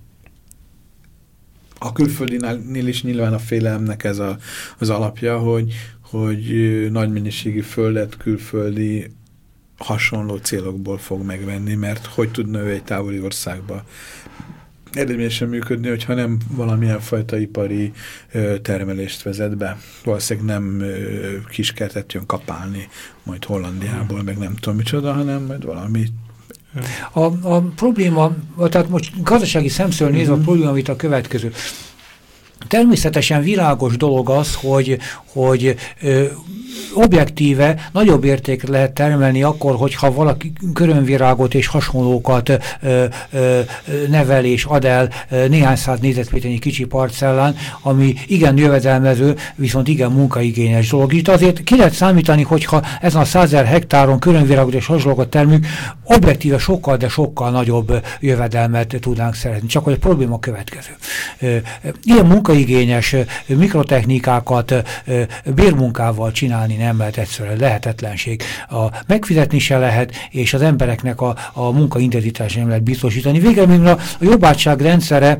a külföldinél is nyilván a félelemnek ez a, az alapja, hogy, hogy nagy mennyiségű földet külföldi hasonló célokból fog megvenni, mert hogy tudna ő egy távoli országba eredményesen működni, hogyha nem valamilyen fajta ipari ö, termelést vezet be. Valószínűleg nem ö, kiskertet jön kapálni majd Hollandiából, meg nem tudom micsoda, hanem majd valami. A, a probléma, tehát most gazdasági szemszögről nézve mm-hmm. a probléma, amit a következő. Természetesen világos dolog az, hogy, hogy ö, objektíve nagyobb értéket lehet termelni akkor, hogyha valaki körömvirágot és hasonlókat ö, ö, nevel és ad el ö, néhány száz négyzetméternyi kicsi parcellán, ami igen jövedelmező, viszont igen munkaigényes dolog. Itt azért ki lehet számítani, hogyha ezen a százezer hektáron körömvirágot és hasonlókat termünk, objektíve sokkal, de sokkal nagyobb jövedelmet tudnánk szerezni. Csak hogy a probléma következő. Ö, ilyen munkaigényes mikrotechnikákat ö, bérmunkával csinálni nem lehet, egyszerűen lehetetlenség. A megfizetni se lehet, és az embereknek a, a munkaintenzitását nem lehet biztosítani. Végeredményben a, a jobbátság rendszere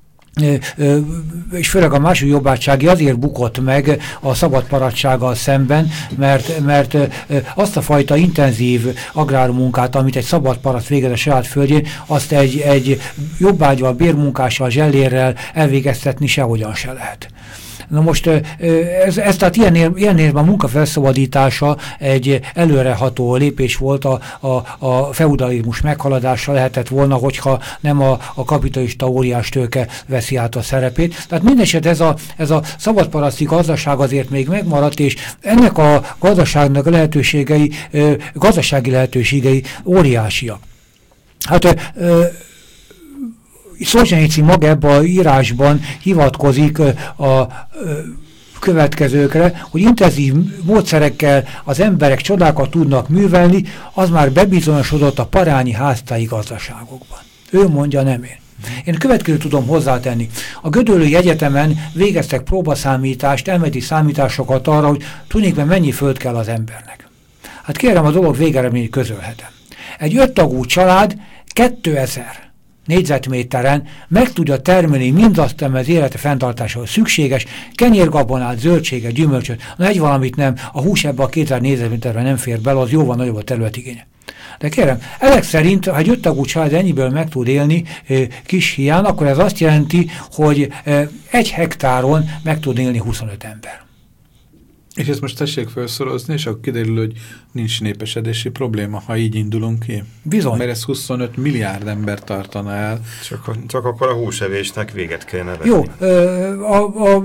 és főleg a második jobbátsági azért bukott meg a szabadparadtsággal szemben, mert, mert azt a fajta intenzív agrármunkát, amit egy szabadparat végez a saját földjén, azt egy, egy jobbágyval, bérmunkással, zsellérrel elvégeztetni sehogyan se lehet. Na most ez, ez tehát ilyen, ilyen érben a munkafelszabadítása egy előreható lépés volt, a, a, a feudalizmus meghaladása lehetett volna, hogyha nem a, a kapitalista óriás tőke veszi át a szerepét. Tehát mindeset ez a, ez a szabadparaszti gazdaság azért még megmaradt, és ennek a gazdaságnak a lehetőségei, gazdasági lehetőségei óriásiak. Hát Szolzsenyicin maga ebben a írásban hivatkozik a következőkre, hogy intenzív módszerekkel az emberek csodákat tudnak művelni, az már bebizonyosodott a parányi háztáji gazdaságokban. Ő mondja, nem én. Én következőt tudom hozzátenni. A Gödöllői Egyetemen végeztek próbaszámítást, elméleti számításokat arra, hogy tulajdonképpen mennyi föld kell az embernek. Hát kérem, a dolog végeredményét közölhetem. Egy öttagú család kétezer négyzetméteren meg tudja termelni mindazt, ami az élete fenntartásához szükséges, kenyérgabonát, zöldséget, gyümölcsöt, na egy valamit nem, a hús ebbe a kétezer négyzetméterben nem fér bele, az jóval nagyobb a területigénye. De kérem, ezek szerint, ha egy öttagú család ennyiből meg tud élni e, kis hián, akkor ez azt jelenti, hogy e, egy hektáron meg tud élni huszonöt ember. És ezt most tessék felszorozni, és akkor kiderül, hogy nincs népesedési probléma, ha így indulunk ki. Bizony. Mert ez huszonöt milliárd ember tartana el. Csak, csak akkor a húsevésnek véget kellene vetni. Jó, a, a,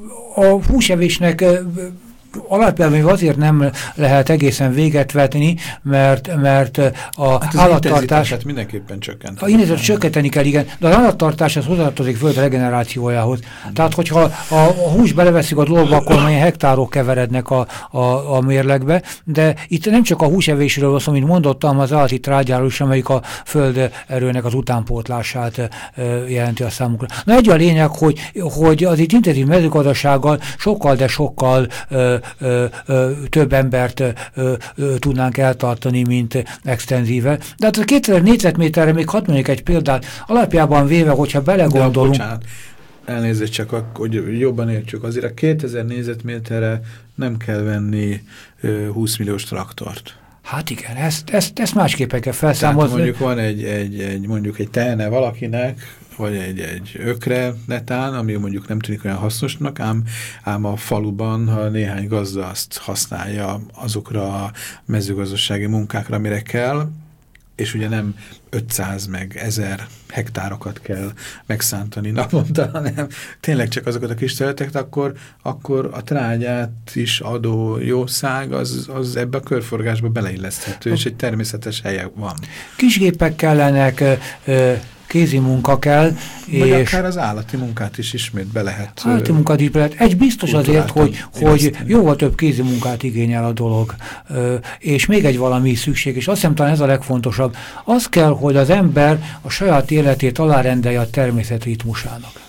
a húsevésnek alapjában azért nem lehet egészen véget vetni, mert, mert a hát állattartás... mindenképpen csökkent. A intenzitást csökkenteni kell, igen, de az állattartás az hozzátartozik föld regenerációjához. Mm. Tehát, hogyha a, a hús beleveszik a dologba, akkor milyen hektárok keverednek a, a, a mérlegbe, de itt nem csak a húsevésről van szó, mint mondottam, az állati trágyáról is, amelyik a föld erőnek az utánpótlását e, jelenti a számunkra. Na egy a lényeg, hogy, hogy az itt intenzív mezőgazdasággal sokkal, de sokkal e, Ö, ö, több embert ö, ö, tudnánk eltartani, mint extenzíve. De hát a kétezer négyzetméterre még hadd mondjuk egy példát, alapjában véve, hogyha belegondolunk... De, bocsánat, elnézést csak, hogy jobban értsük, azért a kétezer négyzetméterre nem kell venni ö, húsz milliós traktort. Hát igen, ezt, ezt, ezt másképpen kell felszámozni. Tehát mondjuk van egy, egy, egy, mondjuk egy tehene valakinek, vagy egy, egy ökre netán, ami mondjuk nem tűnik olyan hasznosnak, ám, ám a faluban, ha néhány gazda azt használja azokra a mezőgazdasági munkákra, amire kell, és ugye nem ötszáz meg ezer hektárokat kell megszántani naponta, hanem tényleg csak azokat a kis területeket, akkor, akkor a trágyát is adó jószág az, az ebbe a körforgásba beleilleszthető, és egy természetes helye van. Kisgépek kellenek, kézi munka kell. Vagy és akár az állati munkát is ismét be lehet. Állati munkát is be lehet. Egy biztos azért, hogy, hogy jóval több kézi munkát igényel a dolog. És még egy valami szükség, és azt hiszem talán ez a legfontosabb. Az kell, hogy az ember a saját életét alárendelje a természet ritmusának.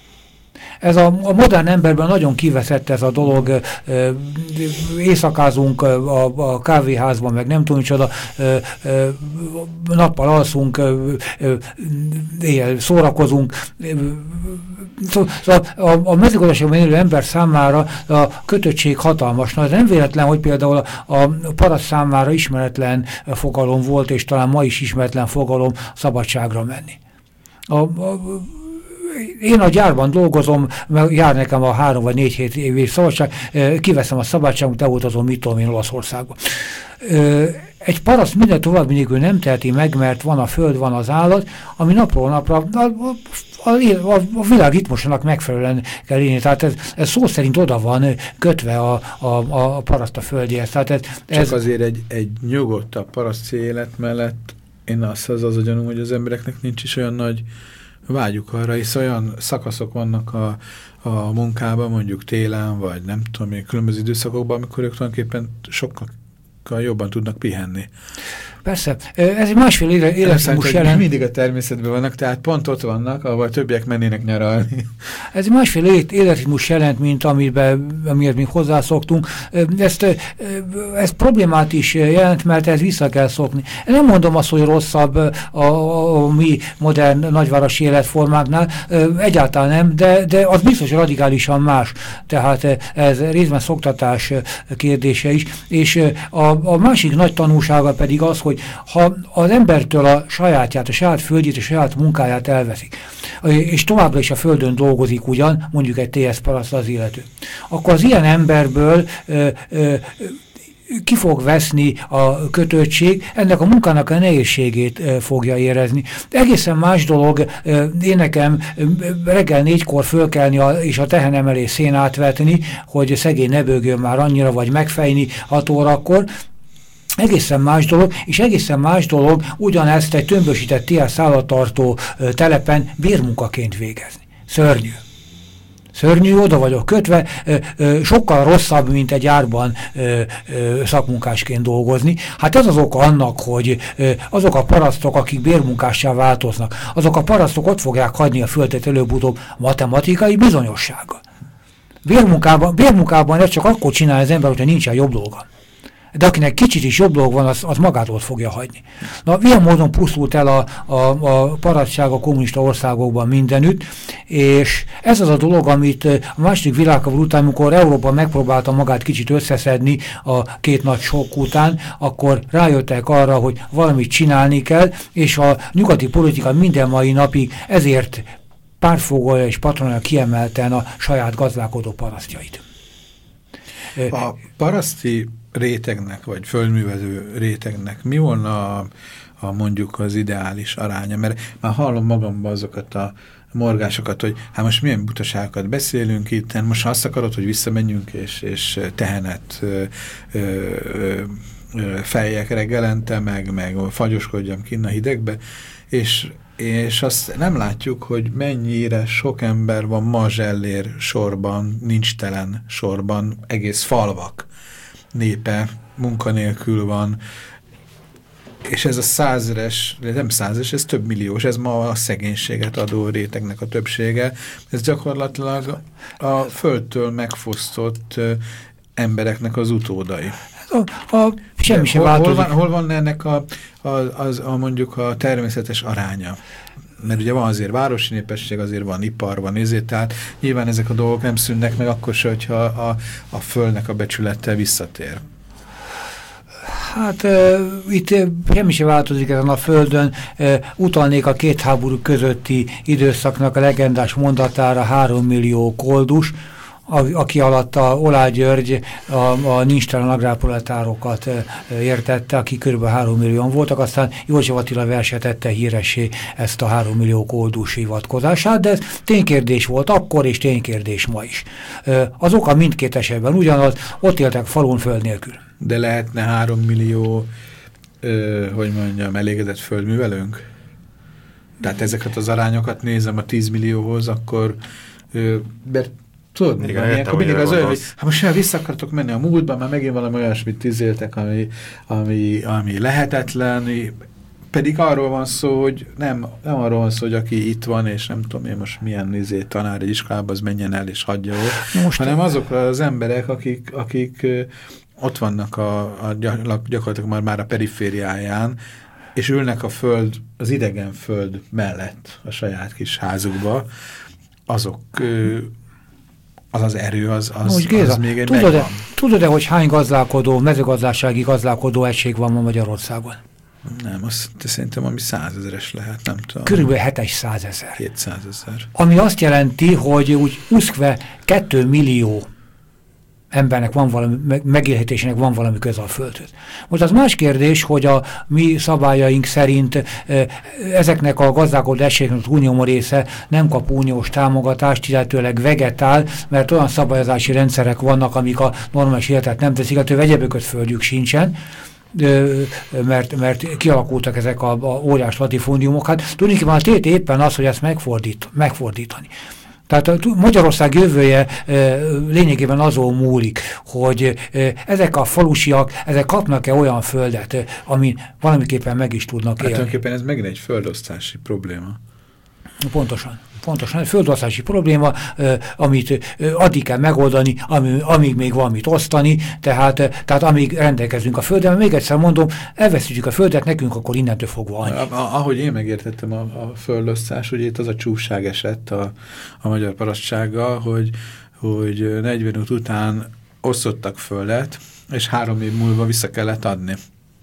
Ez a, a modern emberben nagyon kiveszett ez a dolog, éjszakázunk a, a kávéházban, meg nem tudom micsoda, nappal alszunk, éjjel szórakozunk. Szóval a, a mezőgazdaságban élő ember számára a kötöttség hatalmas. Na, nem véletlen, hogy például a, a paraszt számára ismeretlen fogalom volt, és talán ma is ismeretlen fogalom szabadságra menni. A, a, Én a gyárban dolgozom, mert jár nekem a három vagy négy hét évi szabadság, kiveszem a szabadságot, elutazom, mit tudom én Olaszországba. Egy paraszt minden további nélkül nem teheti meg, mert van a föld, van az állat, ami napról napra a, a, a, a világ ritmusának megfelelően kell élni. Tehát ez, ez szó szerint oda van kötve a, a, a paraszt a földjéhez. Tehát ez, ez Csak azért egy, egy nyugodtabb paraszti élet mellett én azt az az a gyanúm, hogy az embereknek nincs is olyan nagy vágyuk arra, és olyan szakaszok vannak a, a munkában, mondjuk télen, vagy nem tudom én, különböző időszakokban, amikor ők tulajdonképpen sokkal jobban tudnak pihenni. Persze, ez egy másfél életritmus jelent. Mindig a természetben vannak, tehát pont ott vannak, ahol többiek mennének nyaralni. Ez egy másfél életritmus jelent, mint amiben, amiért mi hozzászoktunk. Ezt, ez problémát is jelent, mert ez vissza kell szokni. Nem mondom azt, hogy rosszabb a, a, a mi modern nagyvárosi életformáknál, egyáltalán nem, de, de az biztos radikálisan más. Tehát ez részben szoktatás kérdése is. És a, a másik nagy tanulsága pedig az, hogy ha az embertől a sajátját, a saját földjét, a saját munkáját elveszik, és továbbra is a földön dolgozik ugyan, mondjuk egy té es paraszt az illető, akkor az ilyen emberből ö, ö, ki fog veszni a kötöttség, ennek a munkának a nehézségét e, fogja érezni. De egészen más dolog, e, én nekem e, reggel négykor fölkelni a, és a tehenem elé szénát vetni, hogy szegény ne bőgjön már annyira, vagy megfejni hat órakor. Egészen más dolog, és egészen más dolog ugyanezt egy tömbösített té es állattartó e, telepen bérmunkaként végezni. Szörnyű. Szörnyű, oda vagyok kötve, ö, ö, sokkal rosszabb, mint egy árban ö, ö, szakmunkásként dolgozni. Hát ez az oka annak, hogy ö, azok a parasztok, akik bérmunkássá változnak, azok a parasztok ott fogják hagyni a földet előbb-utóbb matematikai bizonyossággal. Bérmunkában, bérmunkában ezt csak akkor csinál az ember, hogyha nincsen jobb dolga. de akinek kicsit is jobb dolog van, az, az magától fogja hagyni. Na, ilyen módon pusztult el a, a, a paradság a kommunista országokban mindenütt, és ez az a dolog, amit a második világháború után, amikor Európa megpróbálta magát kicsit összeszedni a két nagy sok után, akkor rájöttek arra, hogy valamit csinálni kell, és a nyugati politika minden mai napig ezért pártfogolja és patronálja kiemelten a saját gazdálkodó parasztjait. A paraszti rétegnek, vagy földművelő rétegnek mi volna a, a mondjuk az ideális aránya? Mert már hallom magamban azokat a morgásokat, hogy hát most milyen butaságokat beszélünk itt, most azt akarod, hogy visszamenjünk és, és tehenet ö, ö, ö, feljek reggelente, meg, meg fagyoskodjam kinn a hidegbe, és és azt nem látjuk, hogy mennyire sok ember van ma zsellér sorban, nincs telen sorban, egész falvak népe munkanélkül van, és ez a százeres, nem százeres, ez több milliós, ez ma a szegénységet adó rétegnek a többsége, ez gyakorlatilag a földtől megfosztott embereknek az utódai. A, a, semmi sem hol, változik. Hol van, hol van ennek a, a, az, a mondjuk a természetes aránya? Mert ugye van azért városi népesség, azért van ipar, van ezért, tehát nyilván ezek a dolgok nem szűnnek meg akkor se, hogyha a, a földnek a becsülete visszatér. Hát e, itt semmi sem változik ezen a földön. E, utalnék a két háború közötti időszaknak a legendás mondatára, három millió koldus, aki alatt a Oláh György a, a nincstelen agrárproletárokat e, értette, aki kb. három millióan voltak, aztán József Attila versetette híressé ezt a három millió koldus hivatkozását, de ez ténykérdés volt akkor, és ténykérdés ma is. E, az oka mindkét esetben ugyanaz, ott éltek falun föld nélkül. De lehetne három millió, ö, hogy mondjam, elégedett földművelőnk? Tehát ezeket az arányokat nézem a tíz millióhoz, akkor ö, mert tudod, igen, van, ilyenkor mindig az olyan, hogy hát most sem vissza akartok menni a múltba, mert megint valami olyasmit tizéltek, ami, ami, ami lehetetlen, pedig arról van szó, hogy nem, nem arról van szó, hogy aki itt van, és nem tudom én most milyen izé, tanár egy iskolában, az menjen el és hagyja ott, most hanem azok az emberek, akik, akik ott vannak a, a gyakorlatilag már, már a perifériáján, és ülnek a föld, az idegen föld mellett a saját kis házukba, azok, az az erő, az, az, Úgy, Géza, az még egy tudod-e, megvan. tudod-e, hogy hány gazdálkodó, mezőgazdasági gazdálkodó egység van ma Magyarországon? Nem, azt szerintem ami százezeres lehet, nem tudom. Körülbelül hétszázezer. hétszázezer. Ami azt jelenti, hogy úgy uszkve két millió embernek van valami, megélhetésének van valami köze a földhöz. Most az más kérdés, hogy a mi szabályaink szerint e, ezeknek a gazdálkodó egységeknek az unió része nem kap uniós támogatást, illetőleg vegetál, mert olyan szabályozási rendszerek vannak, amik a normális életet nem teszik, illetve egyebököt földjük sincsen, mert, mert kialakultak ezek a, a óriás latifúndiumok. Hát tulajdonképpen a tét éppen az, hogy ezt megfordít, megfordítani. Tehát a Magyarország jövője e, lényegében azon múlik, hogy e, ezek a falusiak, ezek kapnak-e olyan földet, e, ami valamiképpen meg is tudnak élni. Hát tulajdonképpen ez megint egy földosztási probléma. Pontosan. Pontosan, egy földosztási probléma, eh, amit eh, addig kell megoldani, ami, amíg még van mit osztani, tehát, eh, tehát amíg rendelkezünk a földdel. Még egyszer mondom, elveszítjük a földet, nekünk akkor innentől fogva annyi. A, a, ahogy én megértettem a, a földosztás, ugye itt az a csúfság esett a, a magyar parasztsággal, hogy, hogy negyvenöt után osztottak földet, és három év múlva vissza kellett adni.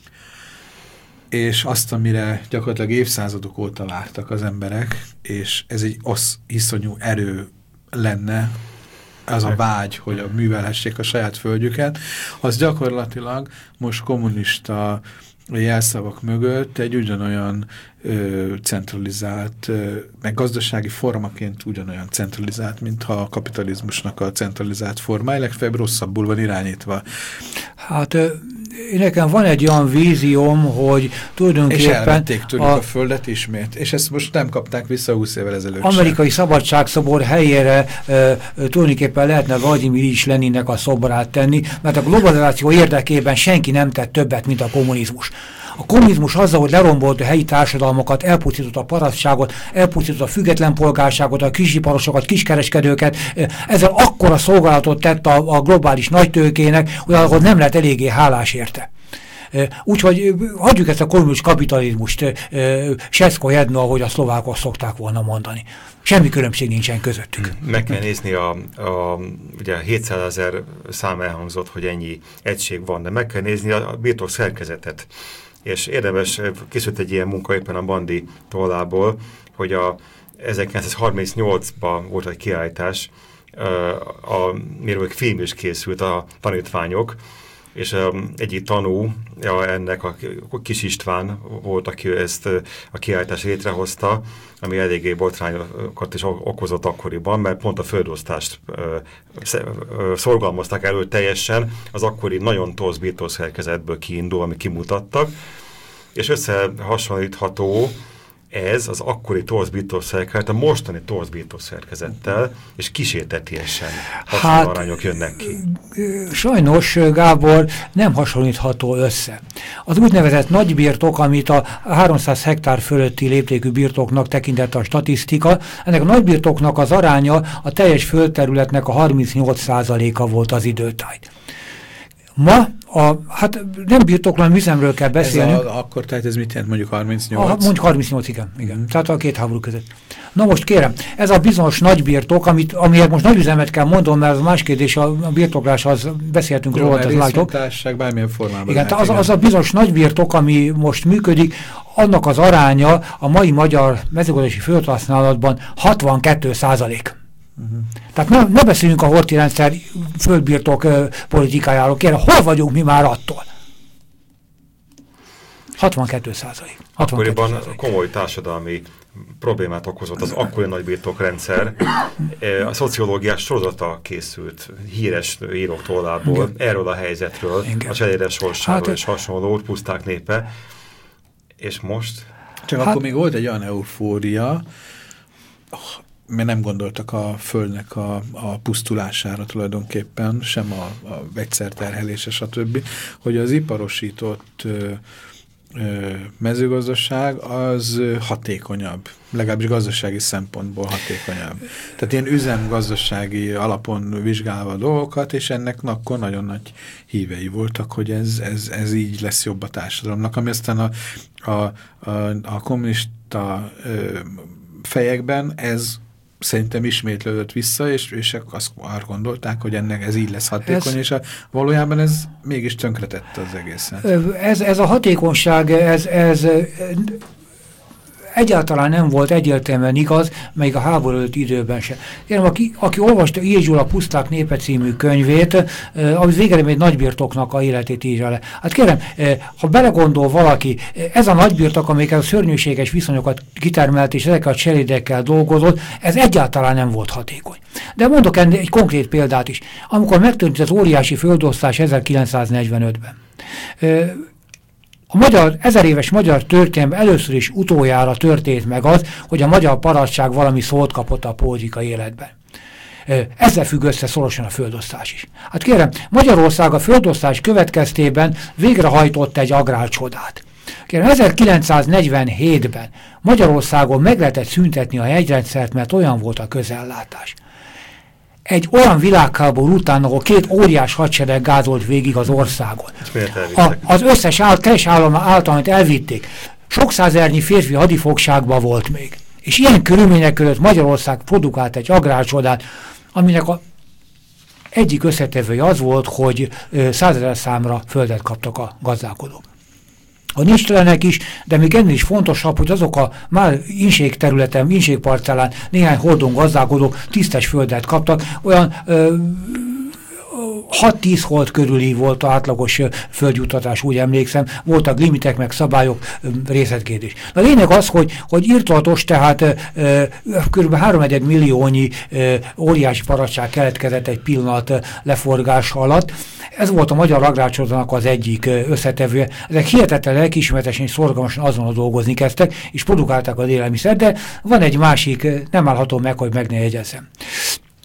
És azt, amire gyakorlatilag évszázadok óta vártak az emberek, és ez egy osz, iszonyú erő lenne, az a vágy, hogy művelhessék a saját földjüket, az gyakorlatilag most kommunista jelszavak mögött egy ugyanolyan ö, centralizált, ö, meg gazdasági formaként ugyanolyan centralizált, mintha a kapitalizmusnak a centralizált formája, legfeljebb rosszabbul van irányítva. Hát nekem van egy olyan vízióm, hogy tulajdonképpen... És elvették tőlük a, a földet ismét, és ezt most nem kapták vissza húsz évvel ezelőtt amerikai sem. Szabadságszobor helyére e, tulajdonképpen lehetne Vladimir Ilyich Leninnek a szobrát tenni, mert a globalizáció érdekében senki nem tett többet, mint a kommunizmus. A kommunizmus azzal, hogy lerombolt a helyi társadalmakat, elpusztított a parasztságot, elpusztított a független polgárságot, a kisiparosokat, kiskereskedőket, ezzel akkora szolgálatot tett a, a globális nagytőkének, hogy ahol nem lett eléggé hálás érte. Úgyhogy hagyjuk ezt a kommunista kapitalizmust, Seszko jedno, ahogy a szlovákok szokták volna mondani. Semmi különbség nincsen közöttük. Meg kell nézni, a, a, ugye hétszázezer szám elhangzott, hogy ennyi egység van, de meg kell nézni a birtok szerkezetet. És érdemes, készült egy ilyen munka éppen a Bandi tollából, hogy a ezerkilencszázharmincnyolcban volt egy kiállítás, amiről film is készült, a tanítványok, és um, egyik tanú, ja, ennek a Kis István volt, aki ezt a kiállítást létrehozta, ami eléggé botrányokat is okozott akkoriban, mert pont a földosztást uh, szorgalmazták elő teljesen, az akkori nagyon torz birtokszerkezetből kiindul, ami kimutattak, és összehasonlítható ez az akkori torz birtokszerkezet a mostani torz birtokszerkezettel, és kísértetiesen hasonló hát, arányok jönnek ki. Sajnos, Gábor, nem hasonlítható össze. Az úgynevezett nagybirtok, amit a háromszáz hektár fölötti léptékű birtoknak tekintett a statisztika, ennek a nagybirtoknak az aránya a teljes földterületnek a harmincnyolc százaléka volt az időtájt. Ma, a, hát nem birtoklan üzemről kell beszélni. Ez a, akkor, tehát ez mit jelent, mondjuk harmincnyolc? A, mondjuk harmincnyolc, igen, igen. Tehát a két háború között. Na most kérem, ez a bizonyos nagybirtok, amit, amiért most nagy üzemet kell mondom, mert az más kérdés, a, a birtoklás, az beszéltünk Jó, róla, az látok. bármilyen formában. Igen, lehet, az, igen. az a bizonyos nagybirtok, ami most működik, annak az aránya a mai magyar mezőgazdasági földhasználatban hatvankettő százalék. Uh-huh. Tehát ne, ne beszéljünk a horthy rendszer földbirtok uh, politikájáról. Kérem, hol vagyunk mi már attól? hatvankettő százalék. Akkoriban komoly társadalmi problémát okozott az akkori nagybirtokrendszer. A szociológiás sorozata készült híres írók tollából erről a helyzetről, igen. A cselédes sorsáról hát, és hasonló, puszták népe. És most? Csak hát, akkor még volt egy olyan eufória, mert nem gondoltak a földnek a, a pusztulására tulajdonképpen, sem a, a vegyszerterhelése, stb., hogy az iparosított ö, ö, mezőgazdaság az hatékonyabb, legalábbis gazdasági szempontból hatékonyabb. Tehát ilyen üzemgazdasági alapon vizsgálva a dolgokat, és ennek akkor nagyon nagy hívei voltak, hogy ez, ez, ez így lesz jobb a társadalomnak, ami aztán a, a, a, a kommunista ö, fejekben ez szerintem ismétlődött vissza, és, és azt arra gondolták, hogy ennek ez így lesz hatékony, ez, és a, valójában ez mégis tönkretette az egészet. Ez, ez a hatékonyság, ez, ez egyáltalán nem volt egyértelműen igaz, még a háború előtti időben se. Kérem, aki, aki olvasta Illyés Gyula Puszták népe című könyvét, eh, ami végre egy nagybirtoknak a életét írja le. Hát kérem, eh, ha belegondol valaki, ez a nagybirtok, amiket a szörnyűséges viszonyokat kitermelt, és ezekkel a cselédekkel dolgozott, ez egyáltalán nem volt hatékony. De mondok ennél egy konkrét példát is. Amikor megtörtént az óriási földosztás ezerkilencszáznegyvenötben, eh, a magyar, ezer éves magyar történelemben először is utoljára történt meg az, hogy a magyar parasztság valami szót kapott a politikai életben. Ezzel függ össze szorosan a földosztás is. Hát kérem, Magyarország a földosztás következtében végrehajtott egy agrárcsodát. Kérem, ezerkilencszáznegyvenhétben Magyarországon meg lehetett szüntetni a hegyrendszert, mert olyan volt a közellátás. Egy olyan világháború után, ahol két óriás hadsereg gázolt végig az országon. A, az összes áll, keres állam által, amit elvitték, sok százernyi férfi hadifogságban volt még. És ilyen körülmények között Magyarország produkált egy agrárcsodát, aminek a egyik összetevője az volt, hogy százezer számra földet kaptak a gazdálkodók. A nincstelenek is, de még ennél is fontosabb, hogy azok a már inségterületen, inségparcellán néhány hordon gazdálkodók tisztes földet kaptak, olyan ö, hat-tíz hold körüli volt az átlagos földjuttatás, úgy emlékszem, voltak limitek, meg szabályok, részletkérdés. A lényeg az, hogy, hogy írtózatos, tehát e, kb. három milliónyi e, óriási parasztság keletkezett egy pillanat leforgás alatt. Ez volt a magyar agrárcsodának az egyik összetevője. Ezek hihetetlen lelkiismeretesen és szorgalmasan azonnal dolgozni kezdtek, és produkálták az élelmiszert, de van egy másik, nem állhatom meg, hogy meg ne jegyezzem.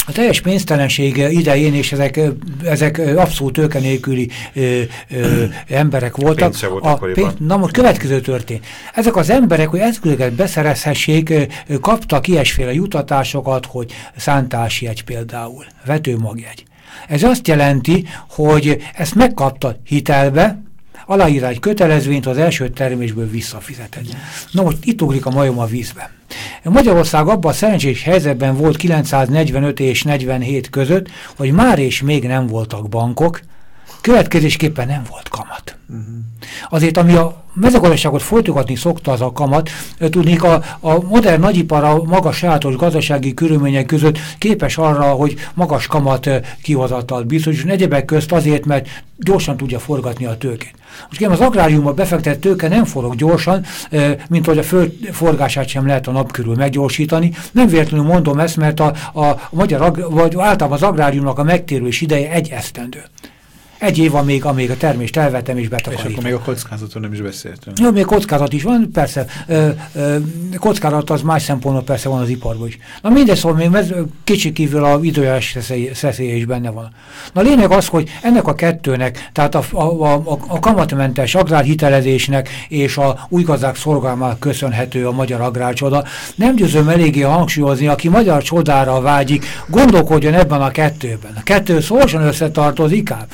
A teljes pénztelenség idején, és ezek, ezek abszolút tőke nélküli ö, ö, emberek voltak. A pénz, na most következő történt. Ezek az emberek, hogy eszközöket beszerezhessék, kaptak ilyesféle jutatásokat, hogy szántásjegy például, vetőmagjegy. Ez azt jelenti, hogy ezt megkapta hitelbe, aláírja egy kötelezvényt, az első termésből visszafizetett. Na most itt ugrik a majom a vízbe. Magyarország abban a szerencsés helyzetben volt kilencszáznegyvenöt és negyvenhét között, hogy már és még nem voltak bankok, következésképpen nem volt kamat. Uh-huh. Azért, ami a mezőgazdaságot folytogatni szokta, az a kamat, tudnék a, a modern nagyipar a magas sajátos gazdasági körülmények között képes arra, hogy magas kamat kihozattal biztosítson, egyebek közt azért, mert gyorsan tudja forgatni a tőkét. Most kérem, az agráriumban befektetett tőke nem forog gyorsan, mint hogy a föld forgását sem lehet a nap körül meggyorsítani. Nem véletlenül mondom ezt, mert a, a magyar, vagy általában az agráriumnak a megtérülés ideje egy esztendő. Egy év van még, amíg a termést elvettem és betakarítom. És akkor még a kockázaton nem is beszéltünk. Jó, még kockázat is van, persze. Ö, ö, kockázat az más szempontból persze van az iparban is. Na mindez, szóval még mez, kicsi kívül a időjárás szeszélye is benne van. Na lényeg az, hogy ennek a kettőnek, tehát a, a, a, a kamatmentes agrárhitelezésnek és a új gazdák szorgalmának köszönhető a magyar agrárcsoda. Nem győzöm eléggé hangsúlyozni, aki magyar csodára vágyik, gondolkodjon ebben a kettőben. A kettő szorosan összetartozik ám.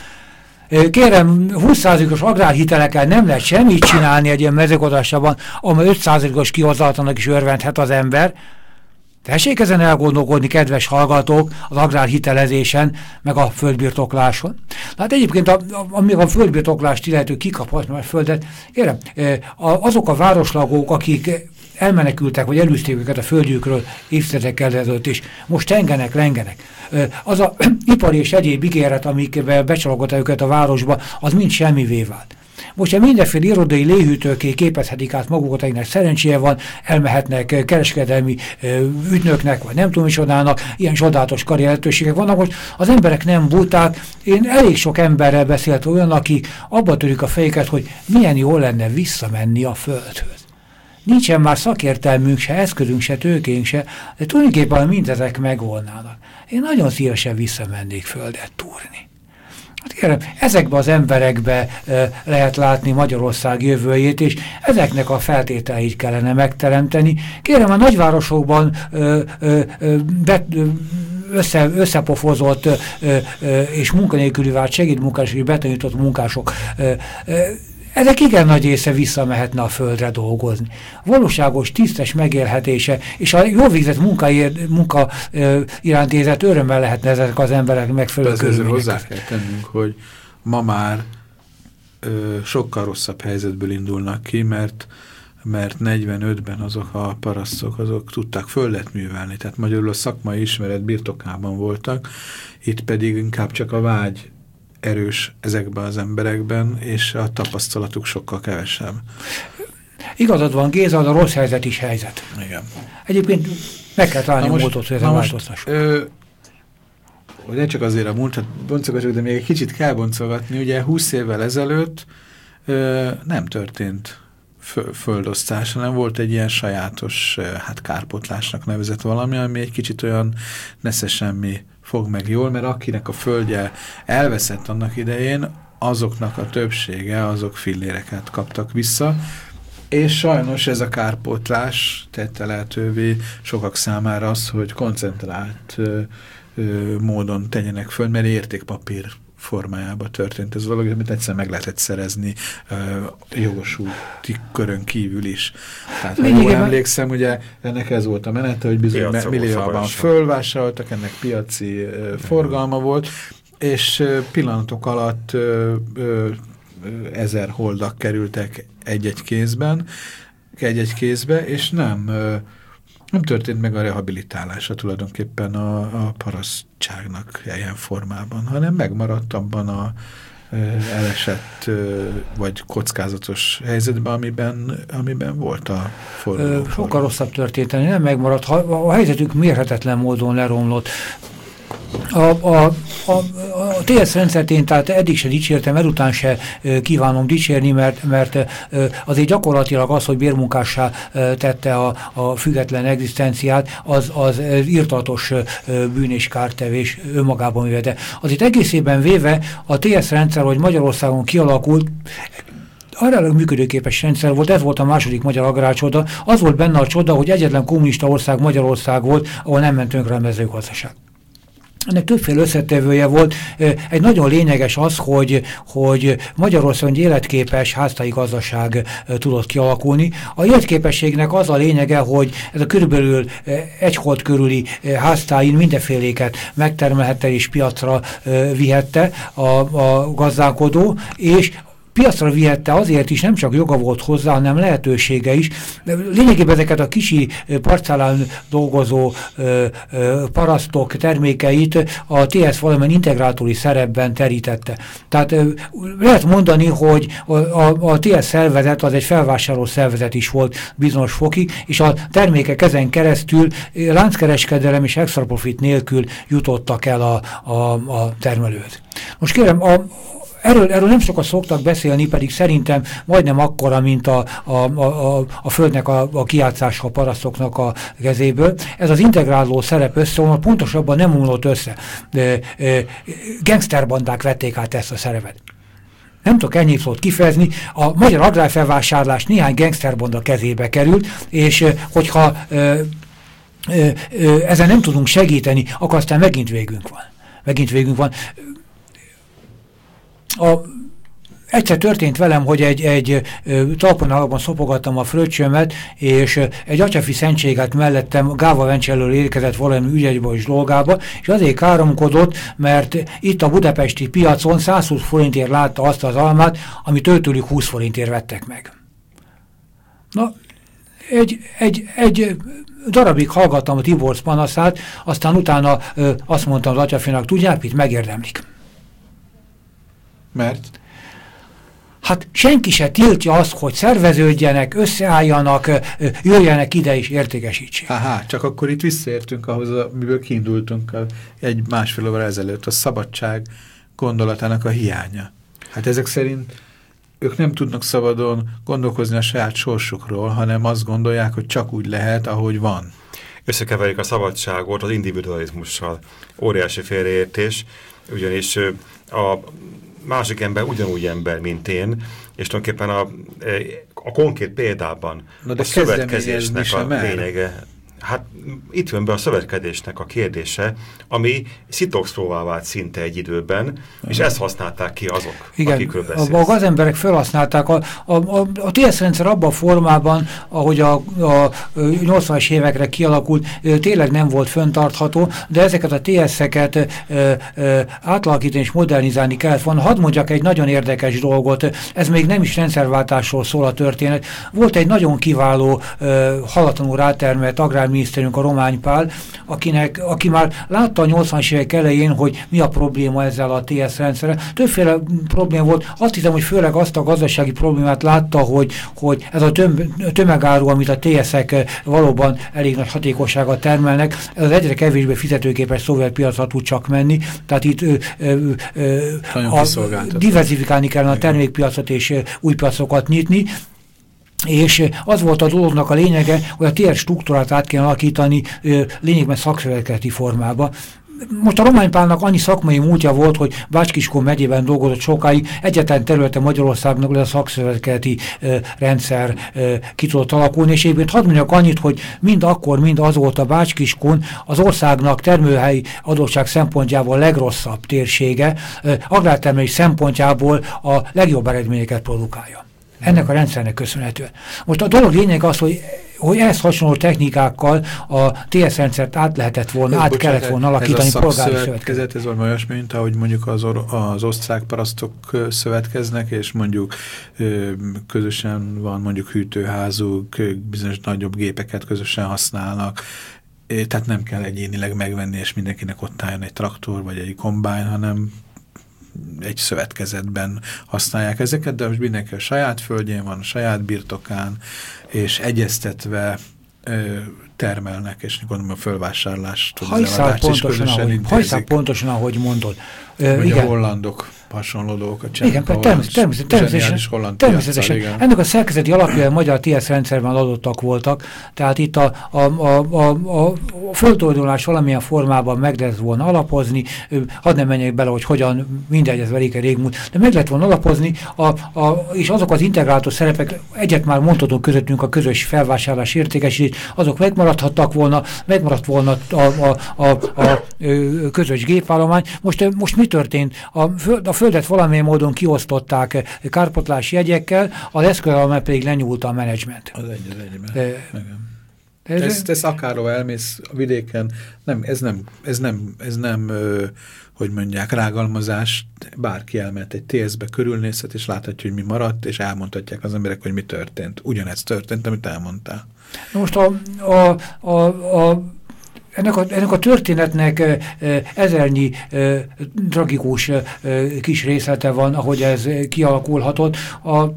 Kérem, húsz százalékos agrárhitelekkel nem lehet semmit csinálni egy ilyen mezőgazdaságban, amely öt százalékos kihozatlanak is örvendhet az ember. Tessék ezen elgondolkodni, kedves hallgatók, az agrárhitelezésen, meg a földbirtokláson. Hát egyébként, a, a, amíg a földbirtoklást illető kikaphatna a földet, kérem, azok a városlagók, akik elmenekültek, vagy elűzték őket a földjükről évtizedekkel ezelőtt, és most tengenek, lengenek. Az a ipari és egyéb ígéret, amikbe becsalogatta őket a városba, az mind semmivé vált. Most mindenféle irodai léhűtőké képezhetik át magukat, akinek szerencséje van, elmehetnek kereskedelmi ügynöknek, vagy nem tudom is odának, ilyen csodálatos karrierlehetőségek vannak, hogy az emberek nem buták. Én elég sok emberrel beszéltem olyan, aki abba törik a fejüket, hogy milyen jól lenne visszamenni a földhöz. Nincsen már szakértelmünk se, eszközünk se, tőkénk se, de tulajdonképpen mindezek megvolnának. Én nagyon szívesen visszamennék földet túrni. Hát kérem, ezekbe az emberekbe e, lehet látni Magyarország jövőjét, és ezeknek a feltételeit kellene megteremteni. Kérem, a nagyvárosokban e, e, be, össze, összepofozott e, e, és munkanélküli vált segédmunkások és betanított munkások e, e, ezek igen nagy része visszamehetne a földre dolgozni. Valóságos, tisztes megélhetése, és a jól végzett munka, munka e, iránt érzett örömmel lehetne ezek az emberek megfelelő körülmények. Hozzá kell tennünk, hogy ma már ö, sokkal rosszabb helyzetből indulnak ki, mert, mert negyvenötben azok a parasztok, azok tudták földet művelni, tehát magyarul a szakmai ismeret birtokában voltak, itt pedig inkább csak a vágy erős ezekben az emberekben, és a tapasztalatuk sokkal kevesebb. Igazad van, Géza, a rossz helyzet is helyzet. Igen. Egyébként meg kell találni a módot, hogy ezen változtassuk. Hogy ne csak azért a múltat boncogatjuk, de még egy kicsit kell boncogatni. Ugye húsz évvel ezelőtt ö, nem történt földosztás, hanem volt egy ilyen sajátos, hát kárpotlásnak nevezett valami, ami egy kicsit olyan nesze semmi fog meg jól, mert akinek a földje elveszett annak idején, azoknak a többsége, azok filléreket kaptak vissza, és sajnos ez a kárpótlás tette lehetővé sokak számára az, hogy koncentrált ö, ö, módon tegyenek föl, mert értékpapír formájába történt ez valami, amit egyszer meg lehetett szerezni uh, jogosulti körön kívül is. Tehát, ha jól emlékszem, ugye ennek ez volt a menete, hogy bizony millióban fölvásároltak, ennek piaci uh, forgalma volt, és uh, pillanatok alatt uh, uh, ezer holdak kerültek egy-egy kézben, egy-egy kézbe, és nem uh, nem történt meg a rehabilitálása tulajdonképpen a, a parasztságnak ilyen formában, hanem megmaradt abban a e, elesett e, vagy kockázatos helyzetben, amiben, amiben volt a forgalom. Sokkal rosszabb történeteni, nem megmaradt. Ha, a helyzetük mérhetetlen módon leromlott. A, a, a, a A té es rendszert én tehát eddig se dicsértem, ezután se kívánom dicsérni, mert, mert azért gyakorlatilag az, hogy bérmunkássá tette a, a független egzisztenciát, az, az irtatos bűn és kártevés önmagában véve. De azért egészében véve a té es rendszer, hogy Magyarországon kialakult, arra működőképes rendszer volt, ez volt a második magyar agrárcsoda. Az volt benne a csoda, hogy egyetlen kommunista ország Magyarország volt, ahol nem ment tönkre a mezőgazdaság. Ennek többféle összetevője volt. Egy nagyon lényeges az, hogy, hogy Magyarországon egy életképes háztáji gazdaság tudott kialakulni. A életképességnek az a lényege, hogy ez a körülbelül egy hold körüli háztáin mindenféléket megtermelhette és piacra vihette a, a gazdálkodó, és piacra vihette azért is, nem csak joga volt hozzá, hanem lehetősége is. Lényegében ezeket a kicsi parcellán dolgozó ö, ö, parasztok termékeit a té es valamilyen integrátori szerepben terítette. Tehát ö, lehet mondani, hogy a, a, a té es szervezet az egy felvásárló szervezet is volt bizonyos fokig, és a termékek ezen keresztül lánckereskedelem és extra profit nélkül jutottak el a, a, a termelőhöz. Most kérem, a Erről, erről nem sokat szoktak beszélni, pedig szerintem majdnem akkora, mint a, a, a, a földnek a, a kijátszása a parasztoknak a kezéből. Ez az integráló szerep összeomlott, pontosabban nem omlott össze. De, e, gangsterbandák vették át ezt a szerepet. Nem tudok ennyi szót kifejezni. A magyar agrárfelvásárlás néhány gangsterbanda kezébe került, és hogyha e, e, e, ezen nem tudunk segíteni, akkor aztán megint végünk van. Megint végünk van. A, egyszer történt velem, hogy egy, egy talpon szopogattam a fröccsömet, és egy atyafi szentséget mellettem Gáva Vencselől érkezett valami ügyegybe és dolgába, és azért káromkodott, mert itt a budapesti piacon százhúsz forintért látta azt az almát, amit őtőlük húsz forintért vettek meg. Na, egy, egy, egy darabig hallgattam a Tibor panaszát, aztán utána ö, azt mondtam az atyafinak, tudják, mit megérdemlik. Mert? Hát senki se tiltja azt, hogy szerveződjenek, összeálljanak, jöjjenek ide és értékesítsék. Aha, csak akkor itt visszaértünk ahhoz, amiből kiindultunk egy másfél óra ezelőtt, a szabadság gondolatának a hiánya. Hát ezek szerint ők nem tudnak szabadon gondolkozni a saját sorsukról, hanem azt gondolják, hogy csak úgy lehet, ahogy van. Összekeverik a szabadságot az individualizmussal. Óriási félreértés, ugyanis a másik ember ugyanúgy ember, mint én, és tulajdonképpen a, a konkrét példában a szövetkezésnek a lényege, hát itt jön be a szövetkezésnek a kérdése, ami szitokszóvá vált szinte egy időben, uh-huh. és ezt használták ki azok, igen, akikről beszélsz. Igen, a gazemberek felhasználták. A, a, a, a té es rendszer abban a formában, ahogy a, a nyolcvanas évekre kialakult, tényleg nem volt fenntartható, de ezeket a té es-eket átalakítani és modernizálni kellett volna. Hadd mondjak egy nagyon érdekes dolgot, ez még nem is rendszerváltásról szól a történet. Volt egy nagyon kiváló, halatlanul rátermelt agrárminiszterünk, a Romány Pál, akinek, aki már látta a nyolcvanas évek elején, hogy mi a probléma ezzel a té es rendszerrel. Többféle probléma volt. Azt hiszem, hogy főleg azt a gazdasági problémát látta, hogy, hogy ez a töm, tömegáru, amit a té es-ek valóban elég nagy hatékonyságot termelnek, ez az egyre kevésbé fizetőképes szovjet piacra tud csak menni. Tehát itt ö, ö, ö, a, diversifikálni kellene a termékpiacot és új piacokat nyitni. És az volt a dolognak a lényege, hogy a té es struktúrát át kell alakítani lényegben szakszervezeti formába. Most a Romány Pálnak annyi szakmai múltja volt, hogy Bács-Kiskun megyében dolgozott sokáig, egyetlen területe Magyarországnak a szakszervezeti rendszer e, ki tudott alakulni, és egyébként hadd mondjak annyit, hogy mind akkor, mind azóta Bács-Kiskun az országnak termőhelyi adottság szempontjából legrosszabb térsége, e, agrártermelés szempontjából a legjobb eredményeket produkálja. Ennek a rendszernek köszönhetően. Most a dolog lényeg az, hogy, hogy ehhez hasonló technikákkal a té es rendszert át lehetett volna, át bocsánat, kellett volna alakítani polgári szövetkezet. Ez valami olyasmi, mint ahogy mondjuk az, az osztrák parasztok szövetkeznek, és mondjuk közösen van mondjuk hűtőházuk, bizonyos nagyobb gépeket közösen használnak, tehát nem kell egyénileg megvenni, és mindenkinek ott álljon egy traktor, vagy egy kombájn, hanem egy szövetkezetben használják ezeket, de most mindenki a saját földjén van, a saját birtokán, és egyeztetve ö, termelnek, és gondolom a fölvásárlást, hajszál pontosan, ahogy, hajszál pontosan, ahogy mondod. Vagy igen. A hollandok hasonló dolgokat csinálnak. Igen, természetesen. Természetesen, természetesen. Ennek a szerkezeti alapja a magyar té es rendszerben adottak voltak, tehát itt a, a, a, a, a földtulajdonlás valamilyen formában meg lehet volna alapozni, hadd nem menjek bele, hogy hogyan, mindegy, ez velike régmúlt, de meg lehet volna alapozni, a, a, és azok az integrátor szerepek, egyet már mondhatunk közöttünk a közös felvásárlás értékesítés, azok megmaradhattak volna, megmaradt volna a, a, a, a, a közös gépállomány. Most, most mi történt? A, föld, a földet valamilyen módon kiosztották kárpotlási jegyekkel, az eszközállomány pedig lenyúlta a menedzsment. Az egy, az egyben. Ez, ez, ez akárhol elmész a vidéken, nem, ez nem, ez nem, ez nem ö, hogy mondják, rágalmazás, bárki elment egy té es-be, körülnézhet, és láthatja, hogy mi maradt, és elmondhatják az emberek, hogy mi történt. Ugyanez történt, amit elmondtál. Na most a, a, a, a Ennek a, ennek a történetnek e, ezernyi e, tragikus e, kis részlete van, ahogy ez kialakulhatott. A, a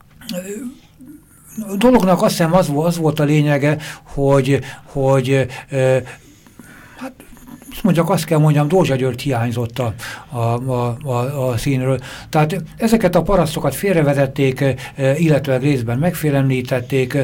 dolognak azt hiszem az, az volt a lényege, hogy, hogy e, hát, mondjak, azt kell mondjam, Dózsa György hiányzott a, a, a, a színről. Tehát ezeket a parasztokat félrevezették, illetve részben megfélemlítették,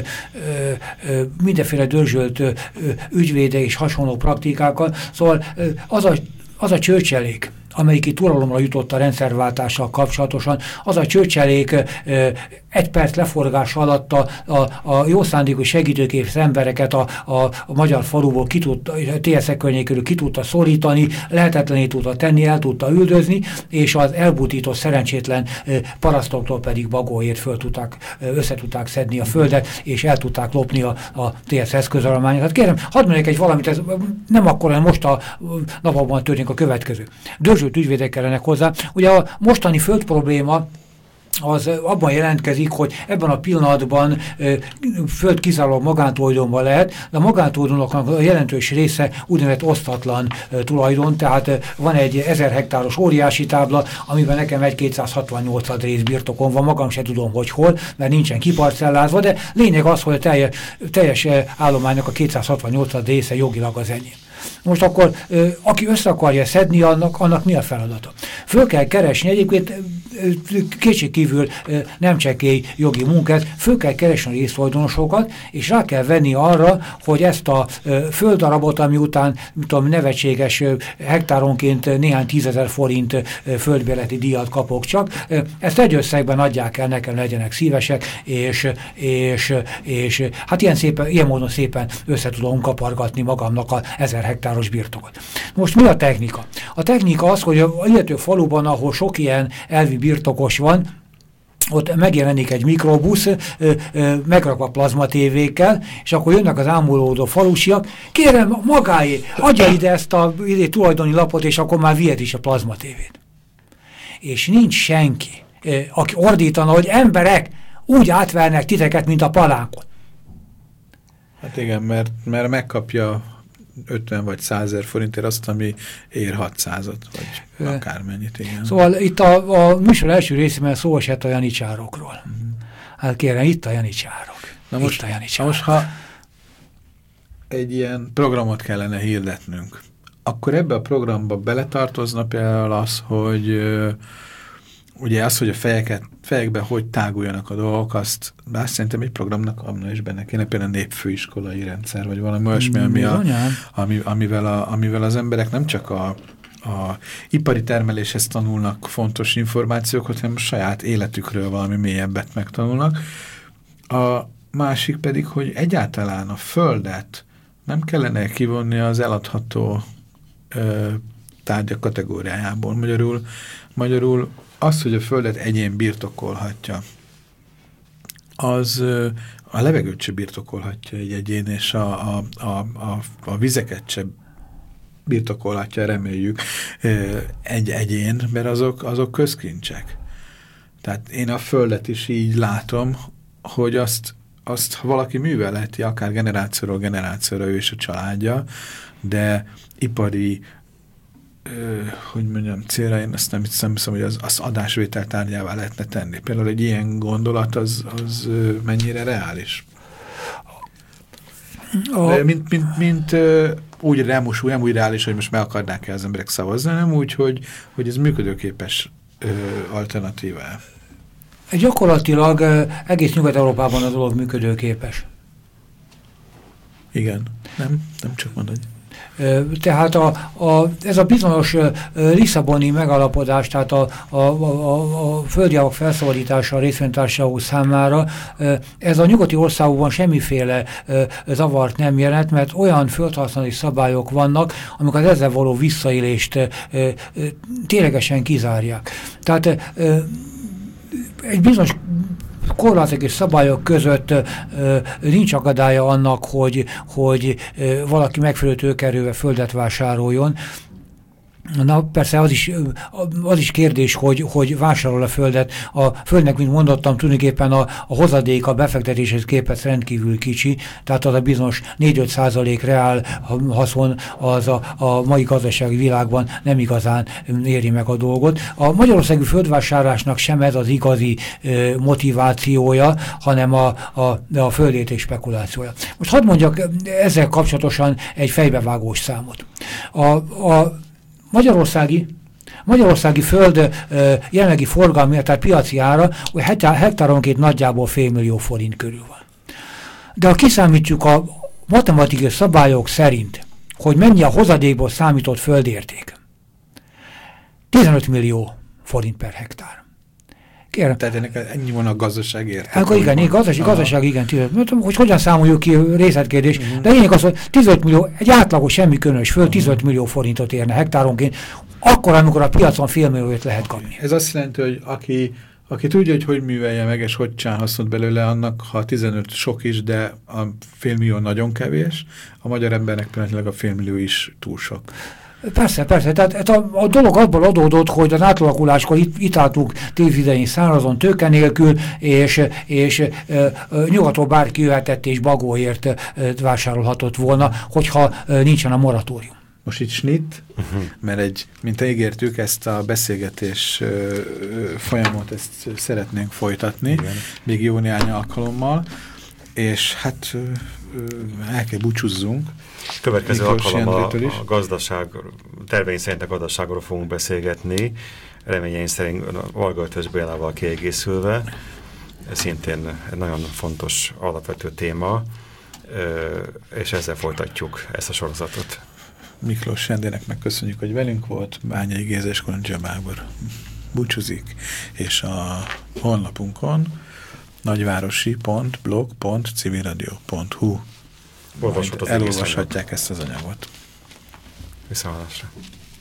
mindenféle dörzsölt ügyvéde és hasonló praktikákkal. Szóval az a, az a csőcselék, amelyik itt uralomra jutott a rendszerváltással kapcsolatosan, az a csőcselék egy perc leforgás alatt a, a, a jó szándékú segítőképes embereket a, a, a magyar faluból ki tudta, a té es-ek környékéről ki tudta szorítani, lehetetlené tudta tenni, el tudta üldözni, és az elbutított szerencsétlen parasztoktól pedig bagóért föl tudták, össze tudták szedni a földet, és el tudták lopni a, a té es eszközállományát. Hát kérem, hadd mondjak egy valamit, ez nem akkor, hanem most a napokban történik a következő. Dörzsölt ügyvédek kellenek hozzá. Ugye a mostani föld probléma az abban jelentkezik, hogy ebben a pillanatban e, föld kizárólag magántulajdonban lehet, de a magántulajdonoknak a jelentős része úgynevezett osztatlan e, tulajdon, tehát e, van egy ezer hektáros óriási tábla, amiben nekem egy kétszázhatvannyolc rész birtokom van, magam se tudom, hogy hol, mert nincsen kiparcellázva, de lényeg az, hogy a teljes, teljes állománynak a kétszázhatvannyolc része jogilag az enyém. Most akkor, aki össze akarja szedni, annak, annak mi a feladata? Föl kell keresni, egyébként kétségkívül nem csekély jogi munkát, föl kell keresni a résztulajdonosokat, és rá kell venni arra, hogy ezt a földdarabot, ami után, tudom, nevetséges hektáronként néhány tízezer forint földbérleti díjat kapok csak, ezt egy összegben adják el, nekem legyenek szívesek, és, és, és hát ilyen, szépen, ilyen módon szépen össze tudom kapargatni magamnak a ezer hektáros birtokot. Most mi a technika? A technika az, hogy a illető faluban, ahol sok ilyen elvi birtokos van, ott megjelenik egy mikrobusz, megrakva plazmatévékkel, és akkor jönnek az ámulódó falusiak, kérem magáé, adja ide ezt a ide, tulajdoni lapot, és akkor már vihet is a plazmatévét. És nincs senki, aki ordítana, hogy emberek úgy átvernek titeket, mint a palánkot. Hát igen, mert, mert megkapja ötven vagy százezer forintért azt, ami ér hatszázat, vagy akármennyit, igen. Szóval itt a, a műsor első részében szó esett a janicsárokról. Uh-huh. Hát kérem, itt a janicsárok. Na most, a janicsárok. most, ha egy ilyen programot kellene hirdetnünk, akkor ebbe a programba beletartozna például az, hogy uh, ugye az, hogy a fejeket, fejekben hogy táguljanak a dolgok, azt, bár szerintem egy programnak abna is benne kéne, például a népfőiskolai rendszer, vagy valami olyasmi, ami a, ami, amivel, a, amivel az emberek nem csak a, a ipari termeléshez tanulnak fontos információkat, hanem a saját életükről valami mélyebbet megtanulnak. A másik pedig, hogy egyáltalán a földet nem kellene kivonni az eladható ö, tárgyak kategóriájából. Magyarul, magyarul az, hogy a földet egyén birtokolhatja, az a levegőt se birtokolhatja egy egyén, és a, a, a, a, a vizeket se birtokolhatja, reméljük, egy egyén, mert azok, azok közkincsek. Tehát én a földet is így látom, hogy azt, azt valaki művelheti, akár generációról generációra ő és a családja, de ipari Ö, hogy mondjam, célra én azt nem hiszem, hogy az, az adásvétel tárgyává lehetne tenni. Például egy ilyen gondolat az, az mennyire reális? A... Mint, mint, mint úgy nem, most, nem úgy reális, hogy most meg akarnák el az emberek szavazni, hanem úgy, hogy, hogy ez működőképes ö, alternatívá. Gyakorlatilag egész Nyugat-Európában a dolog működőképes. Igen, nem, nem csak mondod. Tehát a, a, ez a bizonyos lisszaboni megalapodás, tehát a, a, a, a földjavak felszabadítása a részvénytársaságok számára, ez a nyugati országokban semmiféle zavart nem jelent, mert olyan földhasználati szabályok vannak, amik az ezzel való visszaélést ténylegesen kizárják. Tehát egy bizonyos korlátok és szabályok között ö, nincs akadálya annak, hogy, hogy ö, valaki megfelelő tőkeerővel földet vásároljon. Na persze az is, az is kérdés, hogy, hogy vásárol a földet. A földnek, mint mondottam, tulajdonképpen a, a hozadék a befektetéshez képest rendkívül kicsi, tehát az a bizonyos négy-öt százalék reál haszon az a, a mai gazdasági világban nem igazán éri meg a dolgot. A magyarországi földvásárlásnak sem ez az igazi ö, motivációja, hanem a, a, a földérték spekulációja. Most hadd mondjak ezzel kapcsolatosan egy fejbevágós számot. A, a Magyarországi, Magyarországi föld ö, jelenlegi forgalmi, tehát piaci ára hektár, hektáronként nagyjából félmillió forint körül van. De ha kiszámítjuk a matematikai szabályok szerint, hogy mennyi a hozadékból számított földérték, tizenöt millió forint per hektár. Kérem. Tehát ennek ennyi van a gazdaság érték. Akkor igen, igen, gazdaság, gazdaság igen, tizenöt, hogy hogyan számoljuk ki részletkérdés, uh-huh. De lényeg az, hogy tizenöt millió, egy átlagos semmi különös föld uh-huh. tizenöt millió forintot érne hektáronként, akkor, amikor a piacon félmilliót lehet kapni. Ez azt jelenti, hogy aki, aki tudja, hogy hogy művelje meg, és hogy csinál hasznot belőle, annak, ha tizenöt sok is, de a félmillió nagyon kevés, a magyar embernek pillanatilag a félmillió is túl sok. Persze, persze. Tehát a, a dolog abból adódott, hogy az átalakuláskor itt, itt álltunk tévizei szárazon tőke nélkül, és, és e, e, nyugatról bárki jöhetett és bagóért e, vásárolhatott volna, hogyha e, nincsen a moratórium. Most itt snit, uh-huh. mert egy, mint ígértük, ezt a beszélgetés ö, ö, folyamot ezt szeretnénk folytatni, igen. Még jó néhány alkalommal, és hát ö, ö, el kell búcsúzzunk. Következő alkalommal a, a gazdaság, terveink szerint a gazdaságról fogunk beszélgetni, reményeink szerint Varga-Ötvös Bélával kiegészülve. Ez szintén egy nagyon fontos, alapvető téma, és ezzel folytatjuk ezt a sorozatot. Miklós Endrének megköszönjük, hogy velünk volt, Bányai Géza és Kolondzsia Gábor búcsúzik, és a honlapunkon nagyvárosi pont blog pont civilradio pont hu elolvashatják ezt az anyagot. Viszontlátásra.